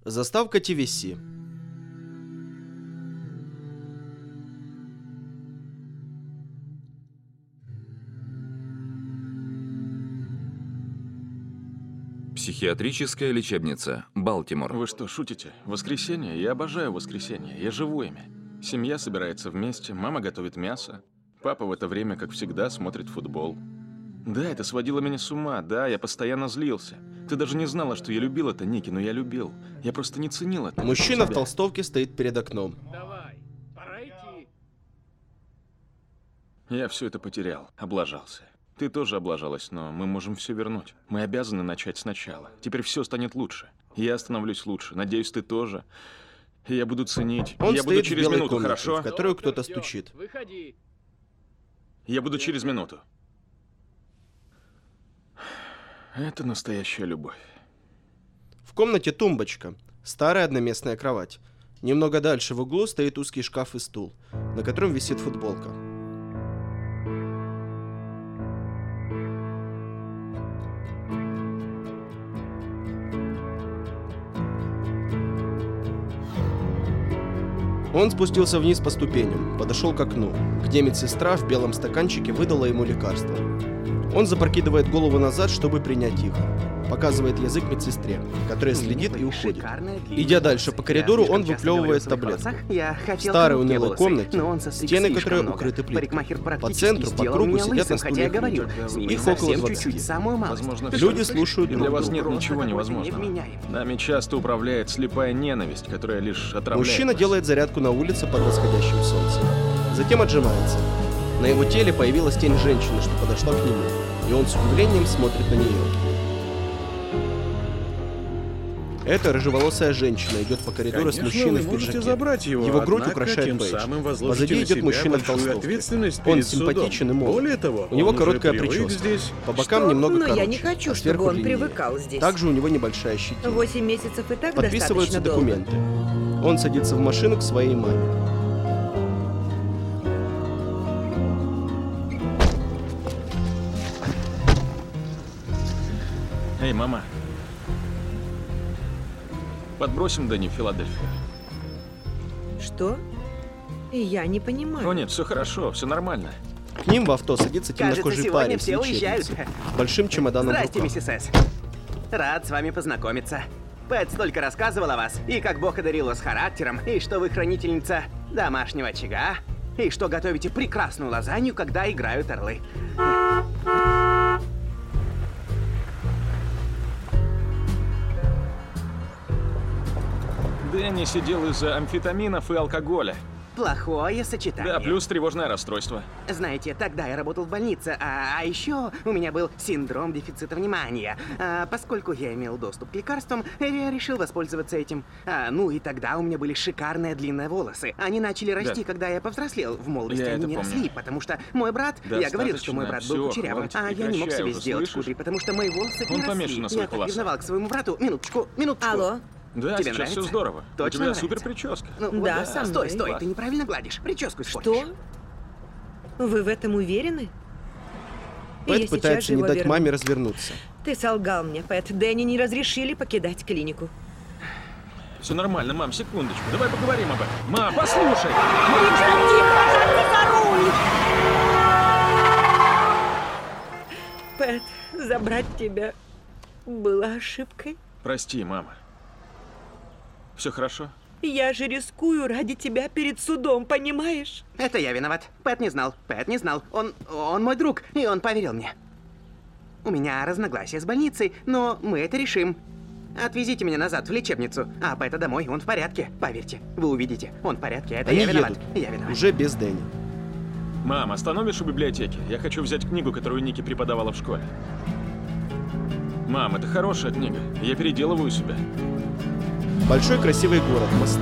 Заставка TVC. Психиатрическая лечебница, Балтимор. Вы что, шутите? Воскресенье? Я обожаю воскресенье. Я живу ими. Семья собирается вместе, мама готовит мясо. Папа в это время, как всегда, смотрит футбол. Да, это сводило меня с ума, да, я постоянно злился. Ты даже не знала, что я любил это, Ники, но я любил. Я просто не ценил это. Мужчина в толстовке стоит перед окном. Давай, пора идти. Я все это потерял, облажался. Ты тоже облажалась, но мы можем все вернуть. Мы обязаны начать сначала. Теперь все станет лучше. Я становлюсь лучше. Надеюсь, ты тоже. И я буду ценить. Он я буду стоит через в белой минуту, комнате, хорошо? в которую кто-то Всё, стучит. Выходи. Я буду через минуту. Это настоящая любовь. В комнате тумбочка. Старая одноместная кровать. Немного дальше в углу стоит узкий шкаф и стул, на котором висит футболка. Он спустился вниз по ступеням, подошел к окну, где медсестра в белом стаканчике выдала ему лекарство. Он запрокидывает голову назад, чтобы принять их. Показывает язык медсестре, которая следит и уходит. Идя дальше по коридору, он выплевывает таблетку. В старой унылой комнате, стены которой укрыты плиткой. По центру, по кругу сидят на стульях люди. Их около 20. Возможно, Люди всё. слушают Для друг вас друга. нет ничего невозможного. Нами часто управляет слепая ненависть, которая лишь отравляет Мужчина нас. делает зарядку на улице под восходящим солнцем. Затем отжимается. На его теле появилась тень женщины, что подошла к нему, и он с удивлением смотрит на нее. Эта рыжеволосая женщина идет по коридору Конечно, с мужчиной вы в можете пиджаке. забрать его, Его грудь однако, украшает тем бейдж. самым возложите Позади на идет себя мужчина в большую толстовке. ответственность Он перед симпатичен и судом. молод. Более того, У него он уже короткая привык прическа. здесь. По бокам Что? немного Но короче, я не хочу, а чтобы сверху он длиннее. привыкал здесь. Также у него небольшая щетина. 8 месяцев и так Подписываются достаточно долго. документы. Он садится в машину к своей маме. Эй, мама. Подбросим Дэнни в Филадельфию. Что? Я не понимаю. О нет, все хорошо, все нормально. К ним в авто садится темнокожий сегодня парень с все уезжают. лечебницей, с большим чемоданом в Здрасте, руках. миссис С. Рад с вами познакомиться. Пэт столько рассказывал о вас, и как Бог одарил вас характером, и что вы хранительница домашнего очага, и что готовите прекрасную лазанью, когда играют орлы. Дэнни сидел из-за амфетаминов и алкоголя. Плохое сочетание. Да, плюс тревожное расстройство. Знаете, тогда я работал в больнице, а еще у меня был синдром дефицита внимания. Поскольку я имел доступ к лекарствам, я решил воспользоваться этим. Ну и тогда у меня были шикарные длинные волосы. Они начали расти, когда я повзрослел. В молодости Я они это не помню. росли, потому что мой брат... Я говорил, что мой брат был Всё, кучерявым, хватит, а я не мог прекращай себе уже, сделать слышишь? кудри, потому что мои волосы не Он росли. помешан на Я своих так волосах. ревновал к своему брату. Минуточку. Алло? Да, Тебе сейчас все нравится? здорово. Точно У тебя нравится? супер прическа. Ну, вот Да, со Стой, мной. стой, Класс. ты неправильно гладишь. Прическу испортишь. Что? Вы в этом уверены? Я Пэт сейчас пытается же не его дать верну. маме развернуться. Ты солгал мне, Пэт. Дэнни не разрешили покидать клинику. Все нормально, мам, секундочку. Давай поговорим об этом. Мам, послушай! Пэт, забрать тебя было ошибкой. Прости, мама. Все хорошо? Я же рискую ради тебя перед судом, понимаешь? Это я виноват. Пэт не знал. Пэт не знал. Он мой друг, и он поверил мне. У меня разногласия с больницей, но мы это решим. Отвезите меня назад в лечебницу, а Пэта домой, он в порядке. Поверьте, вы увидите, он в порядке. Это Они я виноват. едут. Я виноват. Уже без Дэнни. Мам, остановишь у библиотеки? Я хочу взять книгу, которую Ники преподавала в школе. Мам, это хорошая книга. Я переделываю себя. Большой красивый город, мосты.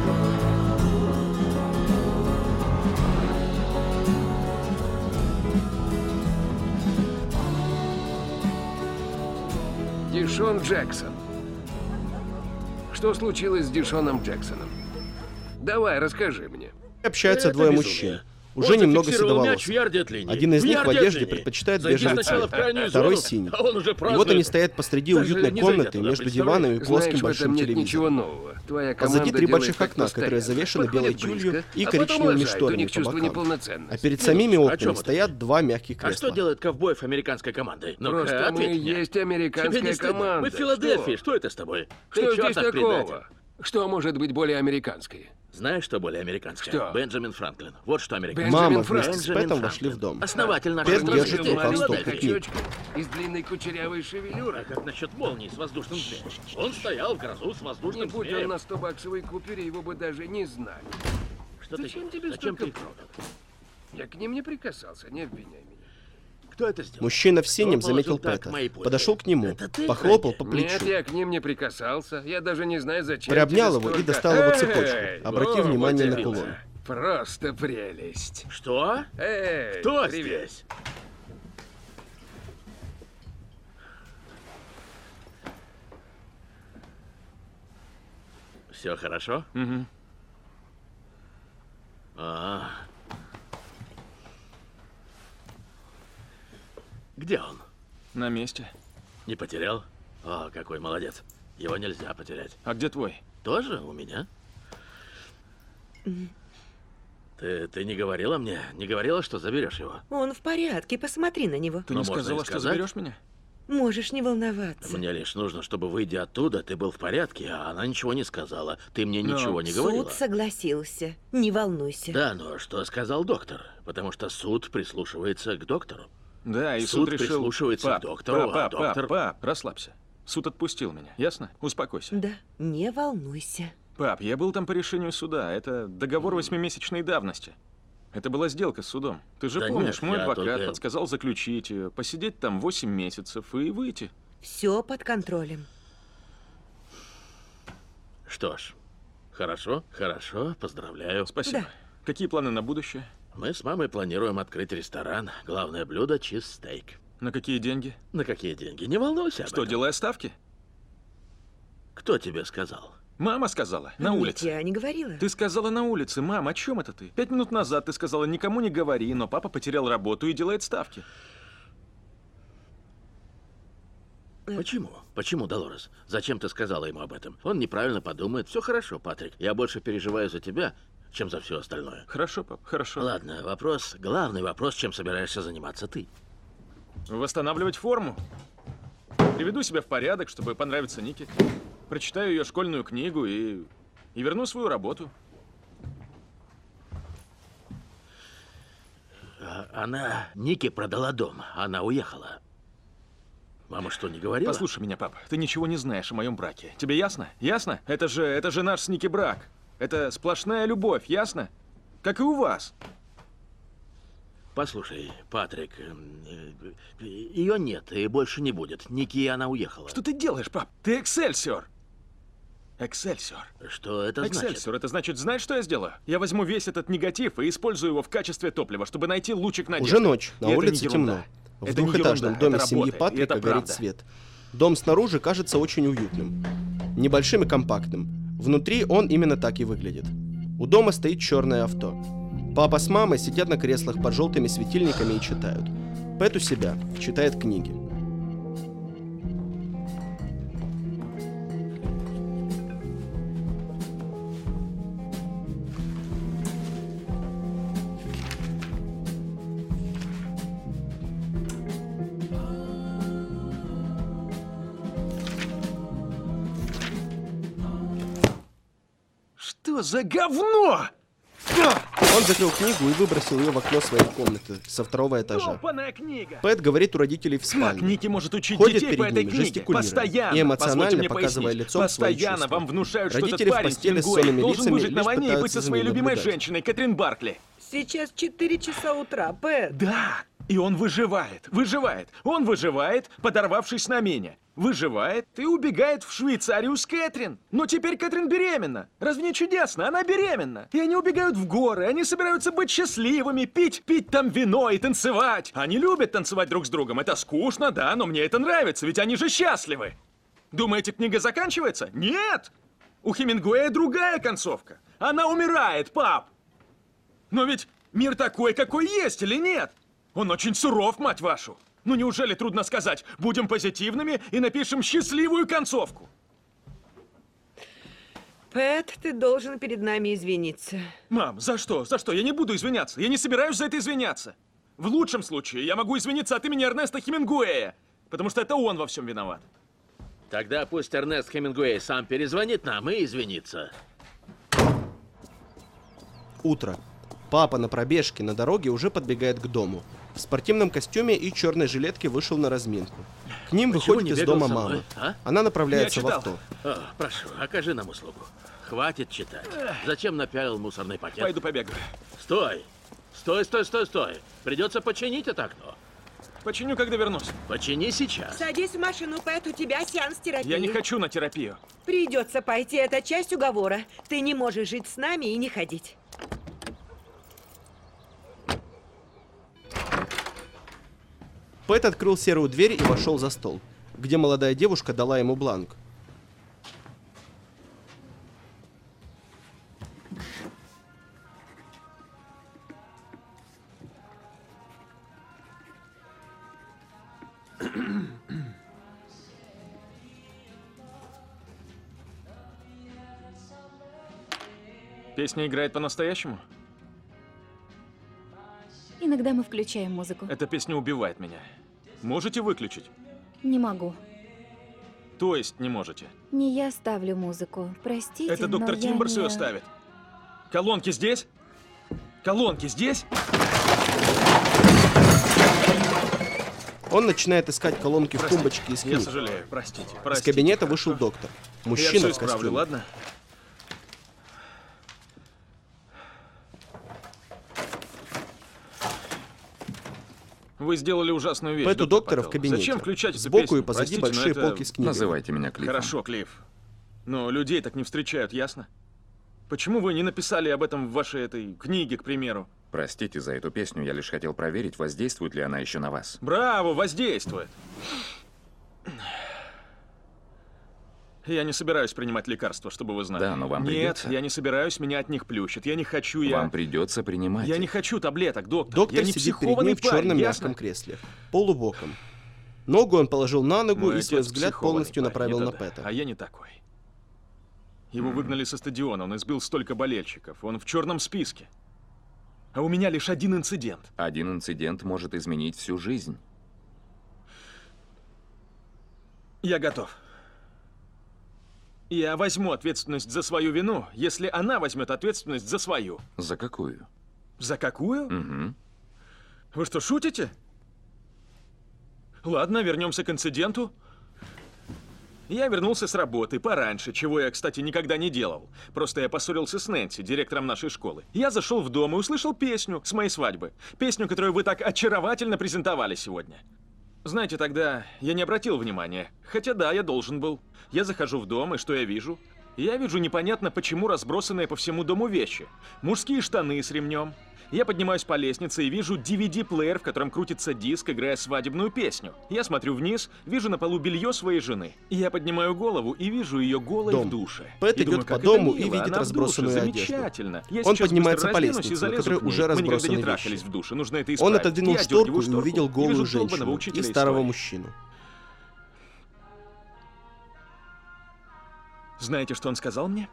Дишон Джексон. Что случилось с Дишоном Джексоном? Давай, расскажи мне. Общаются Это двое безумие. мужчин. Уже Он немного зафиксировал мяч седоволосых. в ярде от линии. Один из В них в ярде от одежде линии. предпочитает Зайди бежевый сначала цвет, в крайнюю второй зону, синий. а он уже И вот празднует. они стоят посреди Даже уютной не комнаты зайдя туда, между представляешь? диваном и плоским Знаешь, в большим этом нет ничего телевизором. нового. Твоя Позади команда 3 делает больших так окна, которые постоянно. завешены белой Подходит тюлью близко, и а потом коричневыми уезжает. У шторами них по чувство бокам. неполноценности. А перед Минуточку, самими о окнами чем это стоят ты? 2 мягких А что кресла. делает ковбоев американской командой? Ну-ка, Просто мы ответь и мне. есть Тебе американская не стыдно? команда. Мы в Филадельфии. Что это с тобой? Что Ты здесь чёртов предатель. такого? Что может быть более американской? Знаешь, что более американское? Что? Бенджамин Франклин. Вот что американское. Мама Франклин. вместе с Пэтом вошли в дом. Основатель нашей Пэт страны. держит в руках Маленьких стопку книг. очочков и с длинной кучерявой шевелюрой. А как насчет молнии с воздушным змеем? Он стоял в грозу с Не воздушным будь он змеем. на 100-баксовой купюре, его бы даже не знали. Что Зачем ты, тебе зачем столько ты? продал? Я к ним не прикасался, не обвиняй меня. Кто это сделал? Мужчина в синем Кто положил заметил так Пэта, мои пользы? подошел к нему, Это ты, похлопал Фрэнки? по плечу, Нет, я к ним не прикасался. Я даже не знаю, зачем. приобнял тебе его и столько. достал его Эй, цепочку, обратив о, внимание на вот кулон. это. Просто прелесть. Что? Эй, Кто привет. здесь? Все хорошо? Угу. А. Где он? На месте. Не потерял? О, какой молодец. Его нельзя потерять. А где твой? Тоже у меня? Ты не говорила мне? Не говорила, что заберешь его? Он в порядке, посмотри на него. Ты Ну, не можно и сказала, что сказать. заберешь меня? Можешь не волноваться. Мне лишь нужно, чтобы, выйдя оттуда, ты был в порядке, а она ничего не сказала. Ты мне ничего не говорила. Суд согласился. Не волнуйся. Да, но что сказал доктор? Потому что суд прислушивается к доктору. Да, и Суд суд решил... прислушивается Пап, к доктору, пап, а доктор... пап, расслабься. Суд отпустил меня, ясно? Успокойся. Да, не волнуйся. Пап, я был там по решению суда. Это договор 8-месячной давности. Это была сделка с судом. Ты же Да помнишь, нет, мой я адвокат только- подсказал заключить ее, посидеть там 8 месяцев и выйти. Все под контролем. Что ж, хорошо, поздравляю. Спасибо. Да. Какие планы на будущее? Мы с мамой планируем открыть ресторан. Главное блюдо — чизстейк. На какие деньги? На какие деньги? Не волнуйся об Что, этом. делая ставки? Кто тебе сказал? Мама сказала, на Нет, улице. я не говорила. Ты сказала на улице, мам, о чем это ты? 5 минут назад ты сказала, никому не говори, но папа потерял работу и делает ставки. Почему? Почему, Долорес? Зачем ты сказала ему об этом? Он неправильно подумает. Все хорошо, Патрик. Я больше переживаю за тебя, чем за все остальное. Хорошо, пап, хорошо. Ладно, главный вопрос, чем собираешься заниматься ты. Восстанавливать форму. Приведу себя в порядок, чтобы понравиться Нике. Прочитаю ее школьную книгу и верну свою работу. Нике продала дом, она уехала. Мама что, не говорила? Послушай меня, пап, ты ничего не знаешь о моем браке. Тебе ясно? Ясно? Это же наш с Ники брак. Это сплошная любовь, ясно? Как и у вас. Послушай, Патрик, ее нет и больше не будет. Ники, она уехала. Что ты делаешь, пап? Ты эксельсиор. Эксельсиор. Что это значит? Эксельсиор, это значит, знаешь, что я сделаю? Я возьму весь этот негатив и использую его в качестве топлива, чтобы найти лучик надежды. Уже ночь, И на это улице не ерунда. темно. В Это не двухэтажном ерунда, доме это семьи работает, и Патрика это горит правда. свет. Дом снаружи кажется очень уютным. Небольшим и компактным. Внутри он именно так и выглядит. У дома стоит черное авто. Папа с мамой сидят на креслах под желтыми светильниками и читают. Пэт у себя читает книги. Что за говно? Он закрыл книгу и выбросил ее в окно своей комнаты со 2-го этажа. Долбаная книга! Пэт говорит у родителей в Как спальне. Ники может учить Ходит детей перед по этой ними, книге? жестикулируя Постоянно. и эмоционально Позвольте мне показывая пояснить. лицом свои Постоянно чувства. вам внушают, что Родители этот в парень постели с Хемингуэй сонными должен лицами выжить на лишь войне и быть пытаются со за своей ним любимой наблюдать. женщиной, Кэтрин Баркли. Сейчас 4 часа утра, Пэт. Да, и он выживает. Он выживает, подорвавшись на мине. Выживает и убегает в Швейцарию с Кэтрин. Но теперь Кэтрин беременна. Разве не чудесно? Она беременна. И они убегают в горы, они собираются быть счастливыми, пить там вино и танцевать. Они любят танцевать друг с другом. Это скучно, да, но мне это нравится, ведь они же счастливы. Думаете, книга заканчивается? Нет! У Хемингуэя другая концовка. Она умирает, пап. Но ведь Мир такой, какой есть, или нет? Он очень суров, мать вашу. Ну неужели трудно сказать, будем позитивными и напишем счастливую концовку? Пэт, ты должен перед нами извиниться. Мам, за что? За что? Я не буду извиняться. Я не собираюсь за это извиняться. В лучшем случае я могу извиниться от имени Эрнеста Хемингуэя, потому что это он во всем виноват. Тогда пусть Эрнест Хемингуэй сам перезвонит нам и извинится. Утро. Папа на пробежке на дороге уже подбегает к дому. В спортивном костюме и черной жилетке вышел на разминку. К ним Почему выходит не из бегал дома со мама. мной, а? Она направляется Я в читал. авто. О, прошу, окажи нам услугу. Хватит читать. Зачем напялил мусорный пакет? Пойду побегаю. Стой! Стой, стой, стой, стой! Придется починить это окно. Починю, когда вернусь. Почини сейчас. Садись в машину, Пэт, у тебя сеанс терапии. Я не хочу на терапию. Придется пойти, это часть уговора. Ты не можешь жить с нами и не ходить. Пэт открыл серую дверь и вошел за стол, где молодая девушка дала ему бланк. Песня играет по-настоящему? Иногда мы включаем музыку. Эта песня убивает меня. Можете выключить? Не могу. То есть не можете? Не я ставлю музыку. Простите, Это доктор но Тимберс я не... ее ставит. Колонки здесь? Колонки здесь? Он начинает искать колонки в Простите, тумбочке из я книг. сожалею, простите. Из простите, кабинета хорошо. вышел доктор. Я Мужчина все в исправлю, костюме. ладно? Вы сделали ужасную вещь, Пэту доктор доктора в Паттелл. кабинете. Зачем включать эту Сбоку песню? и позади Простите, но большие это- полки с книгами. Называйте меня Клиффом. Хорошо, Клифф. Но людей так не встречают, ясно? Почему вы не написали об этом в вашей этой книге, к примеру? Простите за эту песню, я лишь хотел проверить, воздействует ли она еще на вас. Браво, воздействует. Я не собираюсь принимать лекарства, чтобы вы знали. Да, но вам Нет, придется. я не собираюсь, меня от них плющит. Я не хочу, Вам придется принимать. Я не хочу таблеток, доктор. Доктор я не сидит перед психованный ним в черном парень, мягком ясно? кресле, полубоком. Ногу он положил на ногу Мой и свой отец взгляд психованный полностью парень, направил это на да. Пэта. А я не такой. Его выгнали со стадиона, он избил столько болельщиков. Он в черном списке. А у меня лишь один инцидент. Один инцидент может изменить всю жизнь. Я готов. Я возьму ответственность за свою вину, если она возьмет ответственность за свою. За какую? За какую? Угу. Вы что, шутите? Ладно, вернемся к инциденту. Я вернулся с работы пораньше, чего я, кстати, никогда не делал. Просто я поссорился с Нэнси, директором нашей школы. Я зашел в дом и услышал песню с моей свадьбы. Песню, которую вы так очаровательно презентовали сегодня. Знаете, тогда я не обратил внимания. Хотя да, я должен был. Я захожу в дом, и что я вижу? Я вижу непонятно почему разбросанные по всему дому вещи. Мужские штаны с ремнем. Я поднимаюсь по лестнице и вижу DVD-плеер, в котором крутится диск, играя свадебную песню. Я смотрю вниз, вижу на полу белье своей жены. Я поднимаю голову и вижу ее голой Дом. в душе. Пэт И идет думаю, по как дому это и мило, видит она в разбросанную душе. одежду. Замечательно. Я Он сейчас поднимается быстро по разденусь и лестнице, на залезу которой к ней. уже Мы никогда разбросаны не вещи. трахались в душе, нужно это Он исправить. отодвинул Я шторку отдергиваю и шторку, увидел и голую вижу долбаного женщину и учителя старого истории. мужчину. Знаете, что он сказал мне?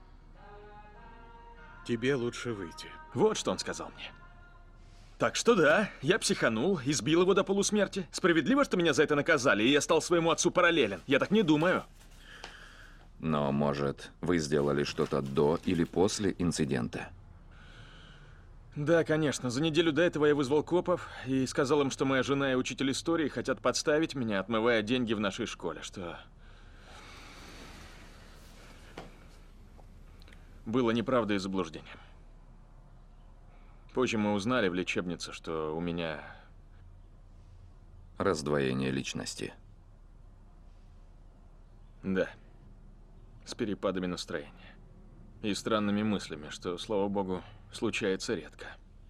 Тебе лучше выйти. Вот что он сказал мне. Так что да, я психанул, избил его до полусмерти. Справедливо, что меня за это наказали, и я стал своему отцу параллелен. Я так не думаю. Но, может, вы сделали что-то до или после инцидента? Да, конечно. За неделю до этого я вызвал копов и сказал им, что моя жена и учитель истории хотят подставить меня, отмывая деньги в нашей школе, что... было неправдой и заблуждением. Позже мы узнали в лечебнице, что у меня... Раздвоение личности. Да. С перепадами настроения. И странными мыслями, что, слава богу, случается редко.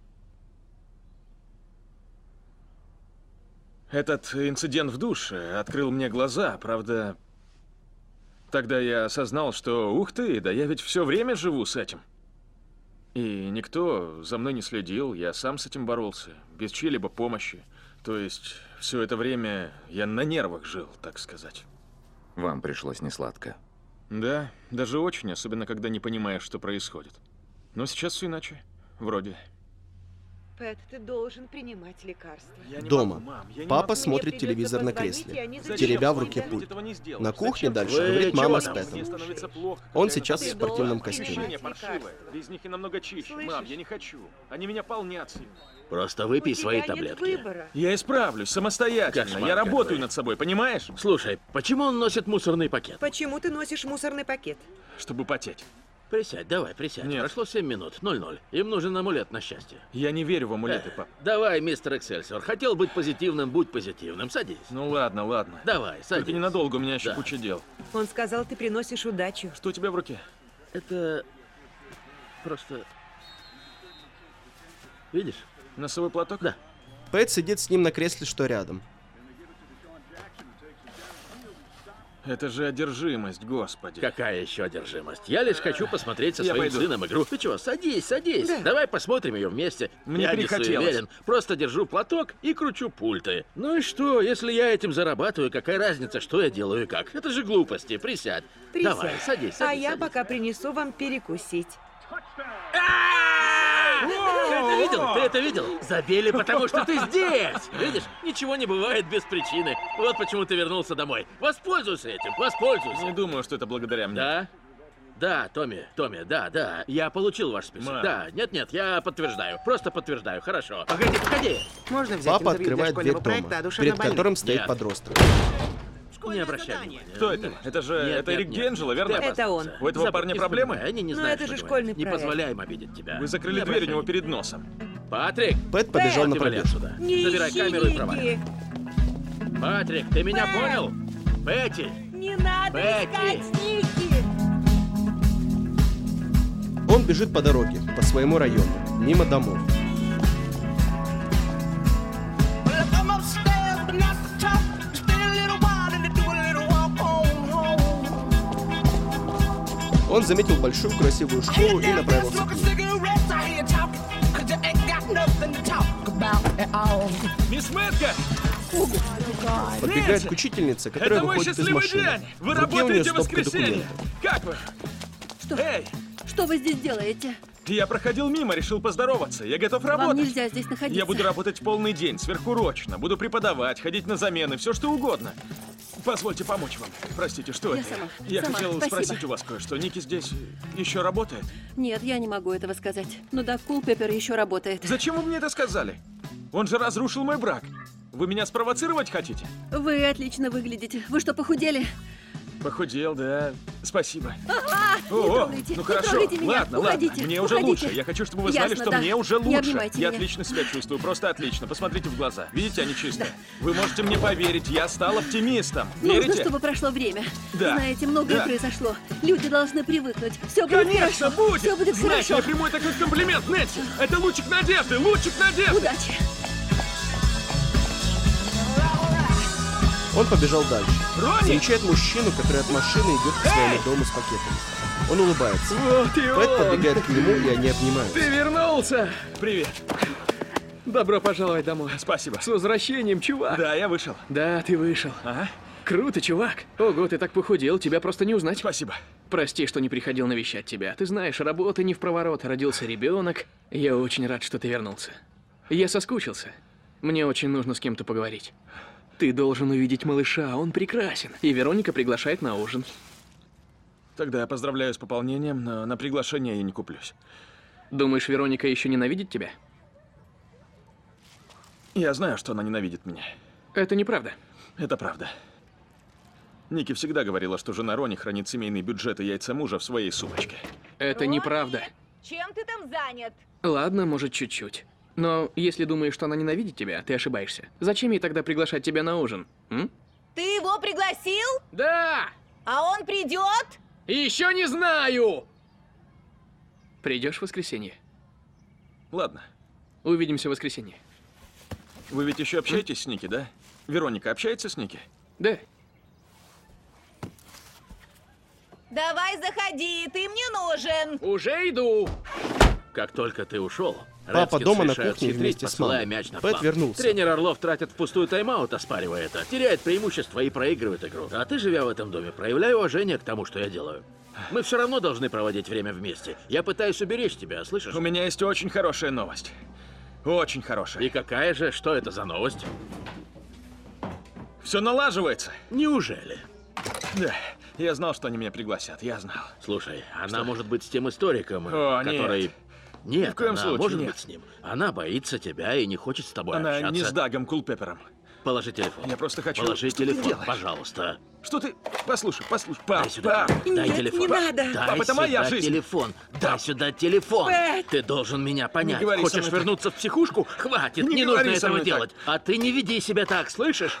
Этот инцидент в душе открыл мне глаза, правда... Тогда я осознал, что, ух ты, да я ведь все время живу с этим. И никто за мной не следил, я сам с этим боролся, без чьей-либо помощи. То есть все это время я на нервах жил, так сказать. Вам пришлось несладко. Да, даже очень, особенно когда не понимаешь, что происходит. Но сейчас все иначе. Вроде. Пэт, ты должен принимать лекарства. Дома. Папа Мне смотрит придется телевизор на позвонить, кресле, и они теребя в зачем? руке Да. пульт. На кухне дальше Вы говорит чего мама с там? Пэтом. Он сейчас в Ты спортивном должен костюме. принимать паршивое. лекарства. Без них и намного чище. Слышишь? Мам, я не хочу. Они меня полнят сильно. Просто У выпей тебя свои нет таблетки. выбора. Я исправлюсь самостоятельно. Кошмар Я работаю какой. над собой, понимаешь? Слушай, почему он носит мусорный пакет? Почему ты носишь мусорный пакет? Чтобы потеть. Присядь, давай, присядь. Нет. Прошло 7 минут, 0-0. Им нужен амулет на счастье. Я не верю в амулеты, пап. Давай, мистер Эксельсиор. Хотел быть позитивным, будь позитивным. Садись. Ну ладно, ладно. Давай, садись. Только ненадолго, у меня еще Да. куча дел. Он сказал, ты приносишь удачу. Что у тебя в руке? Это просто... Видишь? Носовой платок? Да. Пэт сидит с ним на кресле, что рядом. Это же одержимость, господи. Какая еще одержимость? Я лишь хочу посмотреть со Я своим пойду. сыном игру. Ты чего, садись, садись. Давай посмотрим ее вместе. Мне я перехотелось. не суеверен. Просто держу платок и кручу пульты. Ну и что, если я этим зарабатываю, какая разница, что я делаю и как? Это же глупости, присядь. Присядь. Давай, садись, А садись, я садись. пока принесу вам перекусить. Ты это видел? Ты это видел? Забили, потому что ты здесь. Видишь, ничего не бывает без причины. Вот почему ты вернулся домой. Воспользуйся этим, воспользуйся. Не думаю, что это благодаря мне. Да? Да, Томми, да. Я получил ваш список. Мам. Да, нет, я подтверждаю. Просто подтверждаю, хорошо. Погоди. Можно взять Папа интервью для открывает дверь школьного проекта дома, о душевном перед которым больном? стоит Нет. подросток. Не обращай внимания. Кто это? Это же... Нет, это нет, Рик нет. Д'Анджело, верно? Ты Это он. опасался. У этого парня не проблемы? вспоминай, Они не Ну, знают, это что же говорят. школьный Не проект. позволяем обидеть тебя. Вы закрыли Не дверь у него обращай перед носом. внимания. Патрик! Пэт побежал на ты валил пробежку. сюда. Не Забирай ищи камеру и права. Ники. Патрик, ты меня Пэт! понял? Бетти! Не надо Бетти! искать Ники. Он бежит по дороге, по своему району, мимо домов. Он заметил большую красивую школу и направился к ней. Мисс Мэтка! Подбегает к учительнице, которая Это мой выходит из счастливый машины. день! Вы В руке у нее работаете в стопка воскресенье! документов. Как вы? Что? Эй! Что вы здесь делаете? Я проходил мимо, решил поздороваться. Я готов Вам работать. нельзя здесь находиться. Я буду работать полный день, сверхурочно. Буду преподавать, ходить на замены, все что угодно. Позвольте помочь вам. Простите, что Я это? сама. Я Сама. хотел Спасибо. спросить у вас кое-что. Ники здесь еще работает? Нет, я не могу этого сказать. Но Даг Кулпеппер еще работает. Зачем вы мне это сказали? Он же разрушил мой брак. Вы меня спровоцировать хотите? Вы отлично выглядите. Вы что, похудели? Похудел, да. Спасибо. Не О, трогайте, ну не хорошо. трогайте меня. Ладно, Уходите, ладно. Мне уже уходите. лучше. Я хочу, чтобы вы знали, Ясно, что да. мне уже Не лучше. обнимайте Я меня. отлично себя чувствую, просто отлично. Посмотрите в глаза. Видите, они чистые. Вы можете мне поверить, я стал оптимистом. Нужно, Верите? чтобы прошло время. Да. Знаете, многое Да. произошло. Люди должны привыкнуть. Все будет Конечно, хорошо. будет! Все будет Знаете, я хорошо. приму это как комплимент, Нэнси! Это лучик надежды! Лучик надежды! Удачи. Он побежал дальше. Ронни! Замечает мужчину, который от машины идет к своему дому с пакетами. Он улыбается. Вот и Пэт подбегает к нему, и они обнимаются. Ты вернулся! Привет. Добро пожаловать домой. Спасибо. С возвращением, чувак! Да, я вышел. Да, ты вышел. Ага. Круто, чувак. Ого, ты так похудел, тебя просто не узнать. Спасибо. Прости, что не приходил навещать тебя. Ты знаешь, работа не впроворот, родился ребенок. Я очень рад, что ты вернулся. Я соскучился. Мне очень нужно с кем-то поговорить. Ты должен увидеть малыша, он прекрасен. И Вероника приглашает на ужин. Тогда я поздравляю с пополнением, но на приглашение я не куплюсь. Думаешь, Вероника еще ненавидит тебя? Я знаю, что она ненавидит меня. Это неправда. Это правда. Ники всегда говорила, что жена Ронни хранит семейный бюджет и яйца мужа в своей сумочке. Это неправда. Чем ты там занят? Ладно, может, чуть-чуть. Но если думаешь, что она ненавидит тебя, ты ошибаешься. Зачем ей тогда приглашать тебя на ужин? М? Ты его пригласил? Да! А он придет? Еще не знаю! Придешь в воскресенье? Ладно. Увидимся в воскресенье. Вы ведь еще общаетесь с Ники, да? Вероника общается с Ники? Да. Давай заходи, ты мне нужен. Уже иду. Как только ты ушел, Папа Редскинс дома на решают кухне хитрить, вместе с посылая мамой. мяч на Пэт фланг. вернулся. Тренер Орлов тратит впустую тайм-аут, оспаривая это. Теряет преимущество и проигрывает игру. А ты, живя в этом доме, проявляй уважение к тому, что я делаю. Мы все равно должны проводить время вместе. Я пытаюсь уберечь тебя, слышишь? У меня есть очень хорошая новость. Очень хорошая. И какая же? Что это за новость? Все налаживается. Неужели? Да, я знал, что они меня пригласят, я знал. Слушай, она может быть с тем историком, О, который... нет. Нет, Ни в коем она случае может нет. быть с ним. Она боится тебя и не хочет с тобой Она общаться. не с Дагом Кулпепером. Положи телефон. Я просто хочу... Положи Что ты телефон, делаешь? пожалуйста. Что ты... Послушай, пап, Дай сюда. Дай Нет, телефон. не надо. Дай Пап, это сюда моя жизнь. телефон. Дай сюда телефон. Пэт. Ты должен меня понять. говори со Хочешь мной так. вернуться в психушку? Хватит, Не не говори нужно со этого мной делать. А ты не веди себя так, слышишь?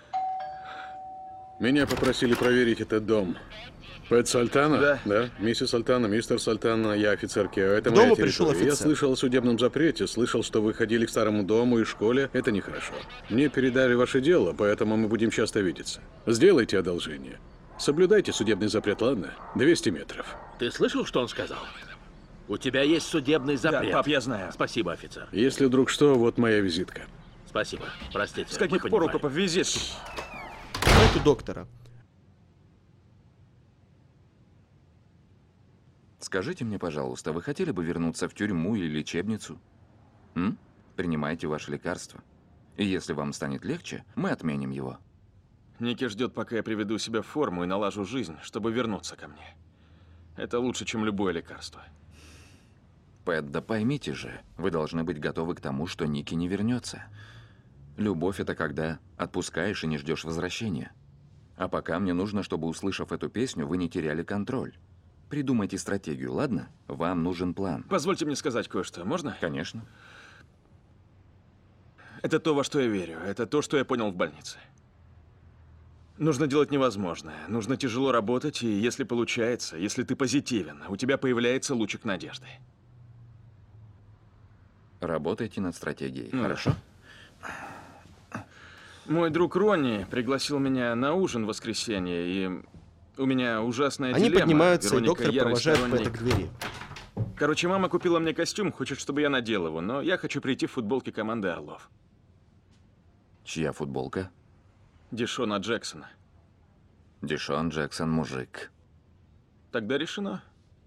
Меня попросили проверить этот дом. Пэт Салтана? Да. Миссис Салтана, мистер Салтана, я офицер Кео. Это К моя дому пришел территория. Я офицер. слышал о судебном запрете, слышал, что вы ходили к старому дому и школе. Это нехорошо. Мне передали ваше дело, поэтому мы будем часто видеться. Сделайте одолжение. Соблюдайте судебный запрет, ладно? 200 метров. Ты слышал, что он сказал? У тебя есть судебный запрет. Да, пап, я знаю. Спасибо, офицер. Если вдруг что, вот моя визитка. Спасибо. Простите. С каких мы пор у понимаем. папа визит? Пэт у доктора. Скажите мне, пожалуйста, вы хотели бы вернуться в тюрьму или лечебницу? Принимайте ваше лекарство. И если вам станет легче, мы отменим его. Ники ждет, пока я приведу себя в форму и налажу жизнь, чтобы вернуться ко мне. Это лучше, чем любое лекарство. Пэт, да поймите же, вы должны быть готовы к тому, что Ники не вернется. Любовь — это когда отпускаешь и не ждешь возвращения. А пока мне нужно, чтобы, услышав эту песню, вы не теряли контроль. Придумайте стратегию, ладно? Вам нужен план. Позвольте мне сказать кое-что, можно? Конечно. Это то, во что я верю. Это то, что я понял в больнице. Нужно делать невозможное. Нужно тяжело работать, и если получается, если ты позитивен, у тебя появляется лучик надежды. Работайте над стратегией, Ну, хорошо? Мой друг Ронни пригласил меня на ужин в воскресенье, и у меня ужасная Они дилемма. поднимаются, и Вероника доктор ярый провожает сторонник. Пэта к двери. Короче, мама купила мне костюм, хочет, чтобы я надел его, но я хочу прийти в футболке команды Орлов. Чья футболка? Дишона Джексона. Дишон Джексон мужик. Тогда решено.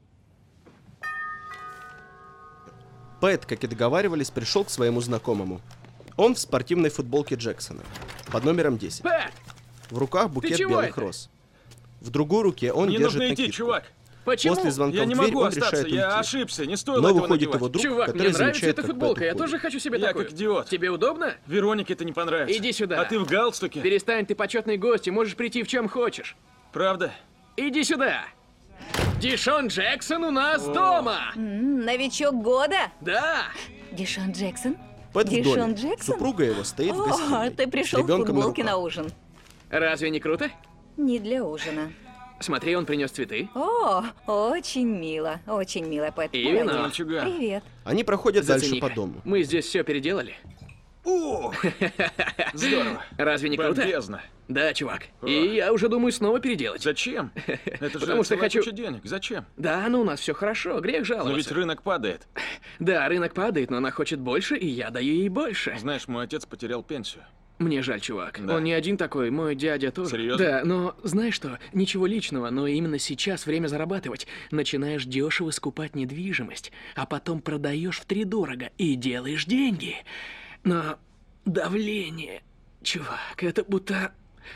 Пэт, как и договаривались, пришел к своему знакомому. Он в спортивной футболке Джексона, под номером 10. Пэт! В руках букет чего белых это? роз. В другой руке он Мне держит нужно идти, накидку. чувак. Почему? После звонка Я в не дверь могу он остаться, решает я уйти. ошибся, не стоило Но этого выходит надевать. его друг, Чувак, который мне нравится замечает, эта как футболка, Пэт я уходит. тоже хочу себе Я такую. как идиот. Тебе удобно? Веронике это не понравится. Иди сюда. А ты в галстуке? Перестань, ты почетный гость и можешь прийти в чем хочешь. Правда? Иди сюда. Дишон Джексон у нас дома. Новичок года? Да. Дишон Джексон? Пэт в Дишон доме. Джексон? Супруга его стоит в О, гостиной. ты с пришел в ребенком футболке руках. на ужин. Разве не круто? Не для ужина. Смотри, он принес цветы. О, очень мило, Пэт. И вино. Молодец. Мальчуган. Привет. Они проходят дальше Зацени-ка. по дому. Мы здесь все переделали. О, здорово. Разве не круто? Бомбезно. Да, чувак. И я уже думаю снова переделать. Зачем? Это же Потому что целая хочу- куча денег. Зачем? Да, ну у нас все хорошо, грех Но ведь жаловаться. рынок падает. Да, рынок падает, но она хочет больше, и я даю ей больше. Знаешь, мой отец потерял пенсию. Мне жаль, чувак. Да. Он не один такой, мой дядя тоже. Серьезно? Да, но знаешь что, ничего личного, но именно сейчас время зарабатывать. Начинаешь дешево скупать недвижимость, а потом продаешь втридорого и делаешь деньги. Но давление, чувак, это будто...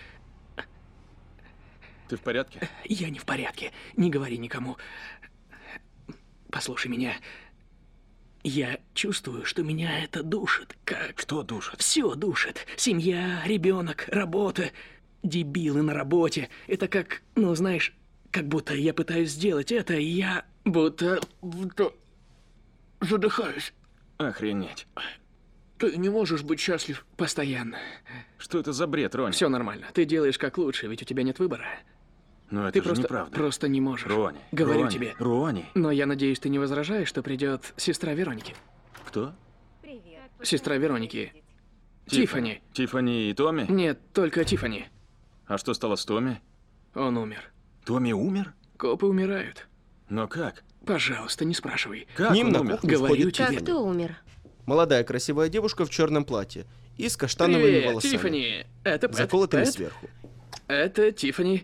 Ты в порядке? Я не в порядке, не говори никому. Послушай меня. Я чувствую, что меня это душит, как... Что душит? Все душит. Семья, ребенок, работа, дебилы на работе. Это как, ну знаешь, как будто я пытаюсь сделать это, и я будто задыхаюсь. Охренеть. Ты не можешь быть счастлив постоянно. Что это за бред, Ронни? Все нормально. Ты делаешь как лучше, ведь у тебя нет выбора. Но это Ты же просто, неправда. просто не можешь. Ронни, Говорю Ронни, тебе. Ронни. Но я надеюсь, ты не возражаешь, что придет сестра Вероники. Кто? Сестра Вероники. Тиффани. Тиффани и Томми? Нет, только Тиффани. А что стало с Томми? Он умер. Томми умер? Копы умирают. Но как? Пожалуйста, не спрашивай. К ним на кухню Говорю входит тебе. Тиффани. Кто умер? Молодая красивая девушка в черном платье и с каштановыми Привет, волосами, Тиффани. Это Пэт. заколотыми Пэт? сверху. Это Тиффани.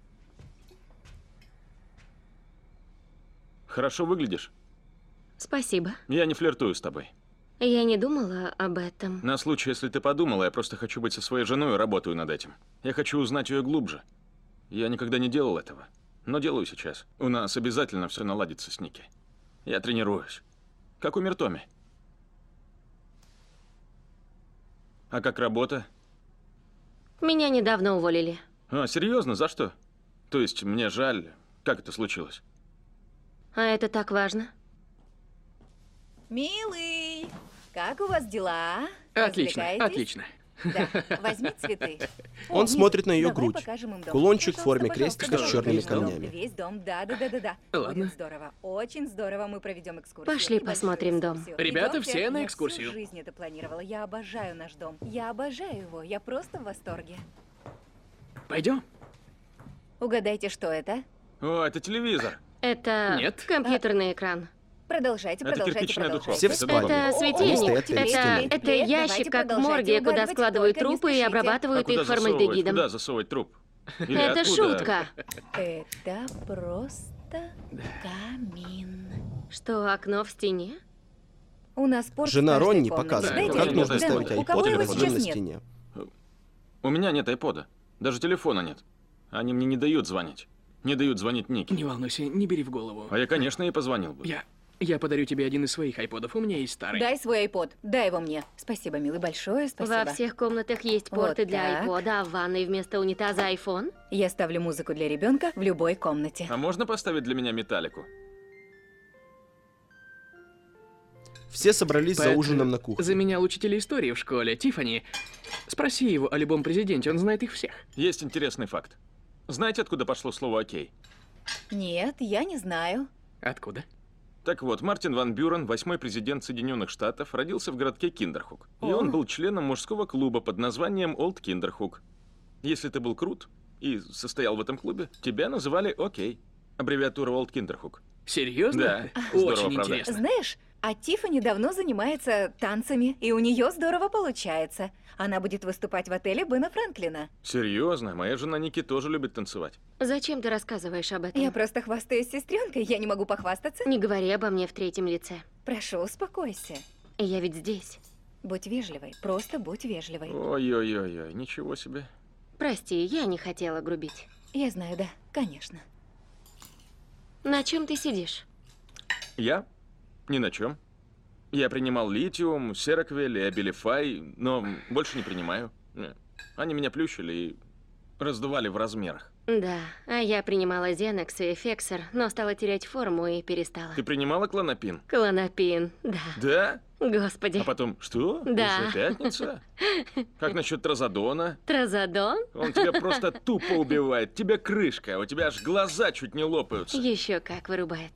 Хорошо выглядишь. Спасибо. Я не флиртую с тобой. Я не думала об этом. На случай, если ты подумала, я просто хочу быть со своей женой и работаю над этим. Я хочу узнать ее глубже. Я никогда не делал этого, но делаю сейчас. У нас обязательно все наладится с Ники. Я тренируюсь. Как умер Томми. А как работа? Меня недавно уволили. А, серьезно? За что? То есть, мне жаль. Как это случилось? А это так важно? Милый, как у вас дела? Отлично, Развлекаетесь? отлично. Да, возьми цветы. Он О, смотрит на ее давай грудь. покажем им дом. Кулончик в Пожалуйста, форме пожалуйста, крестика с пожалуйста. черными Весь дом, камнями. Весь дом, да. Ладно. Будет здорово, очень здорово. Мы проведем экскурсию. Пошли Небольшую посмотрим дом. экскурсию. Ребята, Идемте. все на Я экскурсию. всю жизнь это планировала. Я обожаю наш дом. Я обожаю его. Я просто в восторге. Пойдем. Угадайте, что это? О, это телевизор. Это Нет. компьютерный экран. Продолжайте, Это продолжайте, кирпичная продолжайте. духовка. Все в спальне. Это Они светильник. стоят перед стеной. Это Привет, ящик, давайте как в продолжайте морге, куда угадывать, складывают только не трупы и спешите. обрабатывают А куда их засовывать? формальдегидом. Куда засовывать труп? Или Это откуда? шутка. Это просто камин. Что, окно в стене? У нас порт в Жена каждой Ронни комнате. показывает, Дайте как мне нужно телефон. ставить У кого iPod его телефон сейчас на нет? стене. У меня нет айпода. Даже телефона нет. Они мне не дают звонить. Не дают звонить Нике. Не волнуйся, не бери в голову. А я, конечно, ей позвонил бы. Я подарю тебе один из своих айподов. У меня есть старый. Дай свой айпод. Дай его мне. Спасибо, милый, большое спасибо. Во всех комнатах есть Вот порты для так. айпода, а в ванной вместо унитаза айфон. Я ставлю музыку для ребенка в любой комнате. А можно поставить для меня металлику? Все собрались за Пэт ужином на кухне. заменял учителя истории в школе. Тиффани, спроси его о любом президенте, он знает их всех. Есть интересный факт. Знаете, откуда пошло слово «окей»? Нет, я не знаю. Откуда? Так вот, Мартин Ван Бюрен, 8-й президент Соединенных Штатов, родился в городке Киндерхук. И он был членом мужского клуба под названием Олд Киндерхук. Если ты был крут и состоял в этом клубе, тебя называли «Окей». Аббревиатура Олд Киндерхук. Серьезно? Да. Очень Здорово, правда? интересно. Знаешь, а Тиффани давно занимается танцами, и у нее здорово получается. Она будет выступать в отеле Бена Франклина. Серьезно? Моя жена Ники тоже любит танцевать. Зачем ты рассказываешь об этом? Я просто хвастаюсь сестренкой, я не могу похвастаться. Не говори обо мне в третьем лице. Прошу, успокойся. Я ведь здесь. Будь вежливой, просто будь вежливой. Ой-ой-ой, ничего себе. Прости, я не хотела грубить. Я знаю, да, конечно. На чем ты сидишь? Я? Ни на чем. Я принимал литиум, сероквель и абилифай, но больше не принимаю. Они меня плющили и раздували в размерах. Да, а я принимала Зенекс и Фексер, но стала терять форму и перестала. Ты принимала клонопин? Клонопин, да. Да? Господи. А потом, что? Да. Уже пятница? Как насчет тразодона? Тразодон? Он тебя просто тупо убивает. Тебе крышка, у тебя аж глаза чуть не лопаются. Еще как вырубает.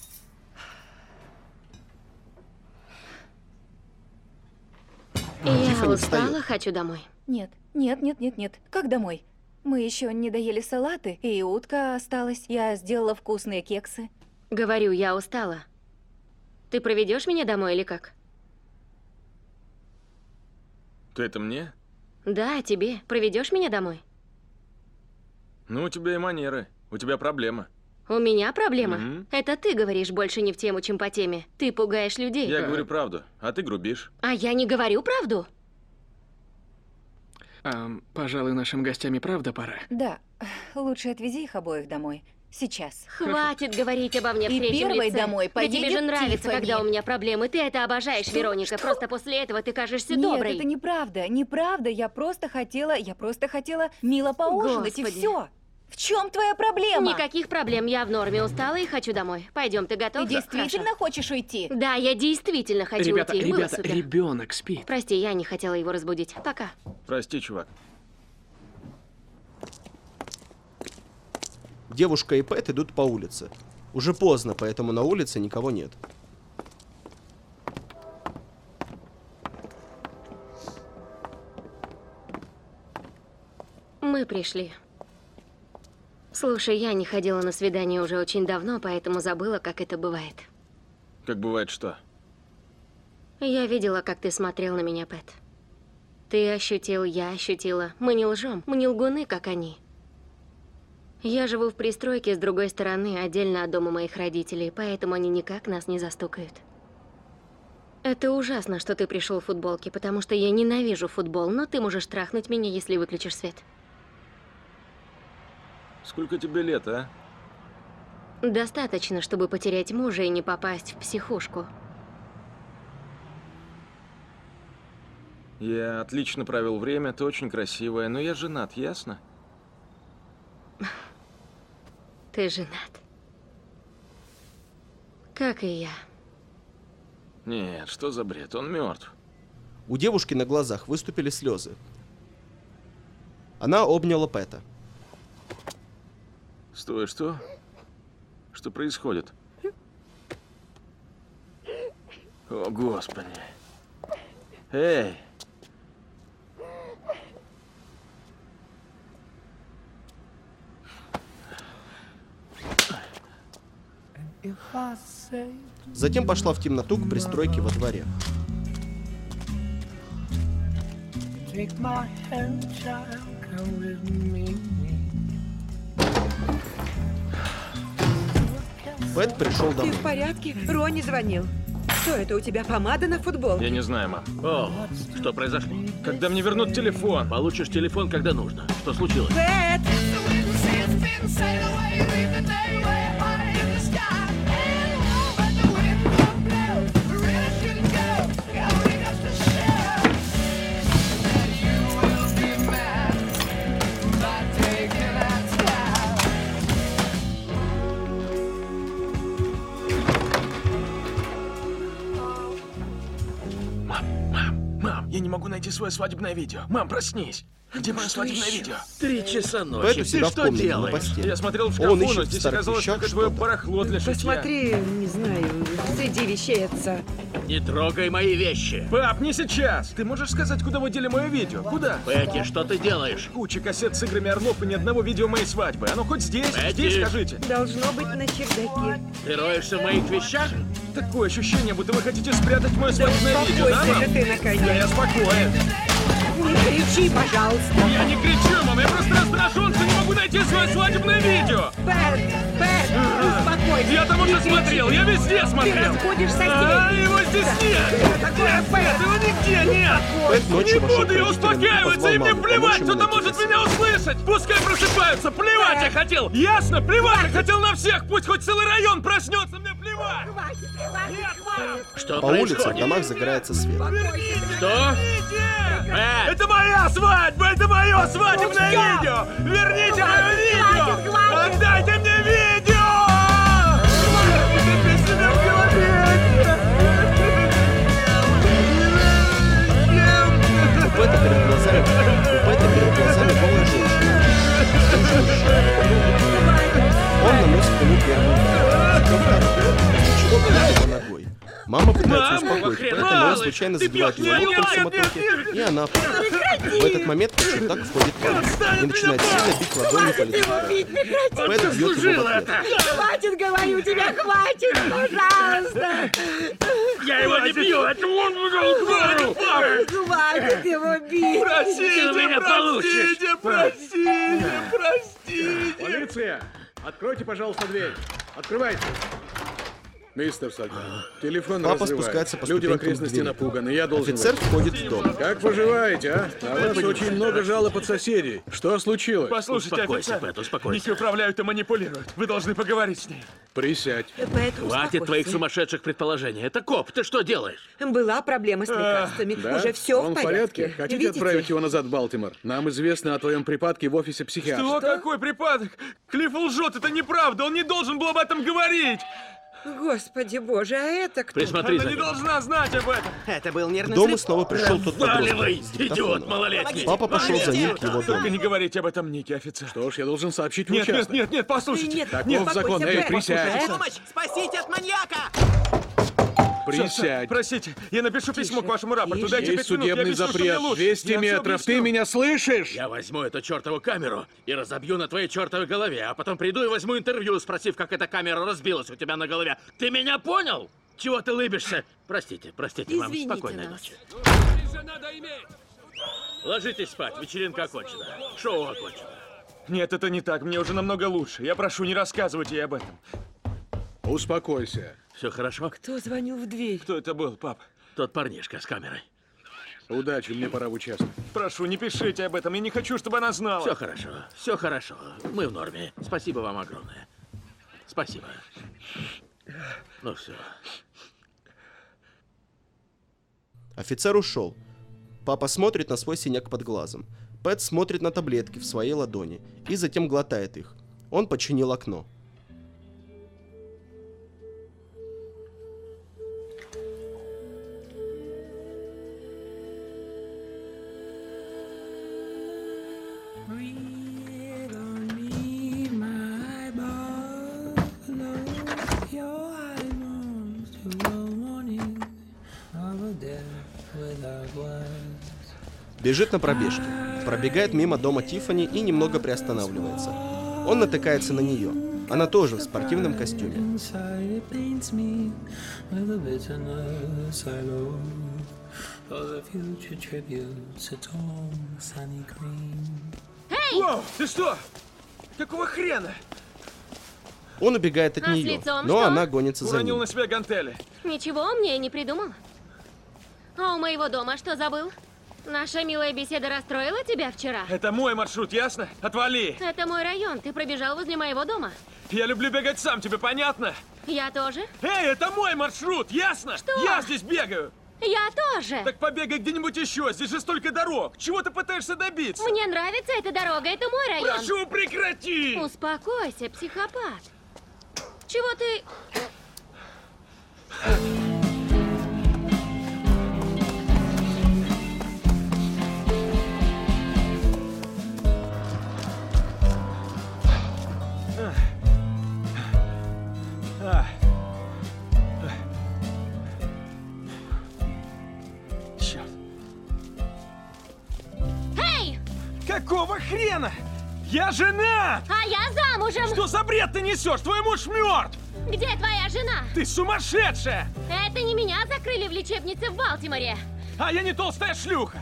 Я Тиффани устала, встает. хочу домой. Нет, нет. Как домой? Мы еще не доели салаты, и утка осталась. Я сделала вкусные кексы. Говорю, я устала. Ты проведешь меня домой или как? Ты это мне? Да, тебе. Проведешь меня домой? Ну, у тебя и манеры. У тебя проблема. У меня проблема? Мгм. Это ты говоришь больше не в тему, чем по теме. Ты пугаешь людей. Я говорю правду, а ты грубишь. А я не говорю правду. Пожалуй, нашим гостям и правда пора. Да, лучше отвези их обоих домой. Сейчас. Хватит говорить обо мне в И третьем первой лице. домой Да тебе же поедет нравится, Тиффани. когда у меня проблемы. Ты это обожаешь, Вероника. Просто после этого ты кажешься Нет, доброй. это неправда. Я просто хотела мило поужинать, и Господи. все. В чем твоя проблема? Никаких проблем. Я в норме, устала и хочу домой. Пойдем, ты готов? Ты действительно Хорошо. хочешь уйти? Да, я действительно хочу Ребята, уйти. Было ребята, супер. ребенок спит. Прости, я не хотела его разбудить. Пока. Прости, чувак. Девушка и Пэт идут по улице. Уже поздно, поэтому на улице никого нет. Мы пришли. Слушай, я не ходила на свидание уже очень давно, поэтому забыла, как это бывает. Как бывает что? Я видела, как ты смотрел на меня, Пэт. Ты ощутил, я ощутила. Мы не лжем, мы не лгуны, как они. Я живу в пристройке с другой стороны, отдельно от дома моих родителей, поэтому они никак нас не застукают. Это ужасно, что ты пришел в футболке, потому что я ненавижу футбол, но ты можешь трахнуть меня, если выключишь свет. Сколько тебе лет, а? Достаточно, чтобы потерять мужа и не попасть в психушку. Я отлично провел время, ты очень красивая, но я женат, ясно? Ты женат. Как и я. Нет, что за бред, он мертв. У девушки на глазах выступили слезы. Она обняла Пэта. Стой, что? Что происходит? О, Господи. Эй! Затем пошла в темноту к пристройке во дворе. Пэт пришел Ты домой. в порядке? Ронни звонил. Что это, у тебя помада на футбол? Я не знаю, мам. О, что произошло? Когда мне вернут телефон? Получишь телефон, когда нужно. Что случилось? Пэт! Мам, я не могу найти свое свадебное видео. Мам, проснись. Где мое свадебное видео? 3 часа ночи. Пэт у Ты себя в что комнате на делаешь? постели. Я смотрел в Он шкафу, ищет но в здесь старых оказалось вещах только твое что-то. барахло для шитья. Посмотри, не знаю, среди вещей отца. Не трогай мои вещи. Пап, не сейчас. Ты можешь сказать, куда вы дели мое видео? Куда? Пэти, что ты делаешь? Куча кассет с играми орлов и ни одного видео моей свадьбы. Оно хоть здесь? Пэти! Здесь скажите. Должно быть на чердаке. Ты роешься в моих вещах? Такое ощущение, будто вы хотите спрятать мое свадебное Да видео, да, успокойся мам? же ты, наконец. Да, я спокоен. Не кричи, пожалуйста. Я не кричу, мам, я просто раздражен, что не могу найти свое свадебное видео. Пэт, успокойся. Я там уже Не смотрел, кричи. я везде смотрел. Ты разбудишь соседей. А, его здесь нет. Такое, Нет, Пэт. его нигде нет. Пэт ночью Не вошел буду к я родителям и успокаиваться, позвал и мне маму плевать, помочь ему кто-то найти может свет. меня услышать. Пускай просыпаются, плевать я хотел. Ясно? Плевать я хотел на всех. Пусть хоть целый район проснется, мне плевать. Нет, мам. Что По улице в происходит? домах загорается свет. Что? Пэт! Это моя свадьба! Это мое свадебное видео! Верните мое видео! Отдайте мне видео! У Пэта перед глазами голая женщина. Муж мужчина. Он наносит ему первый удар. Чего бьет его ногой? Мама пытается успокоить Пэта, но он случайно забивает его локтем в суматохе, и она падает. В этот момент на чердак входит Пэт и начинает сильно бить ладонью по лицу. Пэт бьет его в ответ. Хватит, говорю тебе, хватит, пожалуйста. Я его не бью, это он был говорю. Хватит его бить. Ты меня получишь. Простите. Полиция! Откройте, пожалуйста, дверь. Открывайте. Мистер Сальман, телефон Папа разрывает. спускается по Люди в ступенькам к окрестности двери. напуганы, я должен... Офицер выйти. входит в дом. Как поживаете, а? На вас очень много жалоб от соседей. Что случилось? Послушайте, Успокойся, офицер. Пэт, успокойся. Ники управляют и манипулируют. Вы должны поговорить с ней. Присядь. Пэт, Хватит твоих сумасшедших предположений. Это коп, ты что делаешь? Была проблема с лекарствами. Да? Уже все Он в порядке. Хотите Видите? отправить его назад в Балтимор? Нам известно о твоем припадке в офисе психиатра. Что? Какой припадок? Клифф лжет, это неправда. Он не должен был об этом говорить. Господи боже, а это кто? Присмотри Она за не ним. должна знать об этом. Это был К нервный дому слив. снова пришел тот Валивай, подросток с идиот диктофоном. малолетний. Папа пошел за ним к его Только дому. не говорите об этом Нике, офицер. Что ж, я должен сообщить в Нет, нет, участок. нет, нет, послушайте. Нет, Таков нет, закон. успокойся, Эй, Пэт. присядь. Пэт. Помощь! Спасите от маньяка! Присядь. Простите, я напишу письмо к вашему рапорту. Дайте Есть 5 минут, я судебный объясню, что запрет. мне лучше. 200 Я всё метров. Ты объясню. меня слышишь? Я возьму эту чертову камеру и разобью на твоей чертовой голове, а потом приду и возьму интервью, спросив, как эта камера разбилась у тебя на голове. Ты меня понял? Чего ты лыбишься? Простите, мам. Спокойной ночи. Ложитесь спать, вечеринка окончена. Шоу окончено. Нет, это не так. Мне уже намного лучше. Я прошу, не рассказывать ей об этом. Успокойся. Все хорошо? Кто звонил в дверь? Кто это был, пап? Тот парнишка с камерой. Удачи, мне пора в участок. Прошу, не пишите об этом. Я не хочу, чтобы она знала. Все хорошо, все хорошо. Мы в норме. Спасибо вам огромное. Спасибо. Ну все. Офицер ушел. Папа смотрит на свой синяк под глазом. Пэт смотрит на таблетки в своей ладони и затем глотает их. Он починил окно. Бежит на пробежке, пробегает мимо дома Тиффани и немного приостанавливается. Он натыкается на нее. Она тоже в спортивном костюме. Эй! Воу, ты что? Какого хрена? Он убегает от А с нее, лицом но что? она гонится за Уронил ним. на себя гантели. Ничего умнее не придумал. А у моего дома что забыл? Наша милая беседа расстроила тебя вчера? Это мой маршрут, ясно? Отвали! Это мой район. Ты пробежал возле моего дома. Я люблю бегать сам, тебе понятно? Я тоже. Эй, это мой маршрут, ясно? Что? Я здесь бегаю. Я тоже. Так побегай где-нибудь еще, здесь же столько дорог. Чего ты пытаешься добиться? Мне нравится эта дорога, это мой район. Прошу, прекрати! Успокойся, психопат. Чего ты... Черт. Эй! Какого хрена? Я жена! А я замужем! Что за бред ты несешь? Твой муж мертв! Где твоя жена? Ты сумасшедшая! Это не меня закрыли в лечебнице в Балтиморе. А я не толстая шлюха!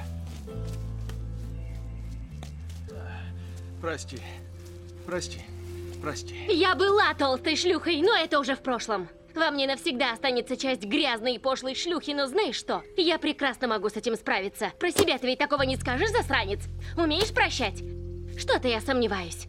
Прости. Прости. Прости. Я была толстой шлюхой, но это уже в прошлом. Во мне навсегда останется часть грязной и пошлой шлюхи, но знаешь что? Я прекрасно могу с этим справиться. Про себя ты ведь такого не скажешь, засранец? Умеешь прощать? Что-то я сомневаюсь.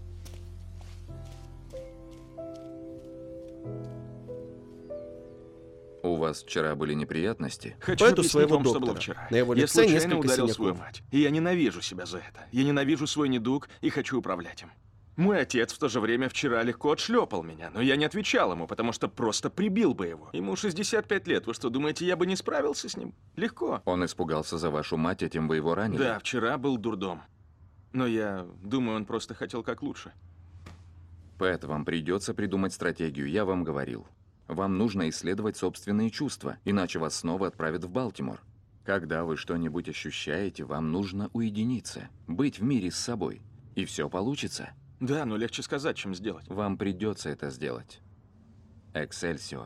У вас вчера были неприятности? Хочу Пэту объяснить своего вам, что было доктора. вчера. На его Я лице случайно несколько ударил синяков. свою мать. И я ненавижу себя за это. Я ненавижу свой недуг и хочу управлять им. Мой отец в то же время вчера легко отшлепал меня, но я не отвечал ему, потому что просто прибил бы его. Ему 65 лет. Вы что, думаете, я бы не справился с ним? Легко. Он испугался за вашу мать, этим вы его ранили? Да, вчера был дурдом. Но я думаю, он просто хотел как лучше. Пэт, вам придется придумать стратегию, я вам говорил. Вам нужно исследовать собственные чувства, иначе вас снова отправят в Балтимор. Когда вы что-нибудь ощущаете, вам нужно уединиться, быть в мире с собой. И все получится. Да, но легче сказать, чем сделать. Вам придется это сделать. Эксельсиор.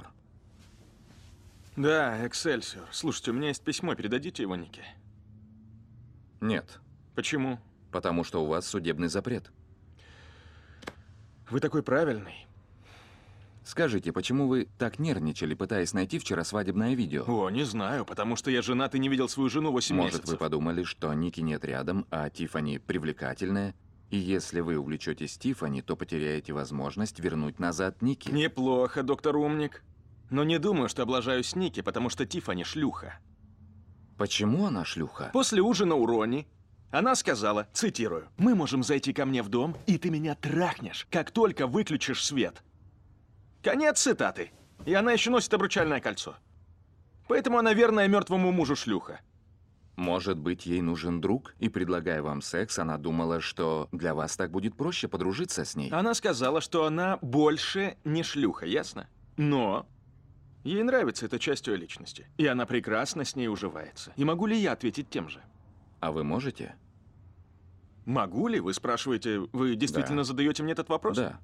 Да, Эксельсиор. Слушайте, у меня есть письмо, передадите его Нике? Нет. Почему? Потому что у вас судебный запрет. Вы такой правильный. Скажите, почему вы так нервничали, пытаясь найти вчера свадебное видео? О, не знаю, потому что я женат и не видел свою жену 8 месяцев. Может, вы подумали, что Ники нет рядом, а Тиффани привлекательная? И если вы увлечетесь Тиффани, то потеряете возможность вернуть назад Ники. Неплохо, доктор Умник. Но не думаю, что облажаюсь Ники, потому что Тиффани шлюха. Почему она шлюха? После ужина у Ронни она сказала, цитирую, «Мы можем зайти ко мне в дом, и ты меня трахнешь, как только выключишь свет». Конец цитаты. И она еще носит обручальное кольцо. Поэтому она верная мертвому мужу шлюха. Может быть, ей нужен друг, и, предлагая вам секс, она думала, что для вас так будет проще подружиться с ней. Она сказала, что она больше не шлюха, ясно? Но Ей нравится эта часть ее личности, и она прекрасно с ней уживается. И могу ли я ответить тем же? А вы можете? Могу ли? Вы спрашиваете, вы действительно задаете мне этот вопрос? Да.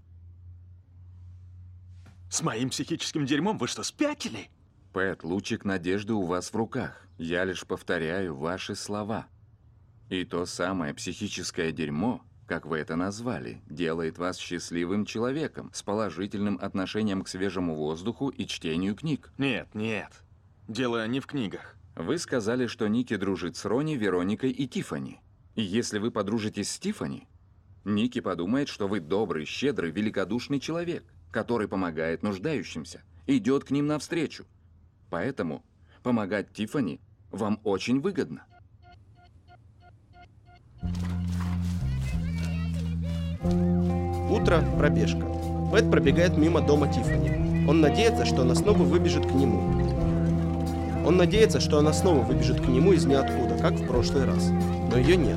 С моим психическим дерьмом вы что, спятили? Пэт, лучик надежды у вас в руках. Я лишь повторяю ваши слова. И то самое психическое дерьмо, как вы это назвали, делает вас счастливым человеком с положительным отношением к свежему воздуху и чтению книг. Нет, нет. Дело не в книгах. Вы сказали, что Ники дружит с Ронни, Вероникой и Тиффани. И если вы подружитесь с Тиффани, Ники подумает, что вы добрый, щедрый, великодушный человек, который помогает нуждающимся, идет к ним навстречу. Поэтому помогать Тиффани вам очень выгодно. Утро, пробежка. Пэт пробегает мимо дома Тиффани. Он надеется, что она снова выбежит к нему. Из ниоткуда, как в прошлый раз. Но ее нет.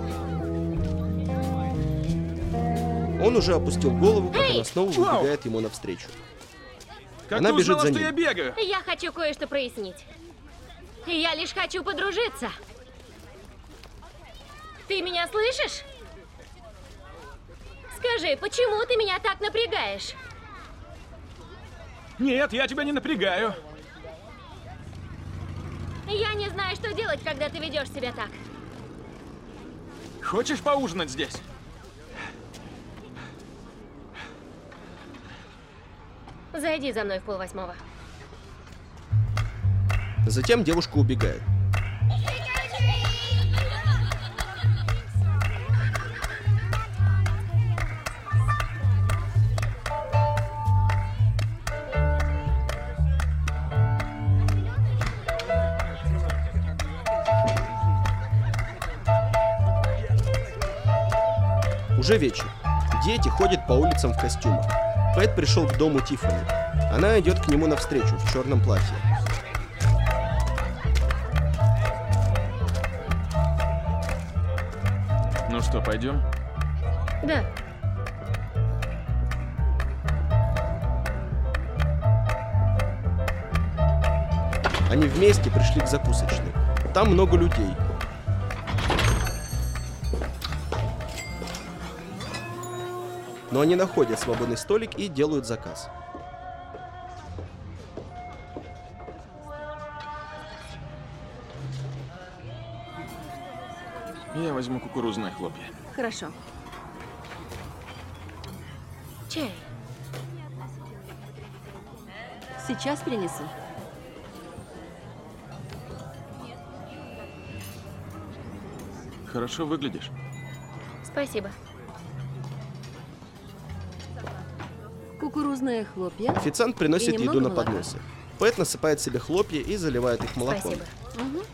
Он уже опустил голову, как она снова выбегает ему навстречу. Как она ты бежит узнала, за что ним. я бегаю? Я хочу кое-что прояснить. Я лишь хочу подружиться. Ты меня слышишь? Скажи, почему ты меня так напрягаешь? Нет, я тебя не напрягаю. Я не знаю, что делать, когда ты ведешь себя так. Хочешь поужинать здесь? Зайди за мной в 7:30. Затем девушка убегает. Уже вечер. Дети ходят по улицам в костюмах. Пэт пришел к дому Тиффани. Она идет к нему навстречу в черном платье. Ну что, пойдем? Да. Они вместе пришли к закусочной. Там много людей. Но они находят свободный столик и делают заказ. Я возьму кукурузные хлопья. Хорошо. Чай. Сейчас принесу. Хорошо выглядишь. Спасибо. Кукурузные хлопья. Официант приносит и еду немного на молока. подносе. Пэт насыпает себе хлопья и заливает их молоком. Спасибо. Угу.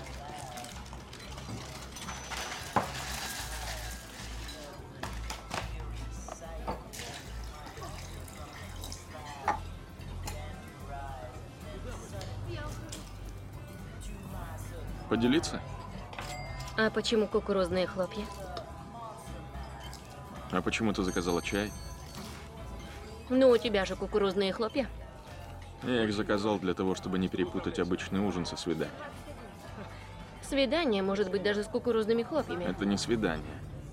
Поделиться? А почему кукурузные хлопья? А почему ты заказала чай? Ну, у тебя же кукурузные хлопья. Я их заказал для того, чтобы не перепутать обычный ужин со свиданием. Свидание может быть даже с кукурузными хлопьями. Это не свидание.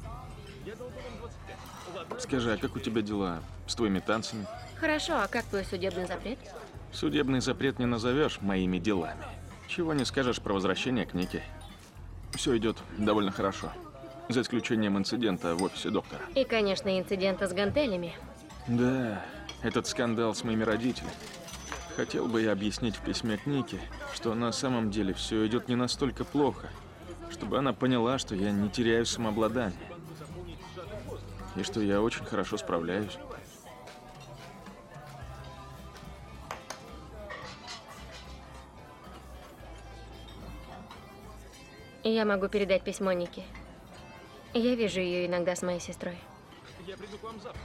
Скажи, а как у тебя дела с твоими танцами? Хорошо, а как твой судебный запрет? Судебный запрет не назовешь моими делами. Чего не скажешь про возвращение к Нике. Все идет довольно хорошо. За исключением инцидента в офисе доктора. И, конечно, инцидента с гантелями. Да, этот скандал с моими родителями. Хотел бы я объяснить в письме к Нике, что на самом деле все идет не настолько плохо, чтобы она поняла, что я не теряю самообладание. И что я очень хорошо справляюсь. Я могу передать письмо Нике. Я вижу ее иногда с моей сестрой. Я приду к вам завтра.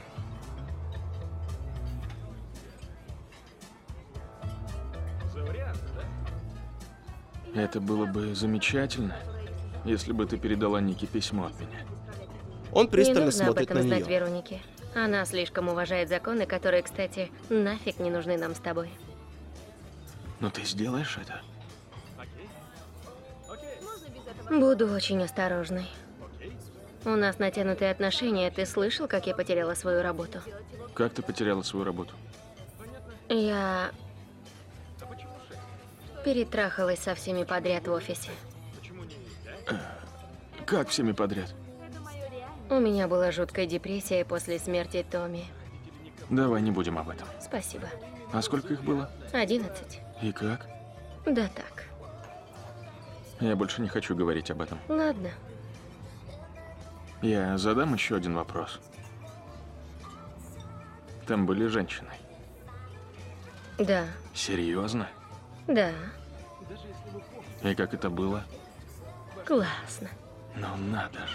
Это было бы замечательно, если бы ты передала Нике письмо от меня. Он Не пристально нужно об смотрит этом на знать нее. Веронике. Она слишком уважает законы, которые, кстати, нафиг не нужны нам с тобой. Но ты сделаешь это? Буду очень осторожной. У нас натянутые отношения. Ты слышал, как я потеряла свою работу? Как ты потеряла свою работу? Я перетрахалась со всеми подряд в офисе. Как всеми подряд? У меня была жуткая депрессия после смерти Томми. Давай не будем об этом. Спасибо. А сколько их было? 11. И как? Да так. Я больше не хочу говорить об этом. Ладно. Я задам еще один вопрос. Там были женщины. Да. Серьезно? Да. И как это было? Классно. Ну надо же.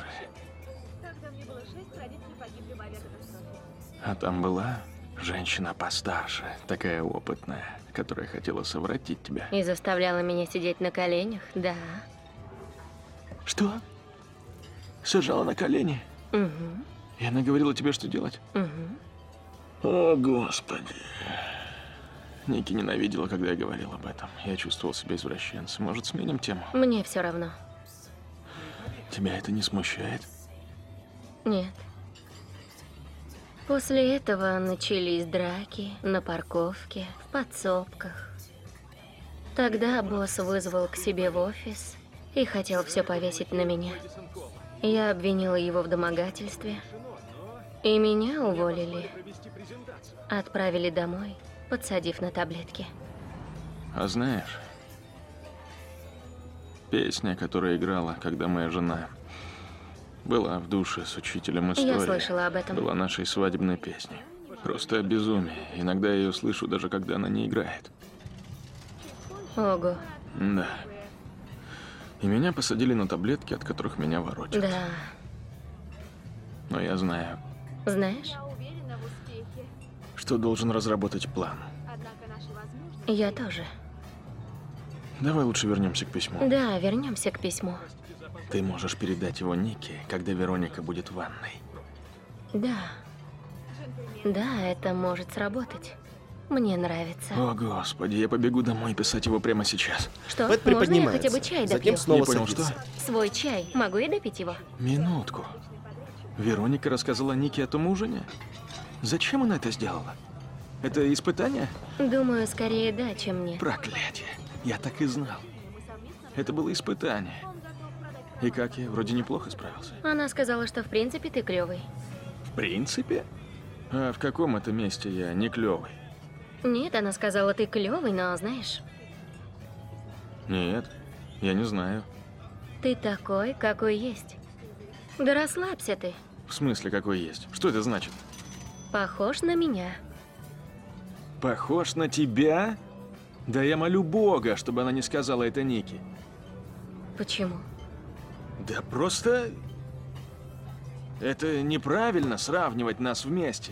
А там была женщина постарше, такая опытная, которая хотела совратить тебя. И заставляла меня сидеть на коленях, да. Что? Сажала на колени? Угу. И она говорила тебе, что делать? Угу. О, Господи. Ники ненавидела, когда я говорил об этом. Я чувствовал себя извращенцем. Может, сменим тему? Мне все равно. Тебя это не смущает? Нет. После этого начались драки на парковке, в подсобках. Тогда босс вызвал к себе в офис и хотел все повесить на меня. Я обвинила его в домогательстве, и меня уволили. Отправили домой, подсадив на таблетки. А знаешь, песня, которая играла, когда моя жена была в душе с учителем истории, Я слышала об этом. была нашей свадебной песней. Просто безумие. Иногда я ее слышу, даже когда она не играет. Ого. Да. И меня посадили на таблетки, от которых меня воротят. Да. Но я знаю, Знаешь? что должен разработать план. Я тоже. Давай лучше вернемся к письму. Да, вернемся к письму. Ты можешь передать его Нике, когда Вероника будет в ванной. Да. Да, это может сработать. Мне нравится. О, Господи, я побегу домой писать его прямо сейчас. Что? Бет Можно я приподнимается. хотя бы чай допью? Затем снова Не понял, садится. Свой чай. Могу я допить его? Минутку. Вероника рассказала Нике о том ужине? Зачем она это сделала? Это испытание? Думаю, скорее да, чем нет. Проклятие. Я так и знал. Это было испытание. И как я? Вроде неплохо справился. Она сказала, что в принципе ты клевый. В принципе? А в каком это месте я не клевый? Нет, она сказала, ты клевый, но знаешь, Нет, я не знаю. ты такой, какой есть. Да расслабься ты. В смысле, какой есть? Что это значит? Похож на меня. Похож на тебя? Да я молю Бога, чтобы она не сказала это Нике. Почему? Да просто... Это неправильно сравнивать нас вместе.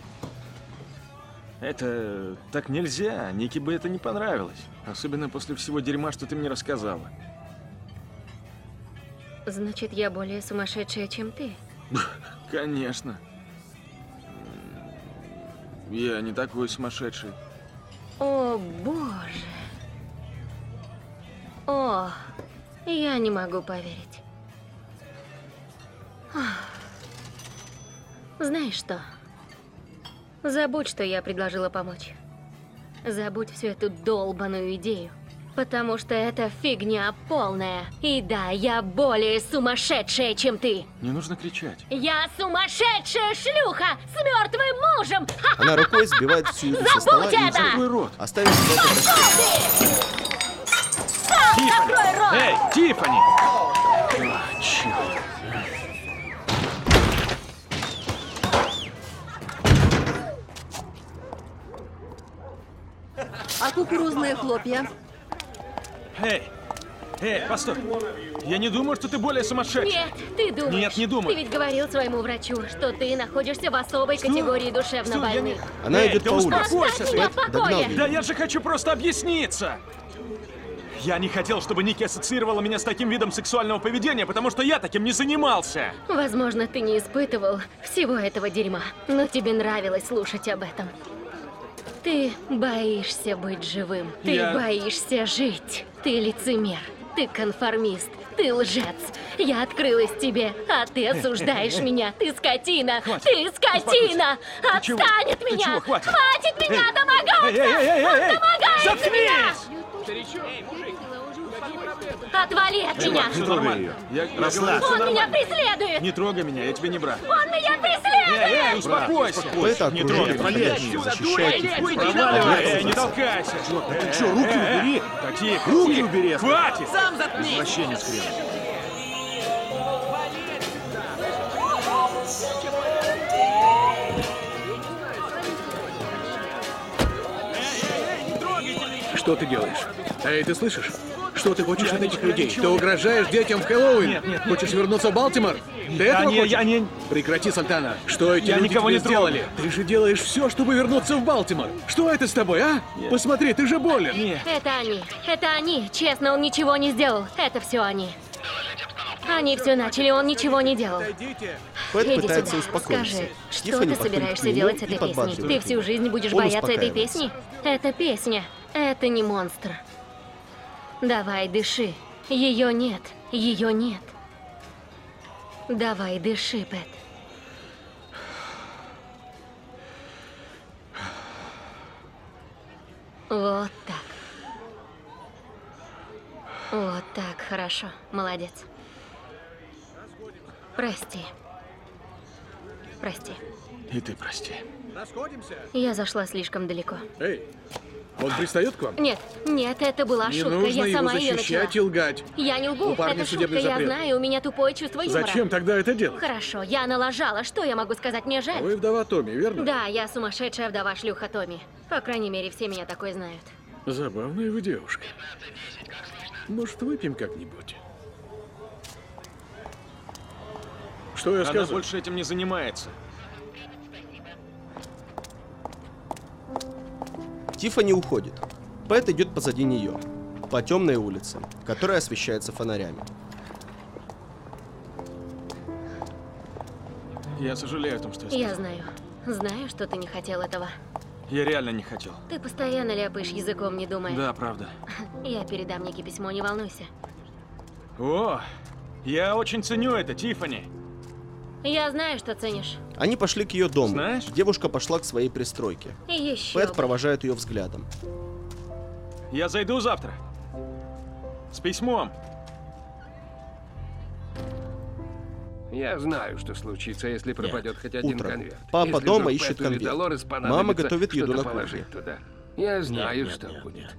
Это так нельзя. Нике бы это не понравилось. Особенно после всего дерьма, что ты мне рассказала. Значит, я более сумасшедшая, чем ты. Конечно. Я не такой сумасшедший. О, боже. О, я не могу поверить. Ах. Знаешь что? Забудь, что я предложила помочь. Забудь всю эту долбаную идею. Потому что это фигня полная. И да, я более сумасшедшая, чем ты. Не нужно кричать. Я сумасшедшая шлюха с мертвым мужем! Она рукой сбивает всю еду со стола и это! Закрой рот. оставив что-то. Закрой рот! Эй, Тиффани! А, черт. А кукурузные хлопья? Эй! Эй, постой! Я не думаю, что ты более сумасшедший. Нет, ты думаешь. Нет, не думаю. Ты ведь говорил своему врачу, что ты находишься в особой категории душевно Что? Я не- больных. Она Эй, идет да по улице. успокойся Оставь ты. меня в Догнал покое. ее. Да я же хочу просто объясниться! Я не хотел, чтобы Ники ассоциировала меня с таким видом сексуального поведения, потому что я таким не занимался. Возможно, ты не испытывал всего этого дерьма, но тебе нравилось слушать об этом. Ты боишься быть живым. Ты боишься жить. Ты лицемер. Ты конформист. Ты лжец. Я открылась тебе, а ты осуждаешь меня. Ты скотина. Ты скотина. Отстань от меня. Хватит меня домогаться. Домогайся меня. Отвали от меня! Не трогай ее. Он меня преследует! Не трогай меня, я тебе не брат. Он меня преследует! Успокойся! Пэта окружили друзья, защищая Тифу. Проваливай, не толкайся! Ты что, руки убери! Тихо, Руки убери! хватит! Сам заткнись! Извращенец хрен. Что ты делаешь? Эй, ты слышишь? Что ты хочешь от этих людей? Ты угрожаешь детям в Хэллоуин? Хочешь вернуться в Балтимор? Ты этого хочешь? Прекрати, Сантана. Что эти люди тебе сделали? Ты же делаешь все, чтобы вернуться в Балтимор. Что это с тобой, а? Посмотри, ты же болен. Это они. Это они. Честно, он ничего не сделал. Это все они. Они все начали, он ничего не делал. Пэт Иди пытается сюда. успокоиться. Скажи, что Тиффани ты подходит собираешься к нему делать с и этой песней? подбадривает Ты всю его. жизнь будешь Он бояться этой успокаивается. песни? Это песня. Это не монстр. Давай, дыши. Ее нет. Ее нет. Давай, дыши, Пэт. Вот так. Вот так, хорошо. Молодец. Прости. Прости. И ты прости. Я зашла слишком далеко. Эй, он пристает к вам? Нет, нет, это была Не шутка. нужно Я его сама ее начала. защищать и лгать. Я не лгу, У парня это шутка, судебный я запрет. знаю, у меня тупое чувство юмора. Зачем тогда это делать? Хорошо, я налажала, что я могу сказать, мне жаль? Вы вдова Томми, верно? Да, я сумасшедшая вдова-шлюха Томми. По крайней мере, все меня такой знают. Забавная вы девушка. Может, выпьем как-нибудь? Что я Она сказал? больше этим не занимается. Тиффани уходит. Пэт идет позади нее, по темной улице, которая освещается фонарями. Я сожалею о том, что я Я сказал. знаю. Знаю, что ты не хотел этого. Я реально не хотел. Ты постоянно ляпаешь языком, не думая. Да, правда. Я передам Нике письмо, не волнуйся. О, я очень ценю это, Тиффани. Я знаю, что ценишь. Они пошли к ее дому. Знаешь? Девушка пошла к своей пристройке. И еще Пэт бы. провожает ее взглядом. Я зайду завтра. С письмом. Я знаю, что случится, если пропадет хоть один Утром. конверт. Папа Если дома вдруг ищет Пэту или конверт. Долорес Мама понадобится готовит еду что-то на кухне. положить туда. Я знаю, что будет.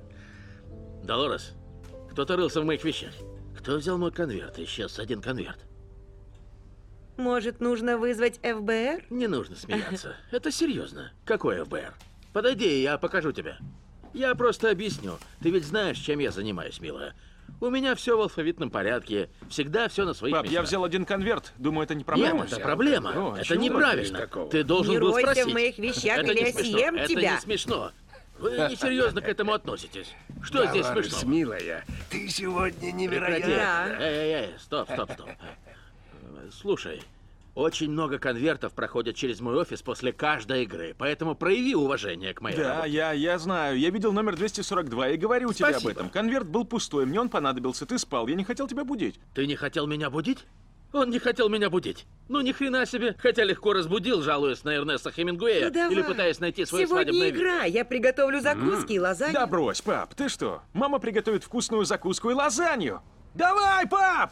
Долорес, кто-то рылся в моих вещах. Кто взял мой конверт? Исчез один конверт. Может, нужно вызвать ФБР? Не нужно смеяться. Это серьезно. Какой ФБР? Подойди, я покажу тебе. Я просто объясню. Ты ведь знаешь, чем я занимаюсь, милая. У меня все в алфавитном порядке. Всегда все на своих Пап, местах. я взял один конверт. Думаю, это не проблема. Нет, это проблема. О, это чего неправильно. такого? Ты должен Не был ройся спросить. в моих вещах, это или не я смешно. съем это тебя. не смешно. Вы несерьезно к этому относитесь. Что здесь Долорес, смешно? милая, ты сегодня невероятна. Прекрати. Эй, стоп. Слушай, очень много конвертов проходят через мой офис после каждой игры, поэтому прояви уважение к моей Да, работе. я знаю. Я видел номер 242 и говорю тебе об Спасибо. этом. Конверт был пустой, мне он понадобился. Ты спал, я не хотел тебя будить. Ты не хотел меня будить? Он не хотел меня будить. Ну ни хрена себе. Хотя легко разбудил, жалуясь на Эрнеста Хемингуэя Ну давай. или пытаясь найти свое Сегодня свадебное игра. Я приготовлю закуски и лазанью. Да брось, пап, ты что? Мама приготовит вкусную закуску и лазанью. Давай, пап!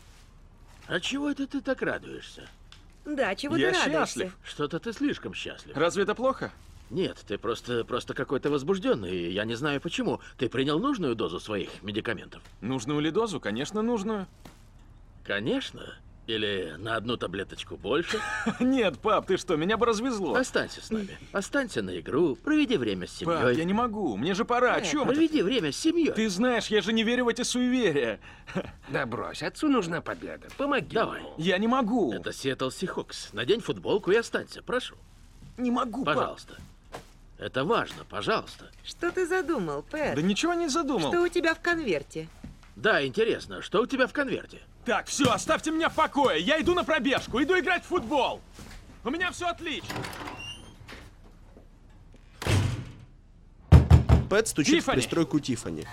А чего это ты так радуешься? Да, чего Я ты радуешься? счастлив. Что-то ты слишком счастлив. Разве это плохо? Нет, ты просто какой-то возбужденный, и я не знаю почему. Ты принял нужную дозу своих медикаментов? Нужную ли дозу? Конечно, нужную. Конечно. Или на одну таблеточку больше? Нет, пап, ты что, меня бы развезло. Останься с нами. Останься на игру, проведи время с семьей. Пап, я не могу, мне же пора, о чем Проведи время с семьей. Ты знаешь, я же не верю в эти суеверия. Да брось, отцу нужна победа. Помоги Давай. ему. Я не могу. Это Сиэтл Сихокс. Надень футболку и останься, прошу. Не могу, пап. Пожалуйста. Это важно, пожалуйста. Что ты задумал, Пэт? Да ничего не задумал. Что у тебя в конверте? Да, интересно, что у тебя в конверте? Так, все, оставьте меня в покое. Я иду на пробежку, иду играть в футбол. У меня все отлично. Пэт стучит Тиффани! в пристройку Тиффани.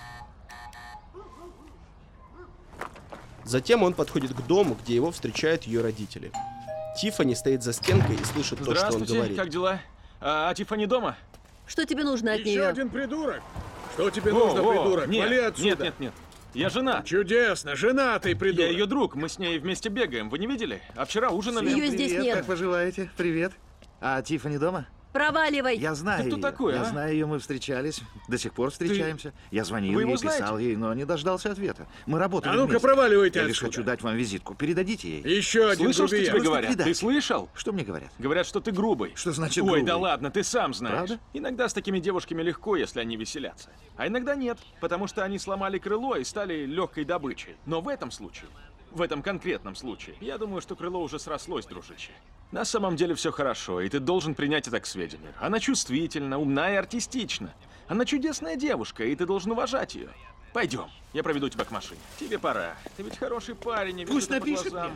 Затем он подходит к дому, где его встречают ее родители. Тиффани стоит за стенкой и слышит то, что он говорит. Как дела? А Тиффани дома? Что тебе нужно от Еще нее? один придурок. Что тебе нужно, придурок? Нет, Вали отсюда. нет. Я женат. Чудесно, женатый придурок. Я ее друг, мы с ней вместе бегаем. Вы не видели? А вчера ужинали. Ее здесь нет. Как поживаете? Привет. А Тиффани дома? Проваливай! Я знаю Ты кто её. такой, Я а? знаю ее, мы встречались. До сих пор встречаемся. Я звонил Вы ей, его писал знаете? ей, но не дождался ответа. Мы работали А ну-ка, вместе. проваливайте Я лишь отсюда. хочу дать вам визитку. Передадите ей. Еще один Слышал, что грубиян. тебе Просто говорят? передай. Ты слышал? Что мне говорят? Говорят, что ты грубый. Что значит Ой, грубый? да ладно, ты сам знаешь. Правда? Иногда с такими девушками легко, если они веселятся. А иногда нет, потому что они сломали крыло и стали легкой добычей. Но в этом случае, в этом конкретном случае, я думаю, что крыло уже срослось, дружище. На самом деле все хорошо, и ты должен принять это к сведению. Она чувствительна, умна и артистична. Она чудесная девушка, и ты должен уважать ее. Пойдем, я проведу тебя к машине. Тебе пора. Ты ведь хороший парень, я вижу Пусть это по напишет глазам.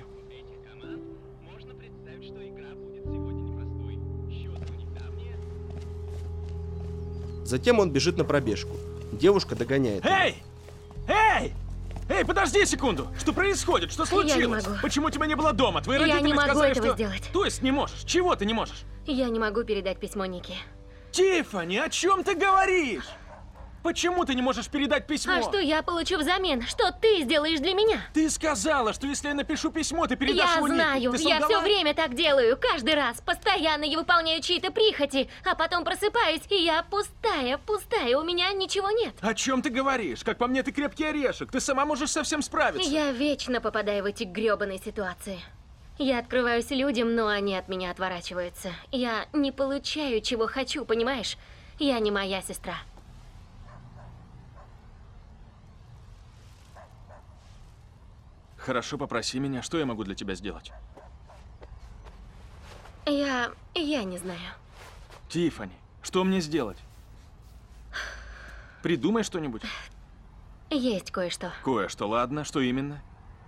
Затем он бежит на пробежку. Девушка догоняет его. Эй! Эй! Эй, подожди секунду! Что происходит? Что случилось? Я не могу. Почему тебя не было дома? Твои Я родители не могу сказали, этого что... сделать. То есть не можешь? Чего ты не можешь? Я не могу передать письмо Нике. Тиффани, о чем ты говоришь? Почему ты не можешь передать письмо? А что я получу взамен? Что ты сделаешь для меня? Ты сказала, что если я напишу письмо, ты передашь Я его Нике. знаю, Ты я солгала? все время так делаю, каждый раз, постоянно я выполняю чьи-то прихоти, а потом просыпаюсь, и я пустая, у меня ничего нет. О чем ты говоришь? Как по мне, ты крепкий орешек. Ты сама можешь совсем справиться. Я вечно попадаю в эти грёбаные ситуации. Я открываюсь людям, но они от меня отворачиваются. Я не получаю, чего хочу, понимаешь? Я не моя сестра. Хорошо, попроси меня, что я могу для тебя сделать? Я не знаю. Тиффани, что мне сделать? Придумай что-нибудь. Есть кое-что. Кое-что, ладно, что именно?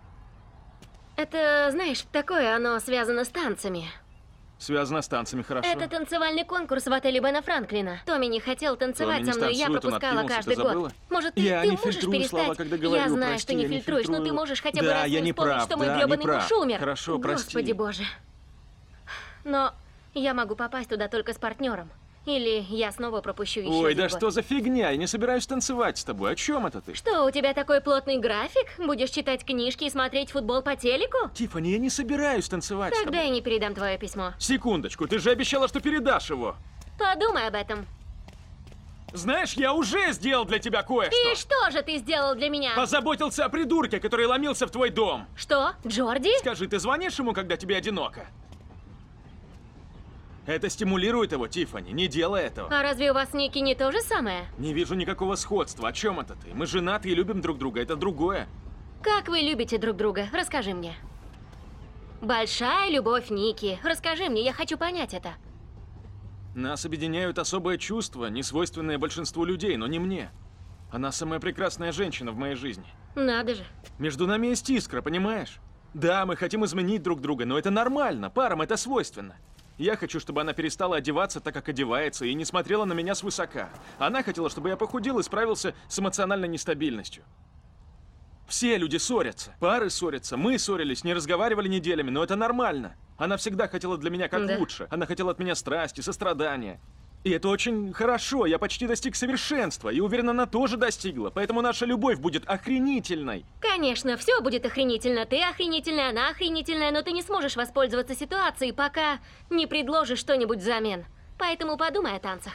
Это, знаешь, такое, оно связано с танцами. Связано с танцами, хорошо. Это танцевальный конкурс в отеле Бена Франклина. Томми не хотел танцевать Томми не со мной, я станцует, он пропускала откинулся, каждый ты год. забыла? Может, Я ты не можешь фильтрую перестать? слова, когда говорю, Я знаю, прости, что не я не фильтруешь, но ты фильтрую. можешь хотя бы Да, раз я не вспомнить, прав, что мой да, не грёбаный прав. муж умер. Хорошо, прости. Господи боже. Но я могу попасть туда только с партнером. Или я снова пропущу еще Ой, один да год. что за фигня? Я не собираюсь танцевать с тобой. О чем это ты? Что, у тебя такой плотный график? Будешь читать книжки и смотреть футбол по телеку? Тиффани, я не собираюсь танцевать с Тогда тобой. я не передам твое письмо. Секундочку, ты же обещала, что передашь его. Подумай об этом. Знаешь, я уже сделал для тебя кое-что. И что же ты сделал для меня? Позаботился о придурке, который ломился в твой дом. Что, Джорди? Скажи, ты звонишь ему, когда тебе одиноко? Это стимулирует его, Тиффани. Не делай этого. А разве у вас с Ники не то же самое? Не вижу никакого сходства. О чем это ты? Мы женаты и любим друг друга. Это другое. Как вы любите друг друга? Расскажи мне. Большая любовь Ники. Расскажи мне, я хочу понять это. Нас объединяют особые чувства, не свойственные большинству людей, но не мне. Она самая прекрасная женщина в моей жизни. Надо же. Между нами есть искра, понимаешь? Да, мы хотим изменить друг друга, но это нормально. Парам это свойственно. Я хочу, чтобы она перестала одеваться так, как одевается, и не смотрела на меня свысока. Она хотела, чтобы я похудел и справился с эмоциональной нестабильностью. Все люди ссорятся, пары ссорятся, мы ссорились, не разговаривали неделями, но это нормально. Она всегда хотела для меня как Да. лучше. Она хотела от меня страсти, сострадания. И это очень хорошо, я почти достиг совершенства, и уверен, она тоже достигла, поэтому наша любовь будет охренительной. Конечно, все будет охренительно. Ты охренительная, она охренительная, но ты не сможешь воспользоваться ситуацией, пока не предложишь что-нибудь взамен. Поэтому подумай о танцах.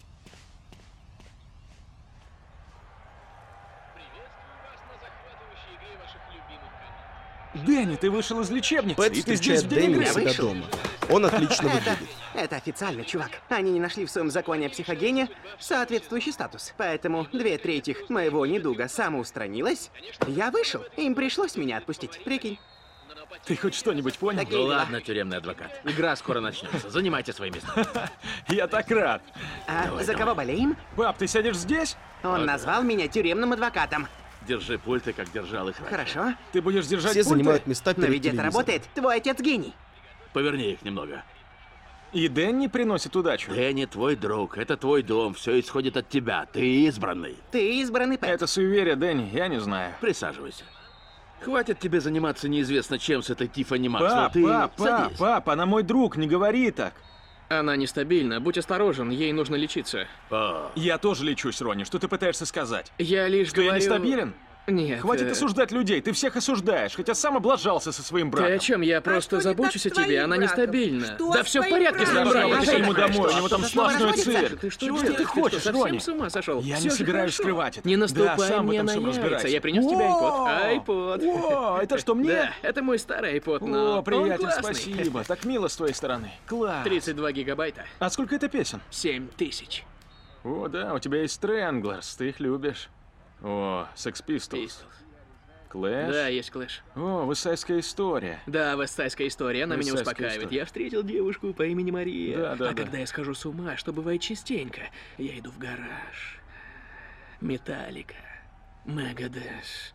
Дэнни, ты вышел из лечебницы, Пэт и ты здесь встречает в день Дэнни у игры. себя дома. Он отлично выглядит. Это официально, чувак. Они не нашли в своем законе о психогене соответствующий статус. Поэтому 2/3 моего недуга самоустранилось. Я вышел, им пришлось меня отпустить. Прикинь. Ты хоть что-нибудь понял? Такие Ну дела. ладно, тюремный адвокат. Игра скоро начнется. Занимайте свои места. Я так рад. А за кого болеем? Пап, ты сядешь здесь? Он назвал меня тюремным адвокатом. Держи пульты, как держал их раньше. Хорошо. Ты будешь держать Все пульты? занимают места Но перед ведь это телевизором. работает. Твой отец гений. Поверни их немного. И Дэнни приносит удачу? Дэнни твой друг, это твой дом, все исходит от тебя, ты избранный. Ты избранный, Пэт. Это суеверие, Дэнни, я не знаю. Присаживайся. Хватит тебе заниматься неизвестно чем с этой Тиффани Максвелл. Пап, она мой друг, не говори так. Она нестабильна, будь осторожен, ей нужно лечиться. Я тоже лечусь, Ронни, что ты пытаешься сказать? Я лишь что говорю... я нестабилен? Нет. Хватит осуждать людей, ты всех осуждаешь, хотя сам облажался со своим братом. Ты о чем? Я просто забочусь о тебе, она нестабильна. Что да все в порядке с братом? ним, Пошли ему домой, у него там сплошной цирк. Чего ты хочешь, Ронни? Совсем с ума сошел? Я не собираюсь скрывать это. Не наступай да, сам мне в этом на всем яйца, разбирайся. я принес тебе айпод. О, это что, мне? Да, это мой старый айпод, но О, приятель, он классный. спасибо. Так мило с твоей стороны. Класс. 32 гигабайта. А сколько это песен? 7000. О, да, у тебя есть Stranglers, ты их любишь. О, Sex Pistols. Клэш? Да, есть Клэш. О, вестсайдская история. Да, вестсайдская история, она меня Вестсайдская успокаивает. история. Я встретил девушку по имени Мария. Да. Когда я схожу с ума, что бывает частенько, я иду в гараж. Металлика. Мегадес.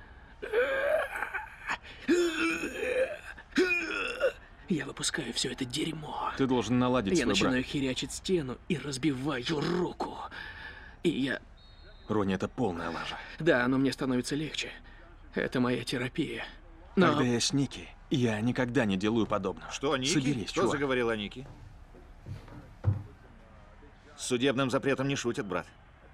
Я выпускаю все это дерьмо. Ты должен наладить Я свой начинаю брак. херячить стену и разбиваю руку. И я... Ронни, это полная лажа. Да, но мне становится легче. Это моя терапия. Но... Когда я с Ники, я никогда не делаю подобного. Что, Ники? Соберись, Кто чувак. заговорил о Ники? С судебным запретом не шутят, брат.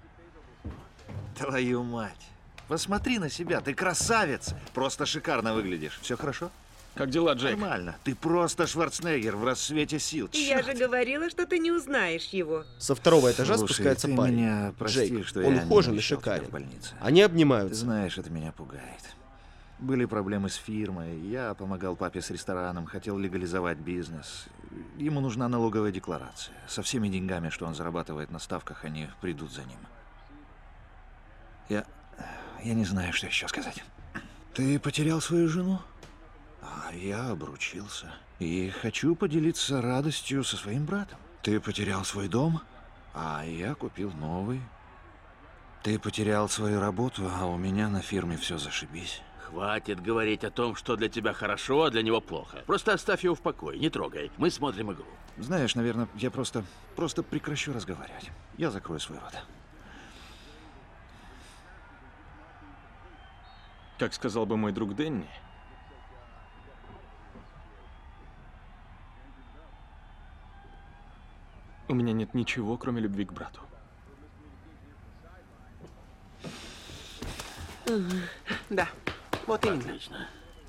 Твою мать. Посмотри на себя, ты красавец. Просто шикарно выглядишь. Все хорошо? Как дела, Джейк? Нормально. Ты просто Шварценеггер в рассвете сил. Я же говорила, что ты не узнаешь его. Со второго этажа Слушай, спускается ты парень. меня прости, Джейк. что Он я не ухожен и навещал тебя шикарен. в больнице. Они обнимаются. Ты знаешь, это меня пугает. Были проблемы с фирмой, я помогал папе с рестораном, хотел легализовать бизнес. Ему нужна налоговая декларация. Со всеми деньгами, что он зарабатывает на ставках, они придут за ним. Я не знаю, что еще сказать. Ты потерял свою жену? А я обручился. И хочу поделиться радостью со своим братом. Ты потерял свой дом, а я купил новый. Ты потерял свою работу, а у меня на фирме все зашибись. Хватит говорить о том, что для тебя хорошо, а для него плохо. Просто оставь его в покое, не трогай. Мы смотрим игру. Знаешь, наверное, я просто прекращу разговаривать. Я закрою свой рот. Как сказал бы мой друг Дэнни, у меня нет ничего, кроме любви к брату. Да, вот именно. Отлично.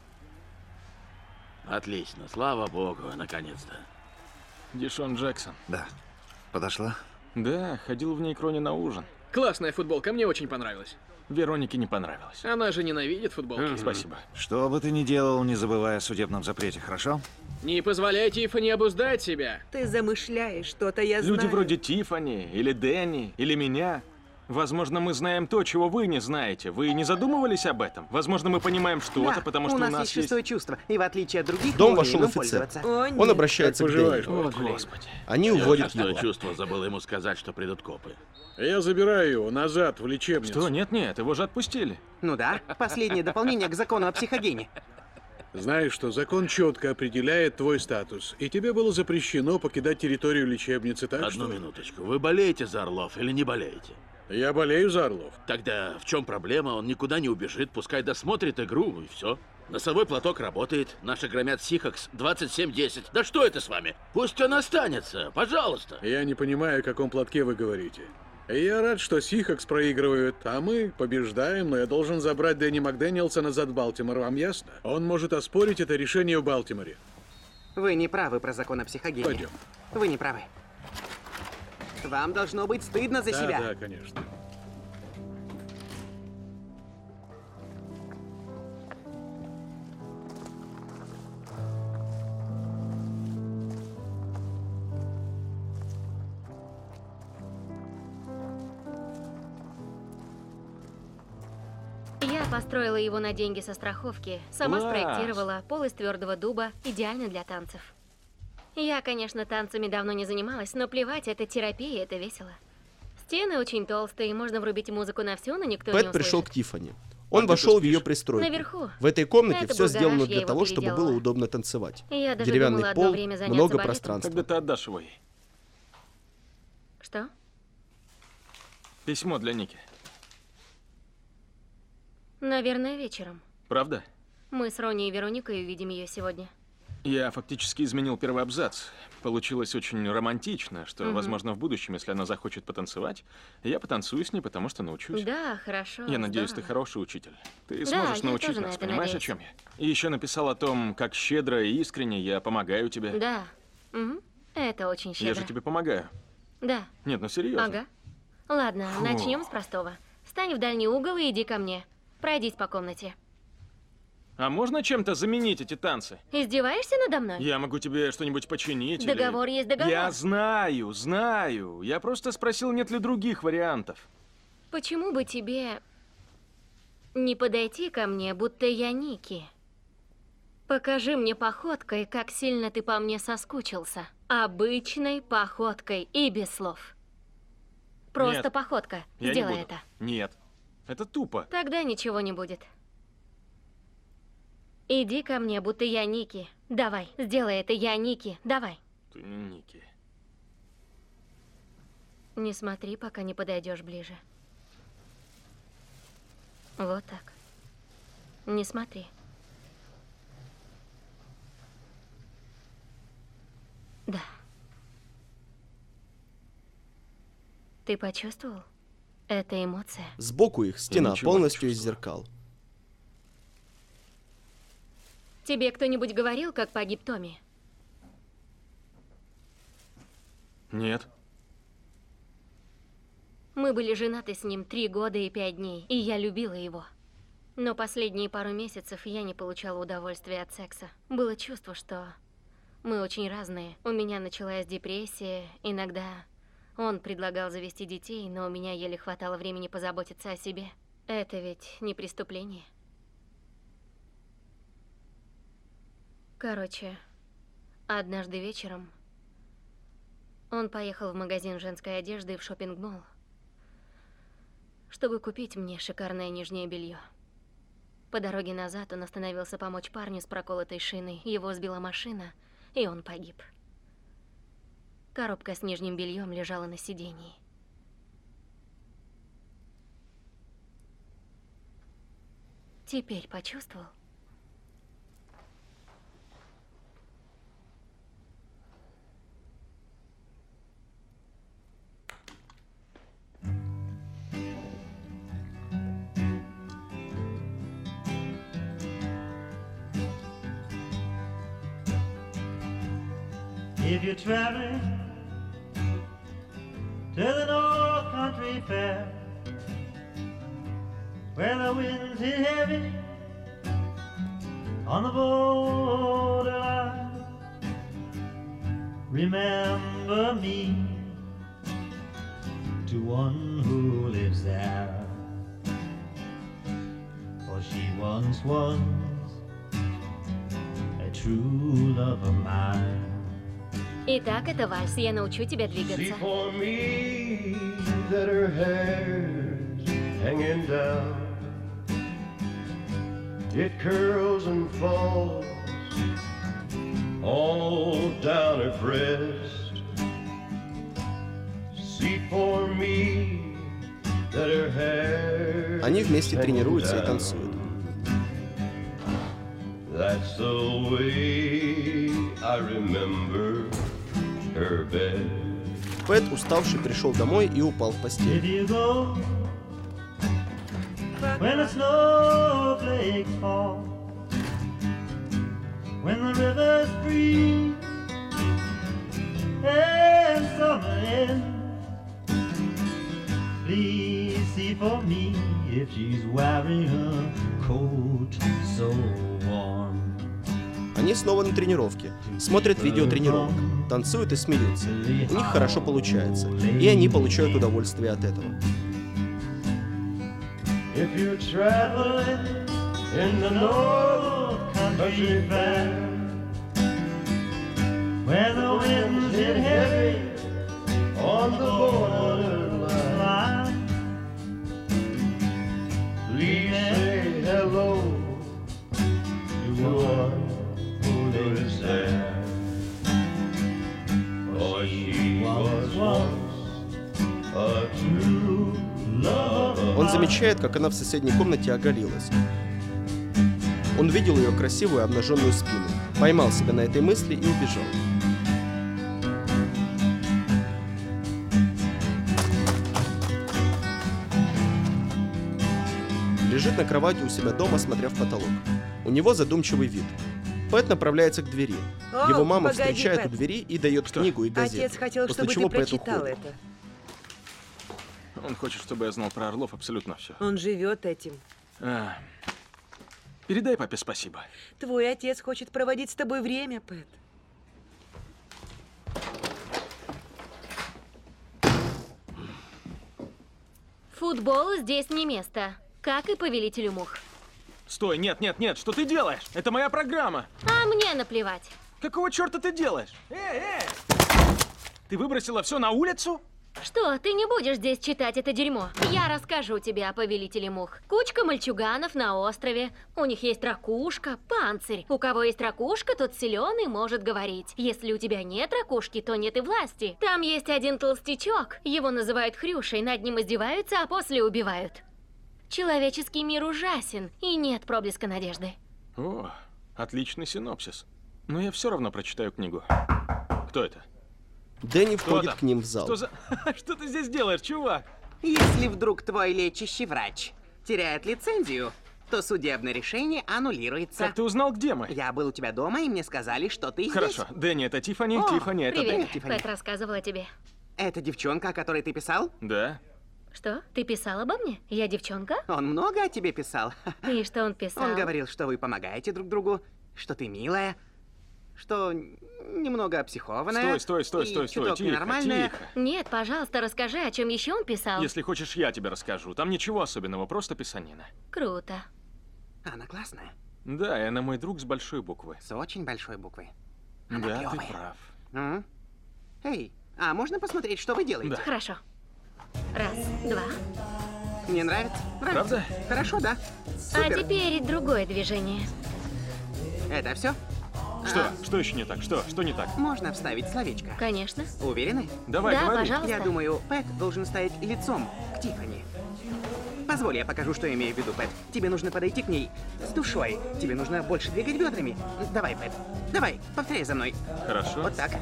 Отлично, слава богу, наконец-то. Дишон Джексон. Да. Подошла? Да, ходил в ней к Роне на ужин. Классная футболка, мне очень понравилась. Веронике не понравилось. Она же ненавидит футболки. Спасибо. Что бы ты ни делал, не забывай о судебном запрете, хорошо? Не позволяй Тиффани обуздать себя. Ты замышляешь что-то, я знаю. Люди вроде Тиффани, или Дэнни, или меня. Возможно, мы знаем то, чего вы не знаете. Вы не задумывались об этом? Возможно, мы понимаем что-то, Да, потому что у нас есть шестое чувство, и в отличие от других, В дом мы вошел умеем им офицер. пользоваться. Он обращается к Дэнни. О, Господи. Они Я уводят шестое его. чувство забыл ему сказать, что придут копы. Я забираю его назад в лечебницу. Что? Нет, его же отпустили. Ну да, последнее дополнение к закону о психогене. Знаешь, что закон четко определяет твой статус, и тебе было запрещено покидать территорию лечебницы, так Одну что... минуточку, вы болеете за Орлов или не болеете? Я болею за Орлов. Тогда в чем проблема? Он никуда не убежит, пускай досмотрит игру, и все. Носовой платок работает, наши громят Сихакс 27-10. Да что это с вами? Пусть он останется, пожалуйста. Я не понимаю, о каком платке вы говорите. Я рад, что Сихакс проигрывают, а мы побеждаем, но я должен забрать Дэнни Макдэниелса назад в Балтимор, вам ясно? Он может оспорить это решение в Балтиморе. Вы не правы про закон о психогене. Пойдем. Вы не правы. Вам должно быть стыдно за себя. Да, конечно. Я построила его на деньги со страховки, сама Класс. спроектировала, пол из твердого дуба, идеально для танцев. Я, конечно, танцами давно не занималась, но плевать, это терапия, это весело. Стены очень толстые, можно врубить музыку на всю, но никто не Пэт услышит. пришел к Тиффани. Он вошел в ее пристройку. Наверху. В этой комнате Это все был сделано гараж, я для его того, чтобы переделала. было удобно танцевать. Я даже Деревянный думала одно пол, время заняться много балетом. пространства. Когда ты отдашь его ей? Что? Письмо для Ники. Наверное, вечером. Правда? Мы с Ронни и Вероникой увидим ее сегодня. Я фактически изменил первый абзац. Получилось очень романтично, что, Мгм. возможно, в будущем, если она захочет потанцевать, я потанцую с ней, потому что научусь. Да, хорошо. Я надеюсь, ты здорово. хороший учитель. Ты Да, сможешь я научить тоже на нас, это понимаешь, надеюсь. о чем я? И еще написал о том, как щедро и искренне я помогаю тебе. Да. Мгм. Это очень щедро. Я же тебе помогаю. Да. Нет, ну серьезно. Ага. Ладно, Фу. начнем с простого. Встань в дальний угол и иди ко мне. Пройдись по комнате. А можно чем-то заменить эти танцы? Издеваешься надо мной? Я могу тебе что-нибудь починить. Договор или... есть договор. Я знаю. Я просто спросил, нет ли других вариантов. Почему бы тебе не подойти ко мне, будто я Ники? Покажи мне походкой, как сильно ты по мне соскучился. Обычной походкой и без слов. Просто Нет. походка. Я не Сделай буду. это. Нет. Это тупо. Тогда ничего не будет. Иди ко мне, будто я Ники. Давай, сделай это, я Ники. Давай. Ты не Ники. Не смотри, пока не подойдешь ближе. Вот так. Не смотри. Да. Ты почувствовал? Это эмоция. Сбоку их стена ничего не полностью из зеркал. Тебе кто-нибудь говорил, как погиб Томми? Нет. Мы были женаты с ним 3 года и 5 дней, и я любила его. Но последние пару месяцев я не получала удовольствия от секса. Было чувство, что мы очень разные. У меня началась депрессия, иногда он предлагал завести детей, но у меня еле хватало времени позаботиться о себе. Это ведь не преступление. Короче, однажды вечером он поехал в магазин женской одежды в шоппинг-молл, чтобы купить мне шикарное нижнее белье. По дороге назад он остановился помочь парню с проколотой шиной. Его сбила машина, и он погиб. Коробка с нижним бельем лежала на сиденье. Теперь почувствовал? If you're traveling to the North Country Fair, where the winds hit heavy on the borderline, remember me to one who lives there, for she once was a true love of mine. Итак, это вальс. Я научу тебя двигаться. See for me that her hair's hanging down. It curls and falls all down her breast. See for me that her hair. Они вместе тренируются и танцуют. That's the way I remember her bed. Пэт, уставший, пришел домой и упал в постель. If you go when the snowflakes fall, when the rivers freeze and summer ends, please see for me if she's wearing a coat so warm. Они снова на тренировке, смотрят видео тренировок, танцуют и смеются. У них хорошо получается, и они получают удовольствие от этого. If you're traveling in the North Country Fair, where the winds hit heavy on the borderline, please say Он замечает, как она в соседней комнате оголилась. Он видел ее красивую обнаженную спину, поймал себя на этой мысли и убежал. Лежит на кровати у себя дома, смотря в потолок. У него задумчивый вид. Пэт направляется к двери. О, Его мама погоди, встречает Пэт. у двери и дает книгу и газету. Отец хотел, после чтобы чего ты Пэт прочитал уходит. это. Он хочет, чтобы я знал про орлов абсолютно все. Он живет этим. Передай папе спасибо. Твой отец хочет проводить с тобой время, Пэт. Футболу здесь не место, как и повелителю мух. Стой, нет, нет, нет, что ты делаешь? Это моя программа. А мне наплевать. Какого черта ты делаешь? Эй! Ты выбросила все на улицу? Что, ты не будешь здесь читать это дерьмо? Я расскажу тебе о повелителе мух. Кучка мальчуганов на острове. У них есть ракушка, панцирь. У кого есть ракушка, тот силен и может говорить. Если у тебя нет ракушки, то нет и власти. Там есть один толстячок. Его называют Хрюшей, над ним издеваются, а после убивают. Человеческий мир ужасен, и нет проблеска надежды. О, отличный синопсис. Но я все равно прочитаю книгу. Кто это? Дэнни Кто входит там? к ним в зал. Что за... Что ты здесь делаешь, чувак? Если вдруг твой лечащий врач теряет лицензию, то судебное решение аннулируется. Как ты узнал, где мы? Я был у тебя дома, и мне сказали, что ты Хорошо. здесь. Дэнни, это Тиффани. О, Тиффани, это Привет, Дэнни. Тиффани. Пэт рассказывала тебе. Это девчонка, о которой ты писал? Да. Что, ты писал обо мне? Я девчонка? Он много о тебе писал. И что он писал? Он говорил, что вы помогаете друг другу, что ты милая, что немного психованная. Стой, и чуток тихо, ненормальная. тихо. Нет, пожалуйста, расскажи, о чем еще он писал. Если хочешь, я тебе расскажу. Там ничего особенного, просто писанина. Круто. Она классная. Да, и она мой друг с большой буквы. С очень большой буквы. Она Да, ты клёвая. прав. Эй, а можно посмотреть, что вы делаете? Хорошо. Раз, два. Мне нравится. Правда? Хорошо, да. А Супер. теперь другое движение. Это все? Что? Что еще не так? Что не так? Можно вставить словечко. Конечно. Уверены? Давай, Да, говори. пожалуйста. Я думаю, Пэт должен стоять лицом к Тиффани. Позволь, я покажу, что я имею в виду, Пэт. Тебе нужно подойти к ней с душой. Тебе нужно больше двигать бедрами. Давай, Пэт. Давай, повторяй за мной. Хорошо. Вот так.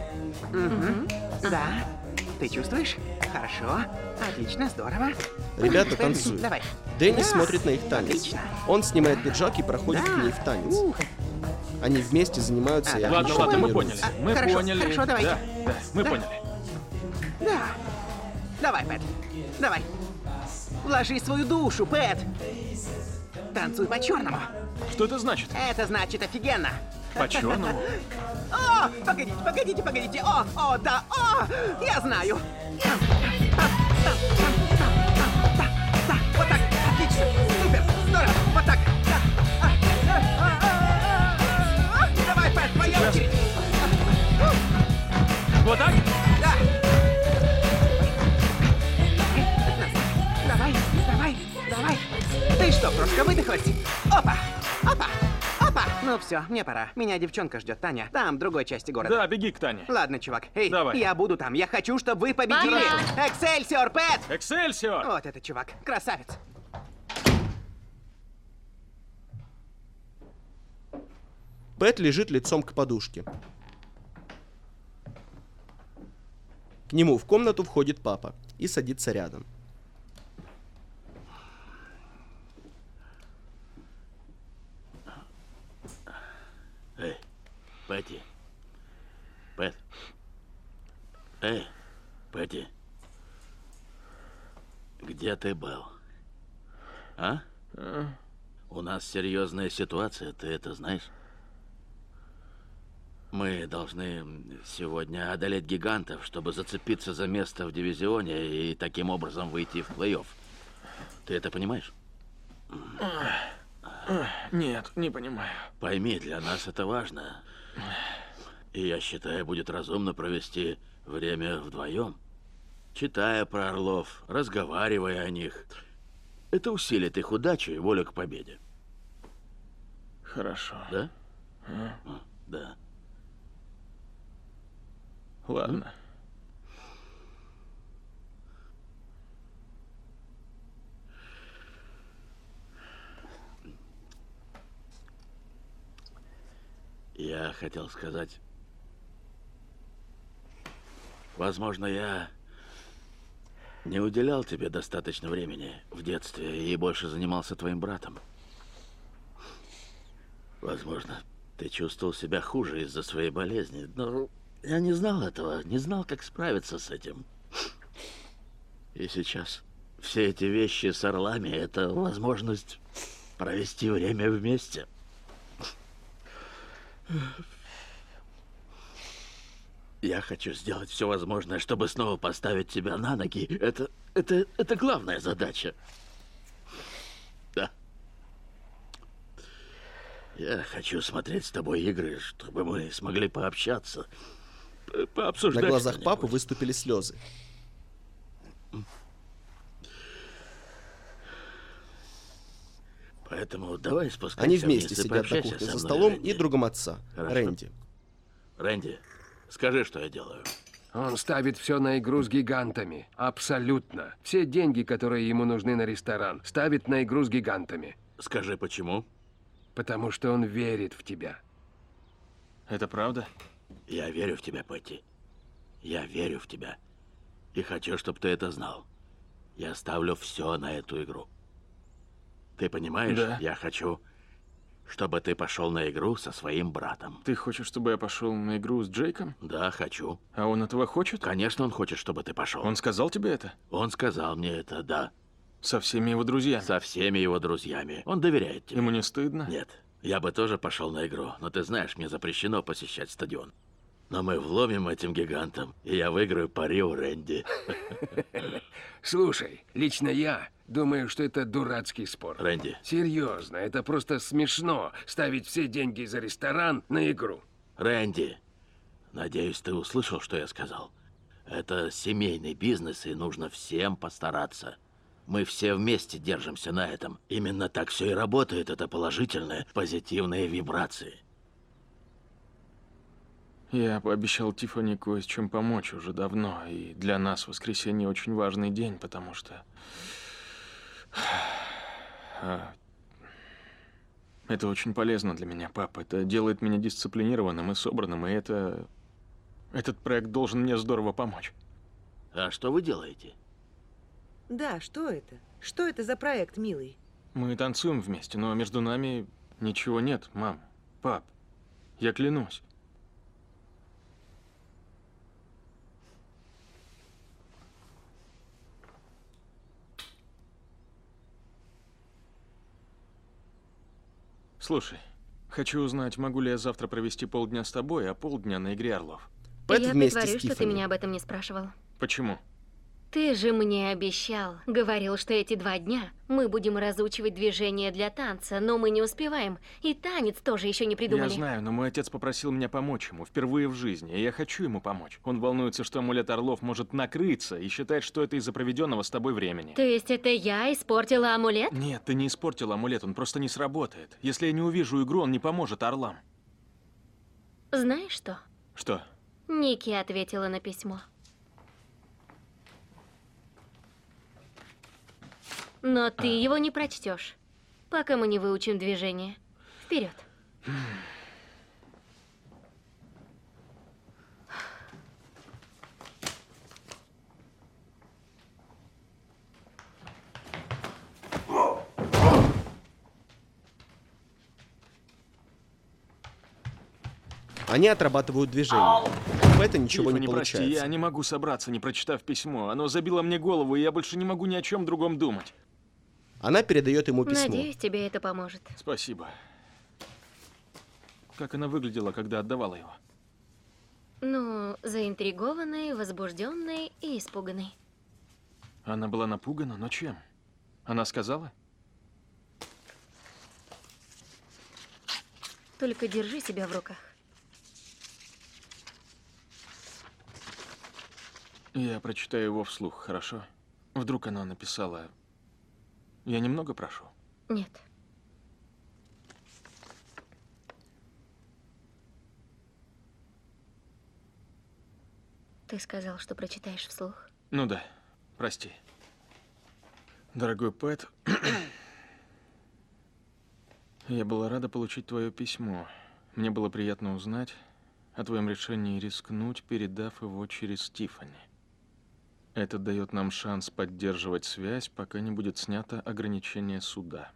Да. Ты чувствуешь? Хорошо. Отлично, здорово. Ребята Пэт, танцуют. Давай. Дэнни Да. смотрит на их танец. Отлично. Он снимает пиджак и проходит к ней в танец. Они вместе занимаются и Ладно, отлично ладно, мы тренируются. поняли. Мы хорошо, поняли. хорошо, давайте. Да, мы Да. поняли. Да. Давай, Пэт. Давай. Вложи свою душу, Пэт. Танцуй по-черному. Что это значит? Это значит офигенно. По-черному? О, погодите. О, да, я знаю. Да, вот так, отлично, супер, здорово, вот так. Давай, Пэт, твоя очередь. Вот так? Да. Давай. Ты что, крошка, выдохлась? Опа. Ну все, мне пора. Меня девчонка ждет, Таня. Там, в другой части города. Да, беги к Тане. Ладно, чувак. Эй, Давай. я буду там. Я хочу, чтобы вы победили. Эксельсиор, Пэт! Эксельсиор! Вот этот чувак. Красавец. Пэт лежит лицом к подушке. К нему в комнату входит папа и садится рядом. Эй, Пэтти. Пэт. Эй, Пэтти. Где ты был? А? У нас серьезная ситуация, ты это знаешь? Мы должны сегодня одолеть гигантов, чтобы зацепиться за место в дивизионе и таким образом выйти в плей-офф. Ты это понимаешь? Нет, не понимаю. Пойми, для нас это важно. И я считаю, будет разумно провести время вдвоем, читая про орлов, разговаривая о них. Это усилит их удачу и волю к победе. Хорошо. Да? Да. Ладно. Я хотел сказать... Возможно, я не уделял тебе достаточно времени в детстве и больше занимался твоим братом. Возможно, ты чувствовал себя хуже из-за своей болезни, но я не знал этого, не знал, как справиться с этим. И сейчас все эти вещи с орлами — это возможность провести время вместе. Я хочу сделать все возможное, чтобы снова поставить тебя на ноги. Это главная задача. Да. Я хочу смотреть с тобой игры, чтобы мы смогли пообщаться, пообсуждать. На глазах что-нибудь. папы выступили слезы. Поэтому давай спускайся Они вместе вниз и сидят на пообщайся кухне со за мной, столом Рэнди. и другом отца, Хорошо. Рэнди. Рэнди, скажи, что я делаю. Он ставит все на игру с гигантами. Абсолютно. Все деньги, которые ему нужны на ресторан, ставит на игру с гигантами. Скажи, почему? Потому что он верит в тебя. Это правда? Я верю в тебя, Пэтти. Я верю в тебя. И хочу, чтобы ты это знал. Я ставлю все на эту игру. Ты понимаешь? Да. Я хочу, чтобы ты пошел на игру со своим братом. Ты хочешь, чтобы я пошел на игру с Джейком? Да, хочу. А он этого хочет? Конечно, он хочет, чтобы ты пошел. Он сказал тебе это? Он сказал мне это, да. Со всеми его друзьями? Со всеми его друзьями. Он доверяет тебе. Ему не стыдно? Нет. Я бы тоже пошел на игру, но ты знаешь, мне запрещено посещать стадион. Но мы вломим этим гигантам, и я выиграю пари у Рэнди. Слушай, лично я думаю, что это дурацкий спор. Рэнди. Серьезно, это просто смешно ставить все деньги за ресторан на игру. Рэнди, надеюсь, ты услышал, что я сказал. Это семейный бизнес, и нужно всем постараться. Мы все вместе держимся на этом. Именно так все и работает. Это положительные, позитивные вибрации. Я пообещал Тиффани кое с чем помочь уже давно, и для нас воскресенье очень важный день, потому что... Это очень полезно для меня, пап. Это делает меня дисциплинированным и собранным, и этот проект должен мне здорово помочь. А что вы делаете? Да, что это? Что это за проект, милый? Мы танцуем вместе, но между нами ничего нет, мам, пап. Я клянусь. Слушай, хочу узнать, могу ли я завтра провести полдня с тобой, а полдня на игре Орлов. Пэт Я вместе с притворюсь, что ты Тиффани. меня об этом не спрашивал. Почему? Ты же мне обещал. Говорил, что эти 2 дня мы будем разучивать движения для танца, но мы не успеваем. И танец тоже еще не придумали. Я знаю, но мой отец попросил меня помочь ему впервые в жизни, и я хочу ему помочь. Он волнуется, что амулет Орлов может накрыться, и считает, что это из-за проведенного с тобой времени. То есть это я испортила амулет? Нет, ты не испортил амулет, он просто не сработает. Если я не увижу игру, он не поможет орлам. Знаешь что? Что? Ники ответила на письмо. Но ты его не прочтешь, пока мы не выучим движение. Вперед. Они отрабатывают движение. У Пэта ничего не Тиффани, прости, получается. я не могу собраться, не прочитав письмо. Оно забило мне голову, и я больше не могу ни о чем другом думать. Она передает ему письмо. Надеюсь, тебе это поможет. Спасибо. Как она выглядела, когда отдавала его? Ну, заинтригованный, возбужденный и испуганный. Она была напугана, но чем? Она сказала? Только держи себя в руках. Я прочитаю его вслух, хорошо? Вдруг она написала... Я немного прошу? Нет. Ты сказал, что прочитаешь вслух. Ну да, прости. Дорогой Пэт, я была рада получить твое письмо. Мне было приятно узнать о твоем решении рискнуть, передав его через Тиффани. Это дает нам шанс поддерживать связь, пока не будет снято ограничение суда.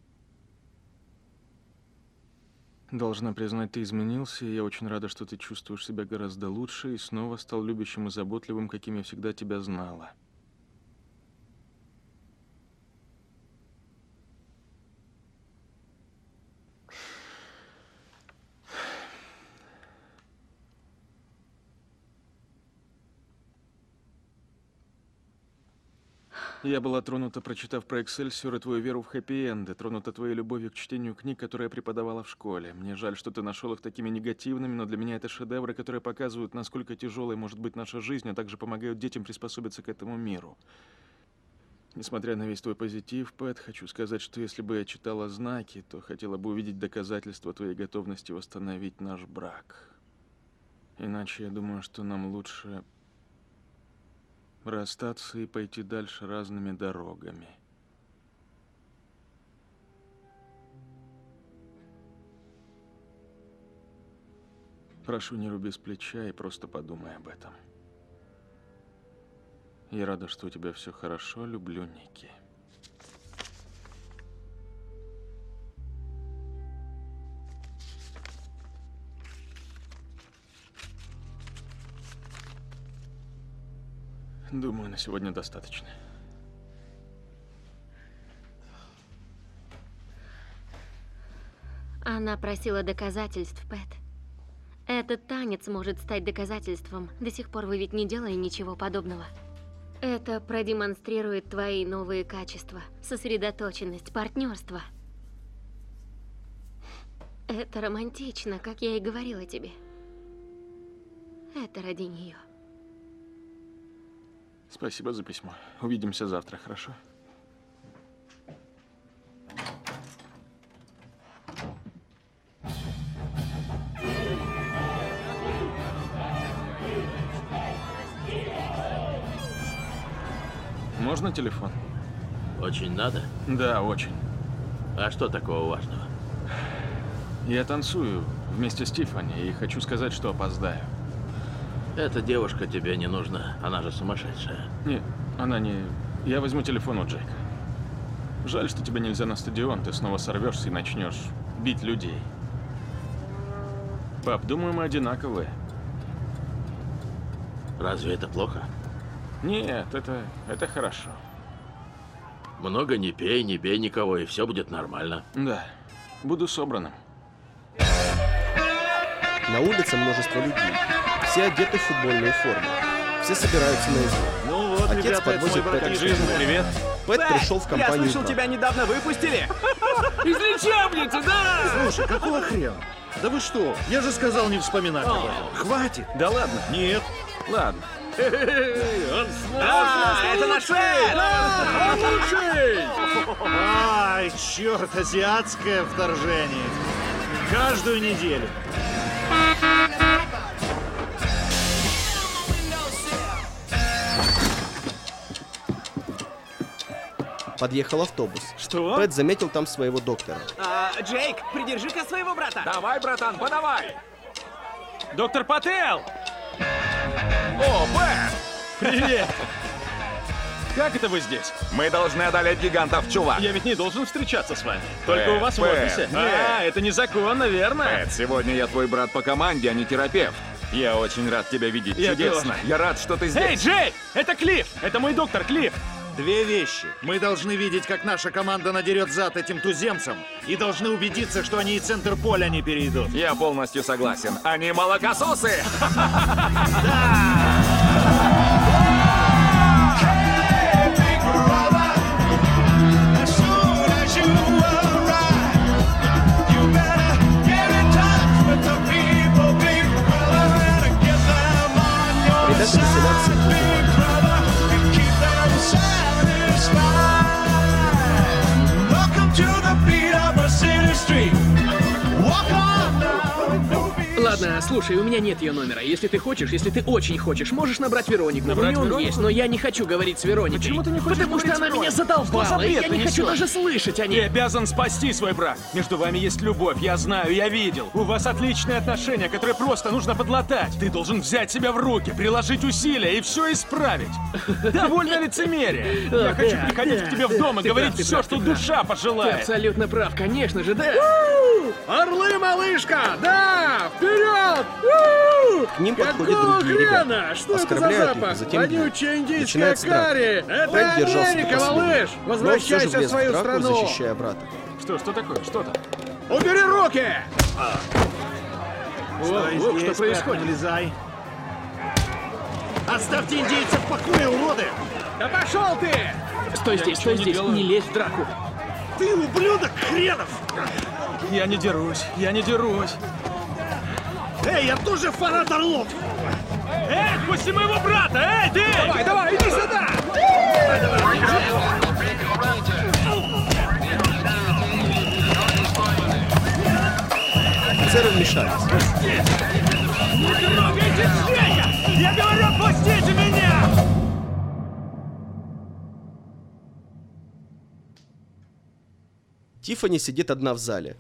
Должна признать, ты изменился, и я очень рада, что ты чувствуешь себя гораздо лучше и снова стал любящим и заботливым, каким я всегда тебя знала. Я была тронута, прочитав про Эксельсиор и твою веру в хэппи-энды, тронута твоей любовью к чтению книг, которые я преподавала в школе. Мне жаль, что ты нашел их такими негативными, но для меня это шедевры, которые показывают, насколько тяжелой может быть наша жизнь, а также помогают детям приспособиться к этому миру. Несмотря на весь твой позитив, Пэт, хочу сказать, что если бы я читала знаки, то хотела бы увидеть доказательства твоей готовности восстановить наш брак. Иначе я думаю, что нам лучше расстаться и пойти дальше разными дорогами. Прошу, не руби с плеча и просто подумай об этом. Я рада, что у тебя все хорошо. Люблю, Ники. Думаю, на сегодня достаточно. Она просила доказательств, Пэт. Этот танец может стать доказательством. До сих пор вы ведь не делали ничего подобного. Это продемонстрирует твои новые качества. Сосредоточенность, партнерство. Это романтично, как я и говорила тебе. Это ради нее. Спасибо за письмо. Увидимся завтра, хорошо? Можно телефон? Очень надо? Да, очень. А что такого важного? Я танцую вместе с Тиффани и хочу сказать, что опоздаю. Эта девушка тебе не нужна, она же сумасшедшая. Не, она не... Я возьму телефон у Джейка. Жаль, что тебе нельзя на стадион, ты снова сорвешься и начнешь бить людей. Пап, думаю, мы одинаковые. Разве это плохо? Нет, это хорошо. Много не пей, не бей никого, и все будет нормально. Да, буду собранным. На улице множество людей. Все одеты в футбольную форму. Все собираются на игру. Ну вот, Отец ребята, подвозит это мой Пэта. жизнь, привет. Пэт пришел в компанию. Я слышал, «Игра». тебя недавно выпустили. Из лечебницы, да! Слушай, какого хрена? Да вы что? Я же сказал не вспоминать об этом. Хватит. Да ладно. Нет. Ладно. Он это наш Пэт! Он лучший! Ай, черт, азиатское вторжение. Каждую неделю. Подъехал автобус. Что? Пэт заметил там своего доктора. Джейк, придержи-ка своего брата. Давай, братан, подавай! Доктор Паттел! О, Пэт! Привет! Как это вы здесь? Мы должны одолеть гигантов, чувак! Я ведь не должен встречаться с вами. Только Пэт, у вас в Пэт, офисе. нет. Это незаконно, верно? Пэт, сегодня я твой брат по команде, а не терапевт. Я очень рад тебя видеть. Я Чудесно. тоже. Я рад, что ты здесь. Эй, Джей! Это Клифф! Это мой доктор Клифф! Две вещи. Мы должны видеть, как наша команда надерет зад этим туземцам, и должны убедиться, что они и центр поля не перейдут. Я полностью согласен. Они молокососы! Ребята веселятся. Ладно, Ладно, слушай, у меня нет ее номера. Если ты хочешь, если ты очень хочешь, можешь набрать Веронику. Набрать у нее он Веронику? есть, но я не хочу говорить с Вероникой. Почему ты не хочешь Потому что говорить с она меня Вероникой? задолбала, Что за и бред я ты не хочу несешь? даже слышать о Ты ней. обязан спасти свой брак. Между вами есть любовь, я знаю, я видел. У вас отличные отношения, которые просто нужно подлатать. Ты должен взять себя в руки, приложить усилия и все исправить. Довольно лицемерие. Я хочу приходить к тебе в дом и говорить все, что душа Ты пожелает. абсолютно прав, конечно же, да. Орлы, малышка! Да! Вперед! К ним подходят другие ребята, Что это за оскорбляют их, запах? а затем Вонючая индийская начинается драка. карри! Это Пэт держался Америка, до последнего, малыш! но все же Возвращайся в влез в свою драку, страну! защищая брата. Что такое? Что там? Убери руки! Что происходит? Влезай. Оставьте индейцев в покое, уроды! Да пошел ты! Стой здесь, стой здесь, не лезь в драку. Ты ублюдок хренов! Я не дерусь, я не дерусь. Эй, я тоже Фарад Орлов! Эй, пусти моего брата! Эй, ты! Давай, иди сюда! Офицеры вмешались. Не трогайте шея! Я говорю, пустите меня! Тиффани сидит одна в зале.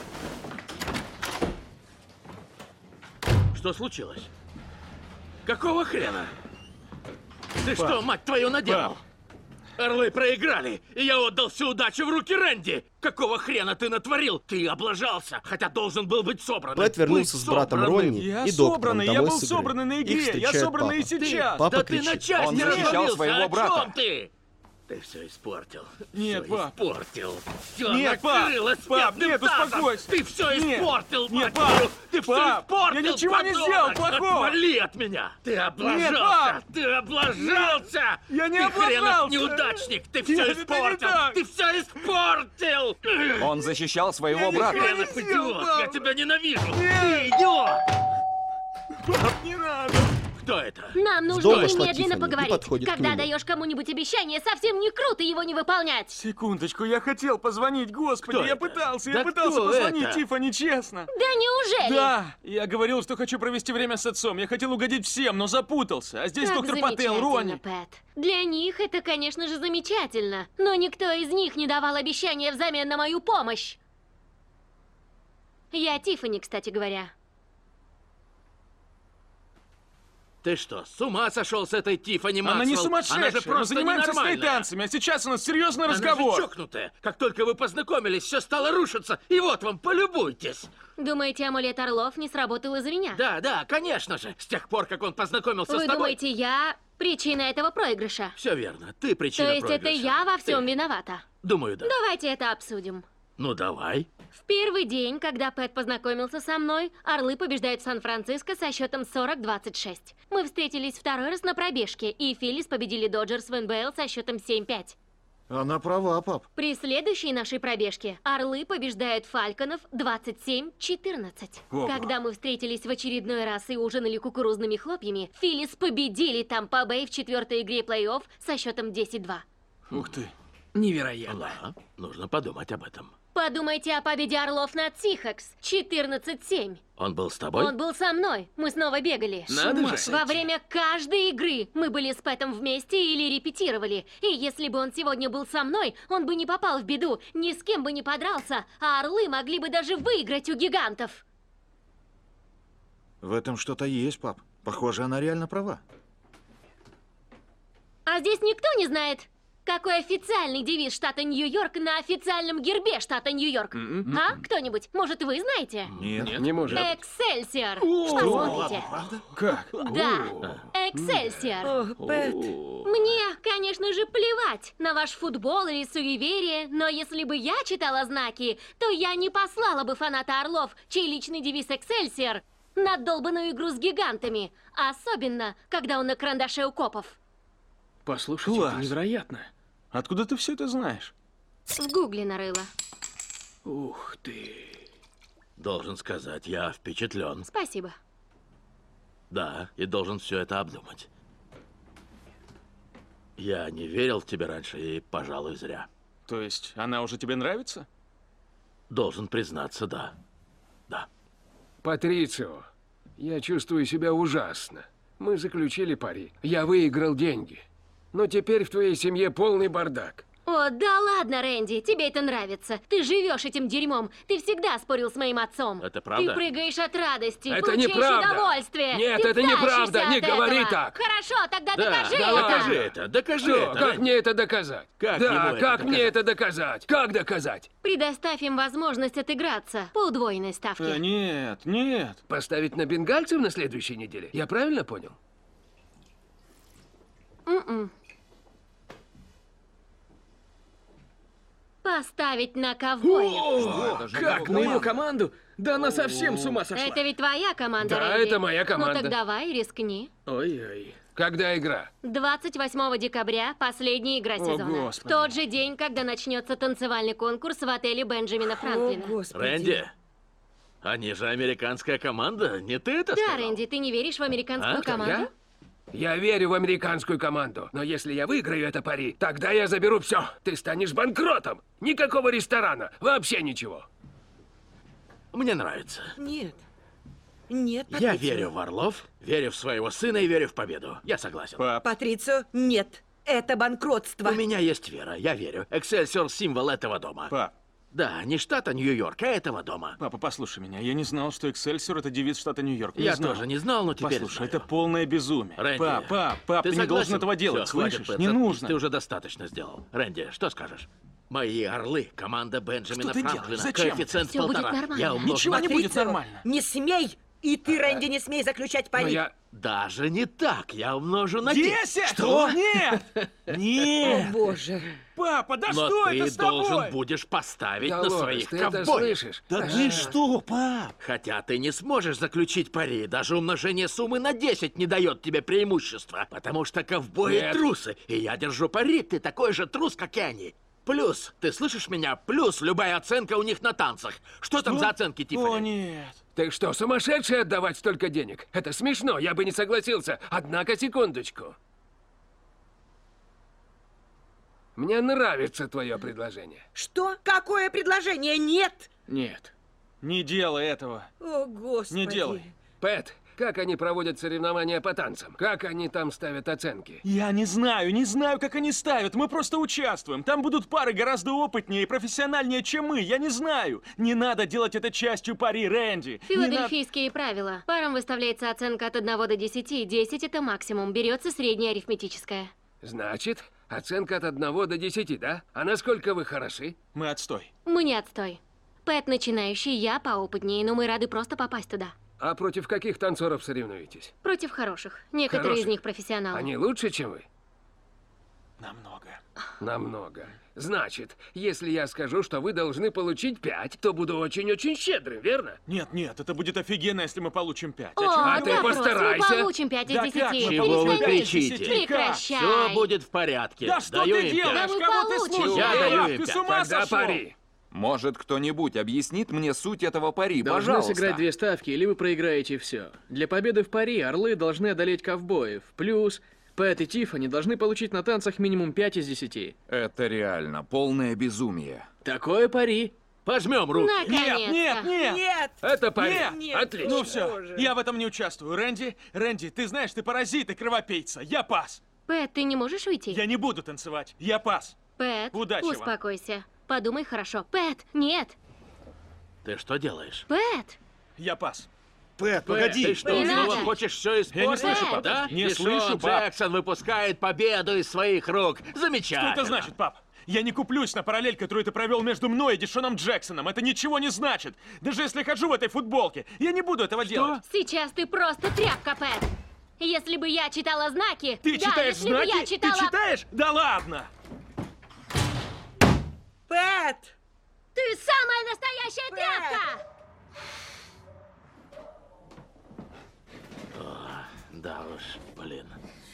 Что случилось? Какого хрена? Ты Пап. что, мать твою, наделал? Орлы проиграли, и я отдал всю удачу в руки Рэнди. Какого хрена ты натворил? Ты облажался, хотя должен был быть собран. Пэт вернулся с братом Ронни Я и доктором собранный, домой я был с игры. собранный на Их игре, я встречает собранный и папа. сейчас. Папа Да кричит. ты на части Он защищал развалился, своего о брата. чем ты? Ты все испортил. Нет, Всё пап. испортил. Все Нет, пап. накрылось Пап, медным нет, тазом. успокойся. Ты все Нет. испортил, Нет, мать пап. твою. Ты все Пап, испортил, я ничего не подонок. сделал плохого. Отвали от меня. Ты облажался. пап. Ты облажался. Я не Ты хренов облажался. неудачник. Ты Нет, все это не испортил. так. Ты все испортил. Он защищал своего брата. Хренов идиот. пап. Я тебя ненавижу. Нет. Ты идиот. Пап, не надо. Кто это? Нам В нужно дом вошла немедленно Тиффани и поговорить. подходит к Когда нему. даешь кому-нибудь обещание, совсем не круто его не выполнять. Секундочку, я хотел позвонить, господи, Кто я это? пытался, Да я пытался кто позвонить это? Тиффани, честно. Да неужели? Да, я говорил, что хочу провести время с отцом. Я хотел угодить всем, но запутался. А здесь Как доктор Паттел, замечательно, Ронни. Пэт. Для них это, конечно же, замечательно. Но никто из них не давал обещания взамен на мою помощь. Я Тиффани, кстати говоря. Ты что, с ума сошел с этой Тиффани Максвелл? Она не Она сумасшедшая, же мы просто занимаемся с ней ненормальная. танцами, а сейчас у нас серьезный Она же разговор. чокнутая. Как только вы познакомились, все стало рушиться. И вот вам, полюбуйтесь. Думаете, амулет Орлов не сработал из-за меня? Да, конечно же. С тех пор, как он познакомился Вы с тобой. думаете, я причина этого проигрыша? Все верно. Ты причина То есть это проигрыша. я во всем Ты. виновата? Думаю, да. Давайте это обсудим. Ну, давай. В первый день, когда Пэт познакомился со мной, Орлы побеждают в Сан-Франциско со счетом 40-26. Мы встретились второй раз на пробежке, и Филлис победили Доджерс в НБЛ со счетом 7-5. Она права, пап. При следующей нашей пробежке Орлы побеждают Фальконов 27-14. Ого. Когда мы встретились в очередной раз и ужинали кукурузными хлопьями, Филлис победили Тампа Бэй в четвертой игре плей-офф со счетом 10-2. Ух ты. Невероятно. Ага, нужно подумать об этом. Подумайте о победе Орлов над Сихакс 14-7. Он был с тобой? Он был со мной. Мы снова бегали. Надо же. Во время каждой игры мы были с Пэтом вместе или репетировали. И если бы он сегодня был со мной, он бы не попал в беду, ни с кем бы не подрался, а Орлы могли бы даже выиграть у гигантов. В этом что-то есть, пап. Похоже, она реально права. А здесь никто не знает, какой официальный девиз штата Нью-Йорк на официальном гербе штата Нью-Йорк. А? Кто-нибудь? Может, вы знаете? Нет. Не может. Эксельсиор. Что? Посмотрите. Как? Да, Эксельсиор. Ох, Пэт. Мне, конечно же, плевать на ваш футбол или суеверие, но если бы я читала знаки, то я не послала бы фаната Орлов, чей личный девиз Эксельсиор, на долбаную игру с гигантами. Особенно, когда он на карандаше у копов. Послушайте, Класс. это невероятно. Откуда ты все это знаешь? В гугле нарыла. Ух ты. Должен сказать, я впечатлен. Спасибо. Да, и должен все это обдумать. Я не верил в тебя раньше и, пожалуй, зря. То есть она уже тебе нравится? Должен признаться, да. Да. Патрицио, Я чувствую себя ужасно. Мы заключили пари. Я выиграл деньги. Но теперь в твоей семье полный бардак. О, да ладно, Рэнди, тебе это нравится. Ты живешь этим дерьмом. Ты всегда спорил с моим отцом. Это правда? Ты прыгаешь от радости, Это получаешь неправда. удовольствие. Нет, Ты это неправда. тащишься Не от говори этого. так. Хорошо, тогда Да, докажи да, это. докажи это, докажи Что? это. Как Рэнди. мне это доказать? Как да, ему это как мне доказать? это доказать? Как доказать? Предоставь им возможность отыграться по удвоенной ставке. Нет, нет. Поставить на бенгальцев на следующей неделе? Я правильно понял? Поставить на ковбоев. О, как? На его команду? Да она совсем с ума сошла. Это ведь твоя команда, Да, Рэнди. это моя команда. Ну так давай, рискни. Ой-ой. Когда игра? 28 декабря, последняя игра сезона. Господи. В тот же день, когда начнется танцевальный конкурс в отеле Бенджамина Франклина. Рэнди, они же американская команда, не ты это Да, сказал? Рэнди, ты не веришь в американскую А? команду? Я верю в американскую команду, но если я выиграю это пари, тогда я заберу все. Ты станешь банкротом. Никакого ресторана, вообще ничего. Мне нравится. Нет. Нет, Я Патрицио. верю в Орлов, верю в своего сына и верю в победу. Я согласен. Патрицио, нет. Это банкротство. У меня есть вера, я верю. Эксельсиор — символ этого дома. Пап. Да, не штата Нью-Йорк, а этого дома. Папа, послушай меня. Я не знал, что Эксельсиор — это девиз штата Нью-Йорк. Я тоже не знал, но теперь Послушай, знаю. это полное безумие. Рэнди, Пап, ты не согласен? должен этого делать, Всё, хватит, слышишь? Пэт, Не заткнись, нужно. Ты уже достаточно сделал. Рэнди, что скажешь? Мои орлы, команда Бенджамина Что ты Франклина. делаешь? Зачем? Коэффициент Всё будет 1,5. нормально. Я умножу Ничего на не три. будет нормально. Не смей! И ты, Рэнди, не смей заключать пари. Даже не так. Я умножу на 10! Что? Нет! Нет! О, боже. Папа, да Но что ты это с тобой? должен будешь поставить на Долорес, своих ты это ковбоев. слышишь? Да ты что, пап? Хотя ты не сможешь заключить пари, даже умножение суммы на 10 не дает тебе преимущества, потому что ковбои Нет. трусы, и я держу пари, ты такой же трус, как и они. Плюс, ты слышишь меня? Плюс любая оценка у них на танцах. Что там за оценки, Тиффани? О, нет. Ты что, сумасшедший отдавать столько денег? Это смешно, я бы не согласился. Однако, секундочку. Мне нравится твое предложение. Что? Какое предложение? Нет! Нет. Не делай этого. О, Господи. Не делай. Пэт, как они проводят соревнования по танцам? Как они там ставят оценки? Я не знаю, как они ставят. Мы просто участвуем. Там будут пары гораздо опытнее и профессиональнее, чем мы. Я не знаю. Не надо делать это частью пари, Рэнди. Не надо- Филадельфийские правила. Парам выставляется оценка от 1 до 10. 10 это максимум. Берется средняя арифметическая. Значит, оценка от 1 до 10, да? А насколько вы хороши? Мы отстой. Мы не отстой. Пэт начинающий, я поопытнее, но мы рады просто попасть туда. А против каких танцоров соревнуетесь? Против хороших. Некоторые Хороших? из них профессионалы. Они лучше, чем вы? Намного. Намного. Значит, если я скажу, что вы должны получить 5, то буду очень-очень щедрым, верно? Нет, это будет офигенно, если мы получим 5. О, А ты да, постарайся. мы получим 5 из Да 10. как мы Чего вы Перестань. кричите? Прекращай. Все будет в порядке. Да что Даю ты им делаешь? Да вы Кого ты получите. слушаешь? Я даю им Ты с 5. ума Тогда сошел? пари. Может, кто-нибудь объяснит мне суть этого пари, Должны пожалуйста? сыграть 2 ставки, или вы проиграете все. Для победы в пари орлы должны одолеть ковбоев. Плюс Пэт и Тиффани должны получить на танцах минимум 5 из 10. Это реально полное безумие. Такое пари. Пожмем руки. Наконец-то. Нет! Это пари. Нет. Отлично. Ну все, я в этом не участвую. Рэнди, ты знаешь, ты паразит и кровопийца. Я пас. Пэт, ты не можешь уйти? Я не буду танцевать. Я пас. Пэт, Удачи вам. успокойся. Подумай хорошо. Пэт, нет. Ты что делаешь? Пэт. Я пас. Пэт, Ты погоди. что, Не снова надо. хочешь все испортить? Я не слышу, пап. Да? Не И слышу, Шон пап. Джексон выпускает победу из своих рук. Замечательно. Что это значит, пап? Я не куплюсь на параллель, которую ты провел между мной и Дишоном Джексоном. Это ничего не значит. Даже если хожу в этой футболке, я не буду этого делать. Сейчас ты просто тряпка, Пэт. Если бы я читала знаки... Ты да, читаешь если бы знаки? я читала... Ты читаешь? Да ладно! Пэт! Ты самая настоящая тряпка! Да уж, блин.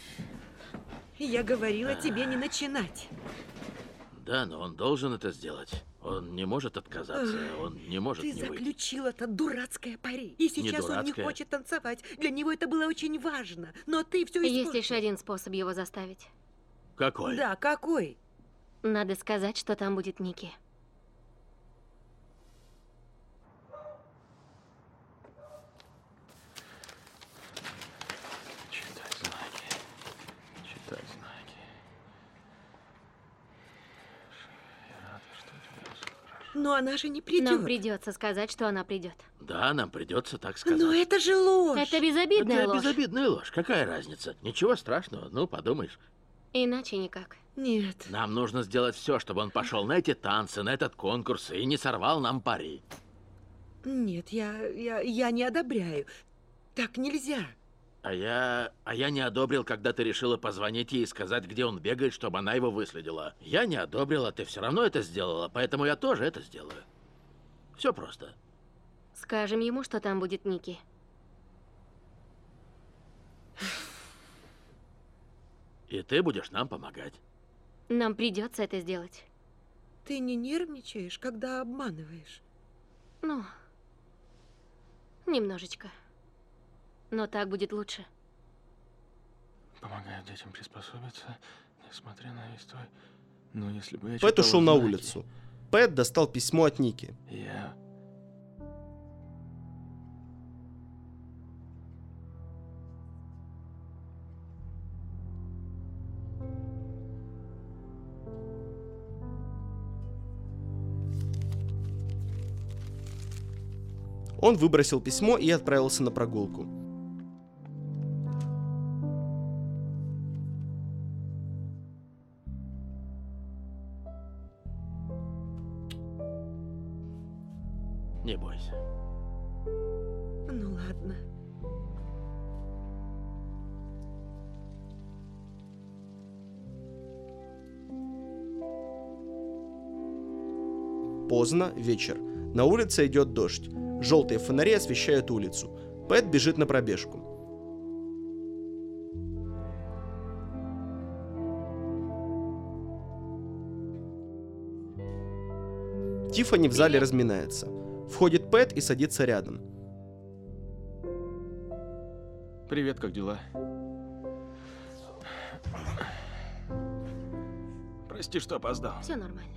Я говорила тебе не начинать. Да, но он должен это сделать. Он не может отказаться, он не может Ты не выйти. заключил это дурацкое пари. И сейчас он не дурацкое. хочет танцевать. Для него это было очень важно. Но ты все испортил. Есть лишь один способ его заставить. Какой? Да, какой? Надо сказать, что там будет Ники. Но она же не придет. Нам придется сказать, что она придет. Да, нам придется так сказать. Но это же ложь. Это безобидная Это ложь. безобидная ложь. Какая разница? Ничего страшного, ну подумаешь. Иначе никак. Нет. Нам нужно сделать все, чтобы он пошел на эти танцы, на этот конкурс и не сорвал нам пари. Нет, я не одобряю. Так нельзя. А я не одобрил, когда ты решила позвонить ей и сказать, где он бегает, чтобы она его выследила. Я не одобрил, а ты все равно это сделала, поэтому я тоже это сделаю. Все просто. Скажем ему, что там будет Ники. И ты будешь нам помогать. Нам придется это сделать. Ты не нервничаешь, когда обманываешь? Ну, немножечко. Но так будет лучше. Помогаю детям приспособиться, несмотря на весь твой... Но если бы я Пэт ушел на улицу. Пэт достал письмо от Ники. Я... Он выбросил письмо и отправился на прогулку. Не бойся. Ну ладно. Поздно, вечер. На улице идет дождь. Желтые фонари освещают улицу. Пэт бежит на пробежку. Тиффани в зале разминается. Входит Пэт и садится рядом. Привет, как дела? Прости, что опоздал. Все нормально.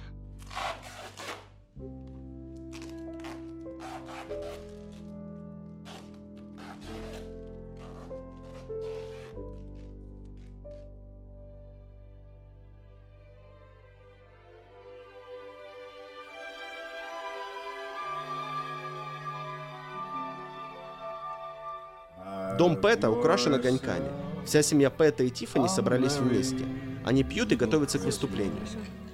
Дом Пэта украшен огоньками. Вся семья Пэта и Тиффани собрались вместе. Они пьют и готовятся к выступлению.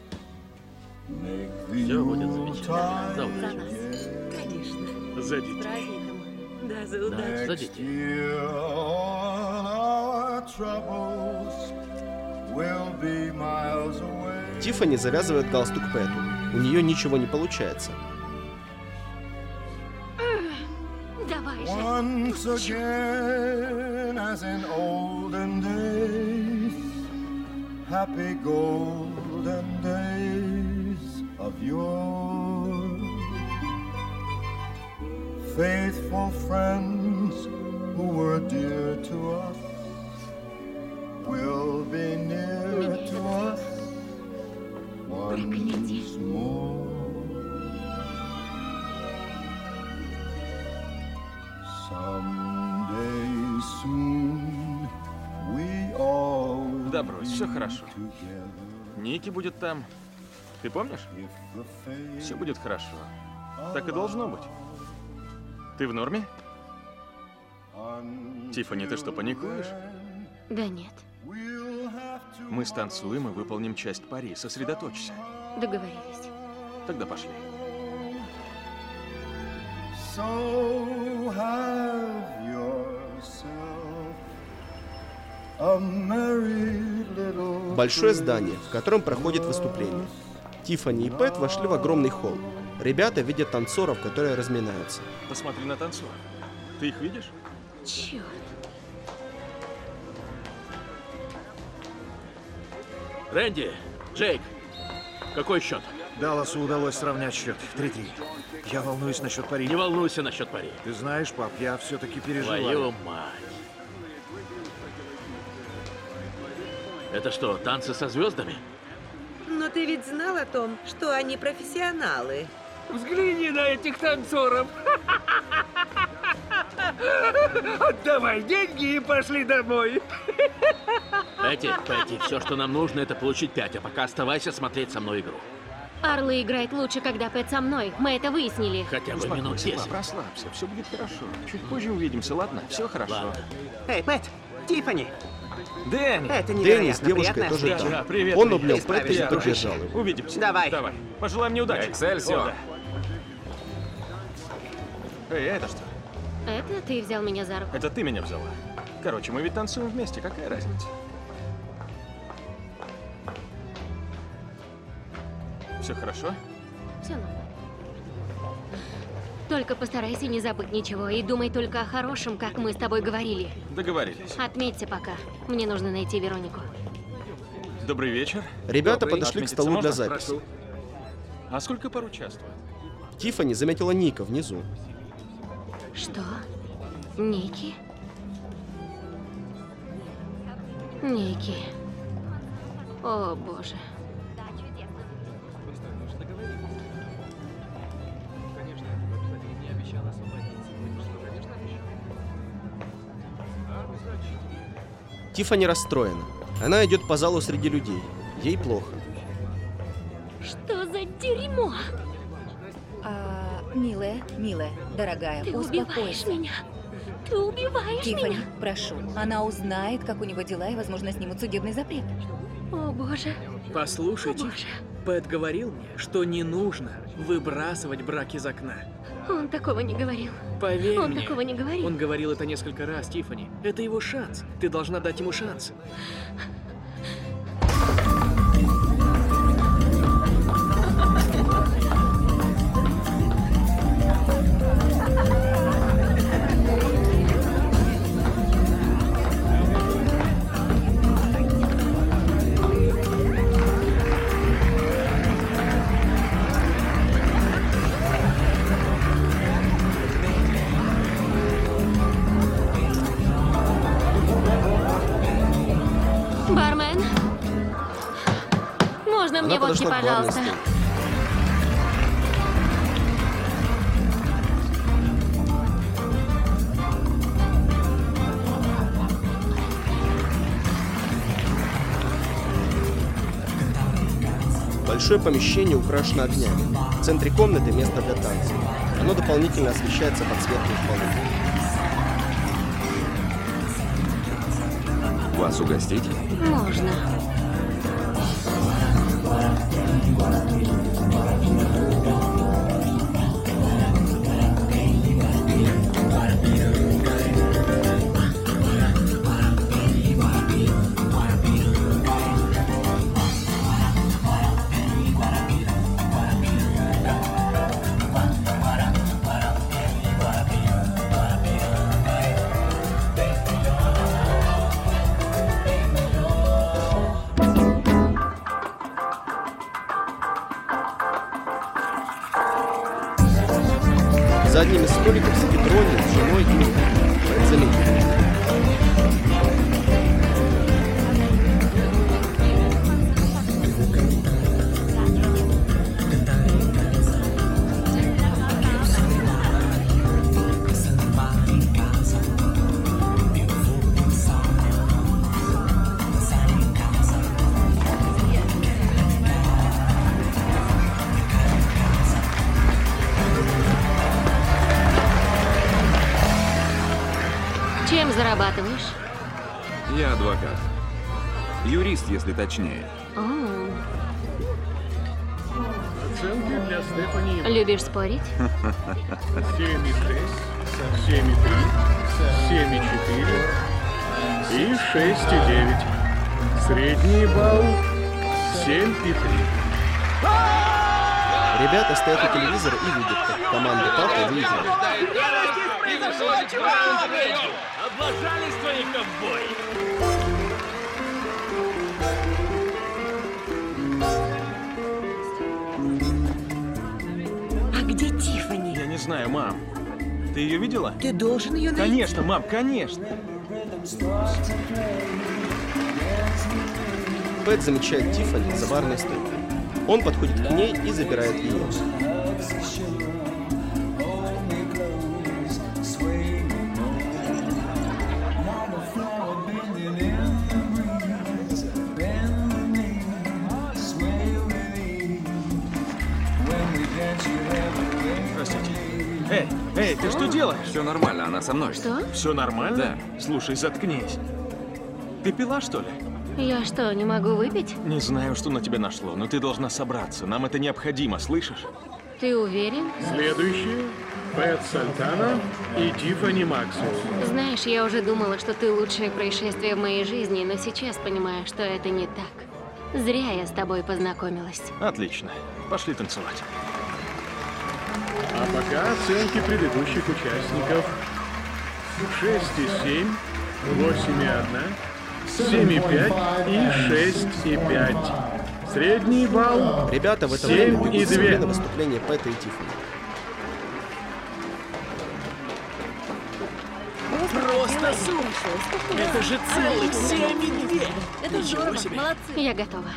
Все будет замечательно. За нас. Конечно. За С детей. праздником. Да, за Да, удачу. за детей. Тиффани завязывает галстук Пэту. У нее ничего не получается. Давай же. Once again, as in olden days, happy golden days of yore. Faithful friends who were dear to us will be near to us once more. Someday soon we all Да брось, все хорошо. Ники будет там. Ты помнишь? Все будет хорошо. Так и должно быть. Ты в норме? Тиффани, ты что, паникуешь? Да нет. Мы станцуем и выполним часть пари. Сосредоточься. Договорились. Тогда пошли. So have yourself a merry little Большое здание, в котором проходит выступление. Тиффани и Пэт вошли в огромный холл. Ребята видят танцоров, которые разминаются. Посмотри на танцоров. Ты их видишь? Черт. Рэнди, Джейк, какой счет? Далласу удалось сравнять счет. 3-3. Я волнуюсь насчет пари. Не волнуйся насчет пари. Ты знаешь, пап, я все-таки переживаю. Твою мать. Это что, танцы со звездами? Но ты ведь знал о том, что они профессионалы. Взгляни на этих танцоров. Отдавай деньги и пошли домой. Пэти, все, что нам нужно, это получить 5, а пока оставайся смотреть со мной игру. Орлы играют лучше, когда Пэт со мной. Мы это выяснили. Хотя бы минут 10. Расслабься, все будет хорошо. Чуть позже увидимся, ладно? Все хорошо. Ладно. Эй, Пэт, Тиффани! Дэнни! Это Дэнни с невероятно девушкой приятная тоже встреча. там. Привет, Он привет. обнял Ты Пэта и справишься, поддержал его. Увидимся. Давай. Давай. Пожелай мне удачи. Эксельсиор. О, да. Эй, это что? Это ты взял меня за руку. Это ты меня взяла. Короче, мы ведь танцуем вместе, какая разница? Все хорошо? Все нормально. Только постарайся не забыть ничего и думай только о хорошем, как мы с тобой говорили. Договорились. Отметься пока. Мне нужно найти Веронику. Добрый вечер. Ребята Добрый. подошли к Отметиться столу для можно? записи. Прошу. А сколько пар участвует? Тиффани заметила Ника внизу. Что? Ники? Ники. О, боже. Тиффани расстроена. Она идет по залу среди людей. Ей плохо. Что за дерьмо? Милая, дорогая, Ты убиваешь успокойся. меня. Ты убиваешь Тиффани, меня. прошу. Она узнает, как у него дела, и, возможно, снимут судебный запрет. О, боже. Послушайте, О, боже. Пэт говорил мне, что не нужно выбрасывать брак из окна. Он такого не говорил. Поверь Он мне. такого не говорил. Он говорил это несколько раз, Тиффани. Это его шанс. Ты должна дать ему шанс. Бармен? Можно мне водки, подошла к барной пожалуйста? стойке. Большое помещение украшено огнями. В центре комнаты место для танцев. Оно дополнительно освещается подсветкой в полу. Вас угостить? Можно. За одним из столиков сидит Ронни с женой и Ником. Пэт заметил. Чем зарабатываешь? Я адвокат. Юрист, если точнее. О, Оценки для Стефани. любишь спорить? 7,6, 7,3, 7,4 и 6,9. Средний балл 7,3. Ребята стоят у телевизора и видят, как команда папы выиграла. Облажались твои ковбои! А где Тиффани? Я не знаю, мам. Ты ее видела? Ты должен ее найти. Конечно, мам, конечно. Пэт замечает Тиффани за барной стойкой. Он подходит к ней и забирает ее. Простите. Эй, ты что делаешь? Все нормально, она со мной. Что? Все нормально? Да. Слушай, заткнись. Ты пила, что ли? Я что, не могу выпить? Не знаю, что на тебя нашло, но ты должна собраться. Нам это необходимо, слышишь? Ты уверен? Следующие. Пэт Сальтана и Тиффани Максвелл. Знаешь, я уже думала, что ты лучшее происшествие в моей жизни, но сейчас понимаю, что это не так. Зря я с тобой познакомилась. Отлично. Пошли танцевать. А пока оценки предыдущих участников. 6,7, 8,1, 7,5 и 6,5. Средний балл. Ребята в это время бегут и на выступление Пэта и Тиффани. Просто сумасшедший! Это же целых 7,2! Это здорово, молодцы. Я готова.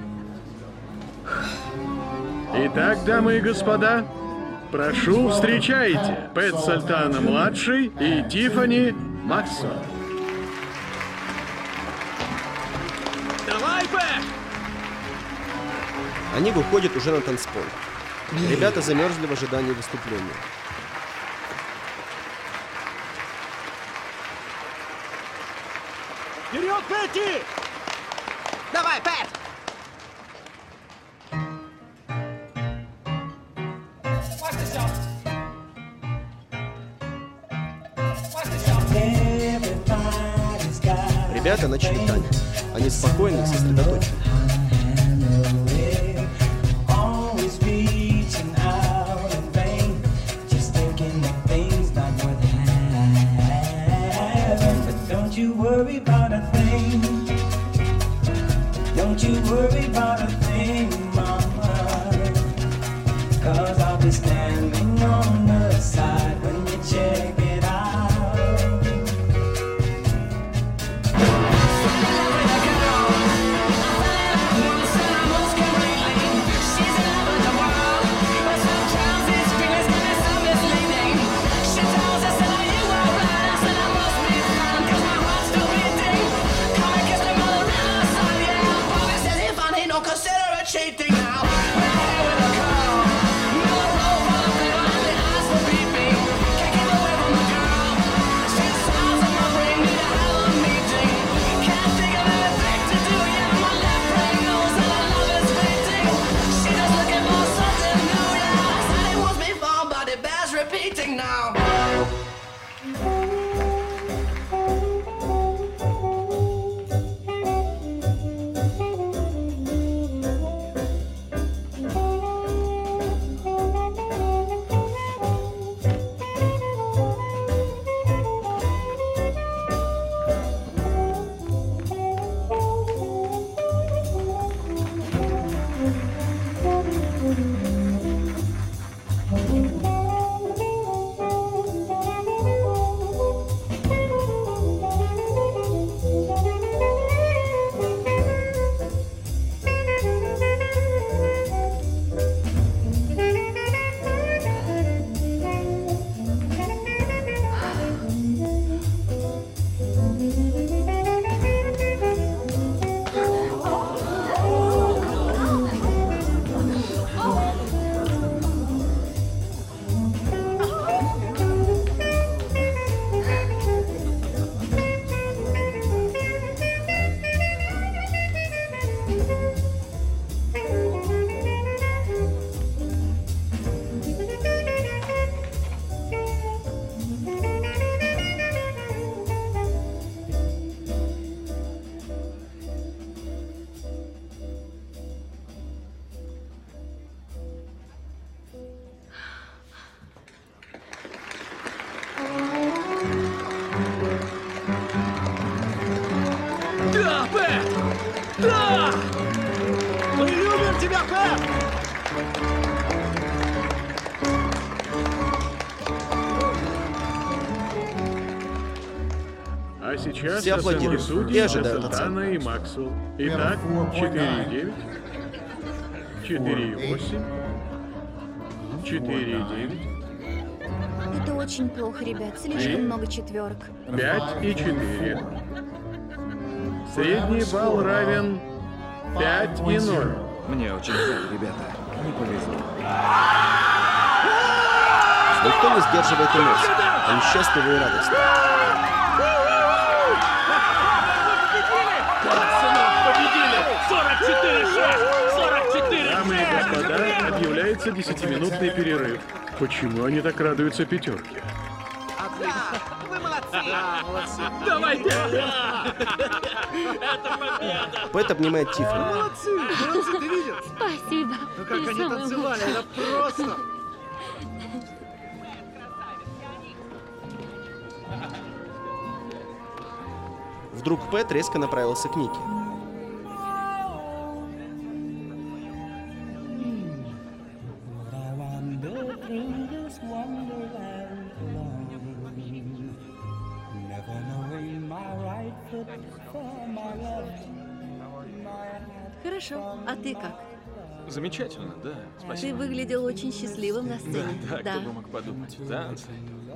Итак, дамы и господа, прошу, встречайте Пэт Сальтана-младший и Тиффани Максвелл. Давай, Пэт! Они выходят уже на танцпол. Ребята замерзли в ожидании выступления. Вперед, Петти! Давай, Пэт! Ребята начали танец. Они спокойны и сосредоточены. Don't you worry about a thing, mama, 'cause I'll be standing on the side when you check it out. Cheating now. With a girl, no role for the only eyes for peeping. Can't keep away from the girl. She sounds on my brain, need a hell of a meeting. Can't think of anything to do, yeah. My left brain knows that our love is fleeting. She just looking for something new, yeah. I said it was before, but it bears repeating now. Да, Пэт! Да! Мы любим тебя, Пэт! А сейчас Все аплодируют судьи и ожидают Сальтана и Максвелл. Итак, 4,9, 4,8, 4,9, Это очень плохо, ребят. Слишком много четверок. 5,4. Средний балл равен 5,0. Мне очень жаль, ребята. Не повезло. Никто не сдерживает эмоций. Они счастливы и радостны. Победили! 44-6! 44-6! Дамы и господа, объявляется 10-минутный перерыв. Почему они так радуются пятерке? Вы молодцы! Давайте! Это победа! Пэт обнимает Тиффани. Молодцы! Молодцы, ты видел? Спасибо. Ну как они танцевали, это просто... Вдруг Пэт резко направился к Нике. Хорошо. А ты как? Замечательно, да, Ты спасибо. выглядел очень счастливым на сцене. Да, кто бы мог подумать. Танцы.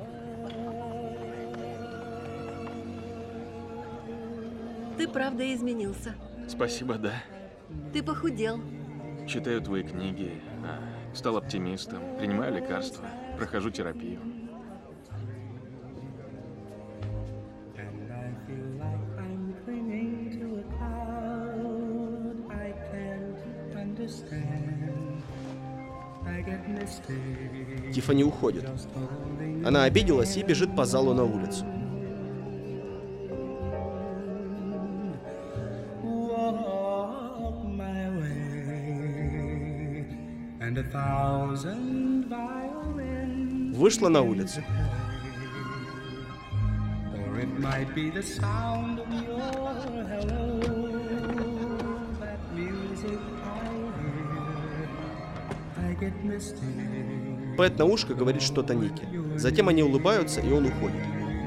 Ты правда изменился. Спасибо, да. Ты похудел. Читаю твои книги, стал оптимистом, принимаю лекарства, прохожу терапию. Тиффани уходит. Она обиделась и бежит по залу на улицу. Вышла на улицу. Пэт на ушко говорит что-то Нике. Затем они улыбаются, и он уходит.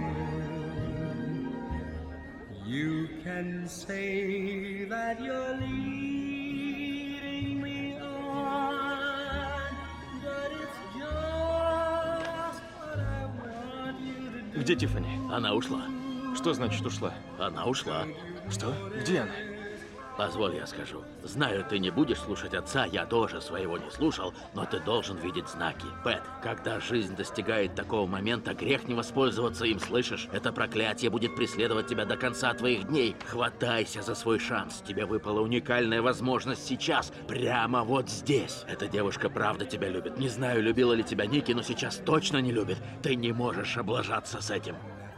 Где Тиффани? Она ушла. Что значит ушла? Она ушла. Что? Где она? Позволь, я скажу. Знаю, ты не будешь слушать отца, я тоже своего не слушал, но ты должен видеть знаки. Пэт, когда жизнь достигает такого момента, грех не воспользоваться им, слышишь? Это проклятие будет преследовать тебя до конца твоих дней. Хватайся за свой шанс. Тебе выпала уникальная возможность сейчас, прямо вот здесь. Эта девушка правда тебя любит. Не знаю, любила ли тебя Ники, но сейчас точно не любит. Ты не можешь облажаться с этим.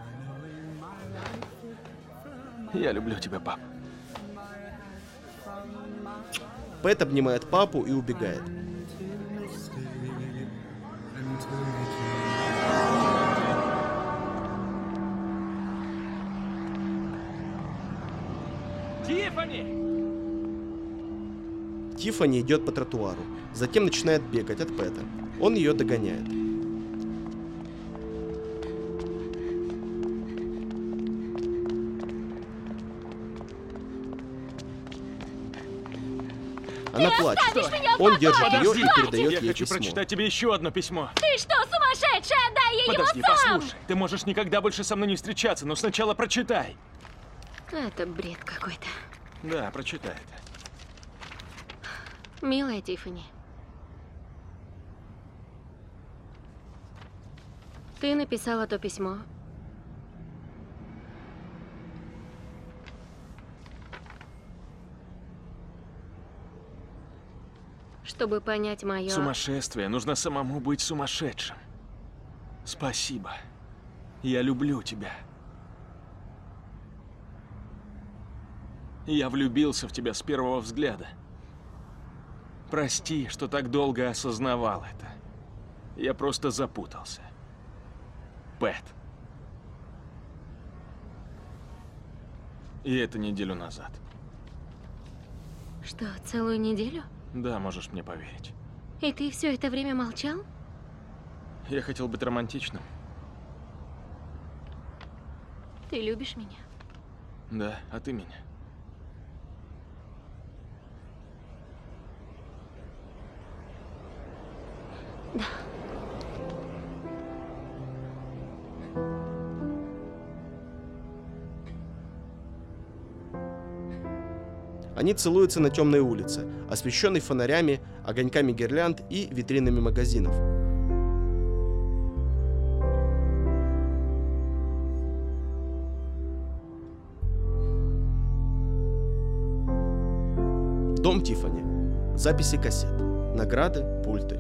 Я люблю тебя, пап. Пэт обнимает папу и убегает. Тиффани! Тиффани идет по тротуару, затем начинает бегать от Пэта. Он ее догоняет. Она плачет. Он держит ее и передает Я ей хочу письмо. прочитать тебе еще одно письмо. Ты что, сумасшедшая? Отдай ей Подожди, его сам! послушай. Ты можешь никогда больше со мной не встречаться, но сначала прочитай. Это бред какой-то. Да, прочитай это. Милая Тиффани. Ты написала то письмо. Чтобы понять мое... Сумасшествие. Нужно самому быть сумасшедшим. Спасибо. Я люблю тебя. Я влюбился в тебя с первого взгляда. Прости, что так долго осознавал это. Я просто запутался. Пэт. И это неделю назад. Что, целую неделю? Да, можешь мне поверить. И ты все это время молчал? Я хотел быть романтичным. Ты любишь меня? Да, а ты меня? Да. Они целуются на темной улице, освещенной фонарями, огоньками гирлянд и витринами магазинов. Дом Тиффани. Записи кассет. Награды, пульты.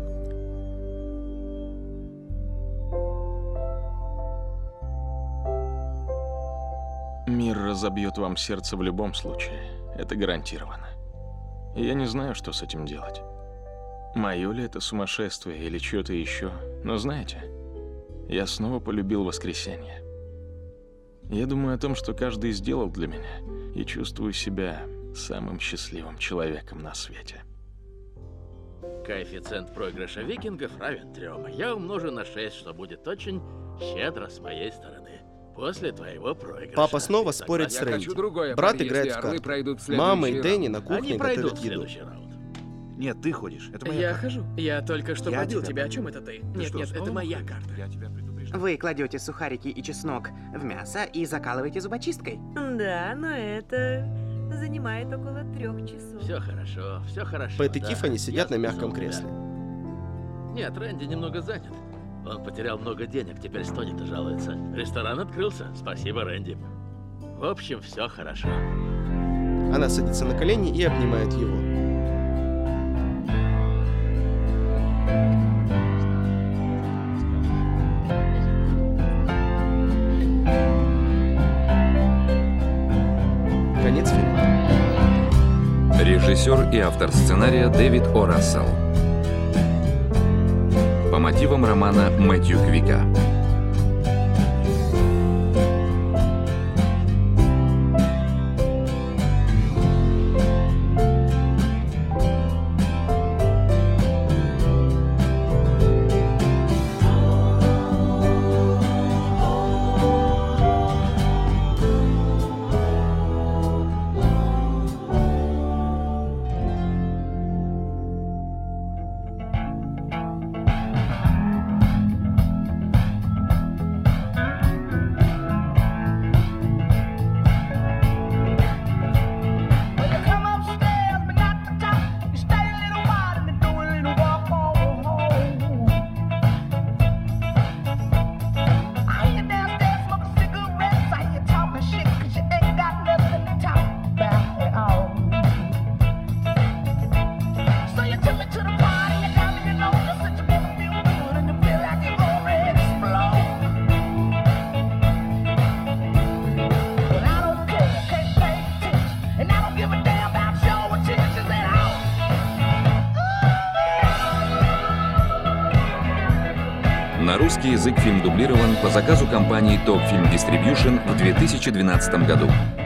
Мир разобьет вам сердце в любом случае. Это гарантированно. И я не знаю, что с этим делать. Моё ли это сумасшествие или что-то еще. Но знаете, я снова полюбил воскресенье. Я думаю о том, что каждый сделал для меня, и чувствую себя самым счастливым человеком на свете. Коэффициент проигрыша викингов равен 3. Я умножу на 6, что будет очень щедро с моей стороны. После твоего проигрыша. Папа снова спорит с Рэнди. Брат играет в карты. Мама и Дэнни на кухне готовят еду. Нет, ты ходишь. Это моя Я карта. хожу. Я только что Я побил тебя тебя. О чем это ты? Нет, что, нет, снова это моя ходишь? карта. Я тебя предупреждал. Вы кладете сухарики и чеснок в мясо и закалываете зубочисткой. Да, но это занимает около 3 часов. Все хорошо, все хорошо. Пэт и да. Тиффани сидят на Я мягком сказал, кресле. да. Нет, Рэнди немного занят. Он потерял много денег, теперь стонет и жалуется. Ресторан открылся. Спасибо, Рэнди. В общем, все хорошо. Она садится на колени и обнимает его. Конец фильма. Режиссер и автор сценария Дэвид О. Рассел. По мотивам романа Мэтью Квика. На русский язык фильм дублирован по заказу компании Top Film Distribution в 2012 году.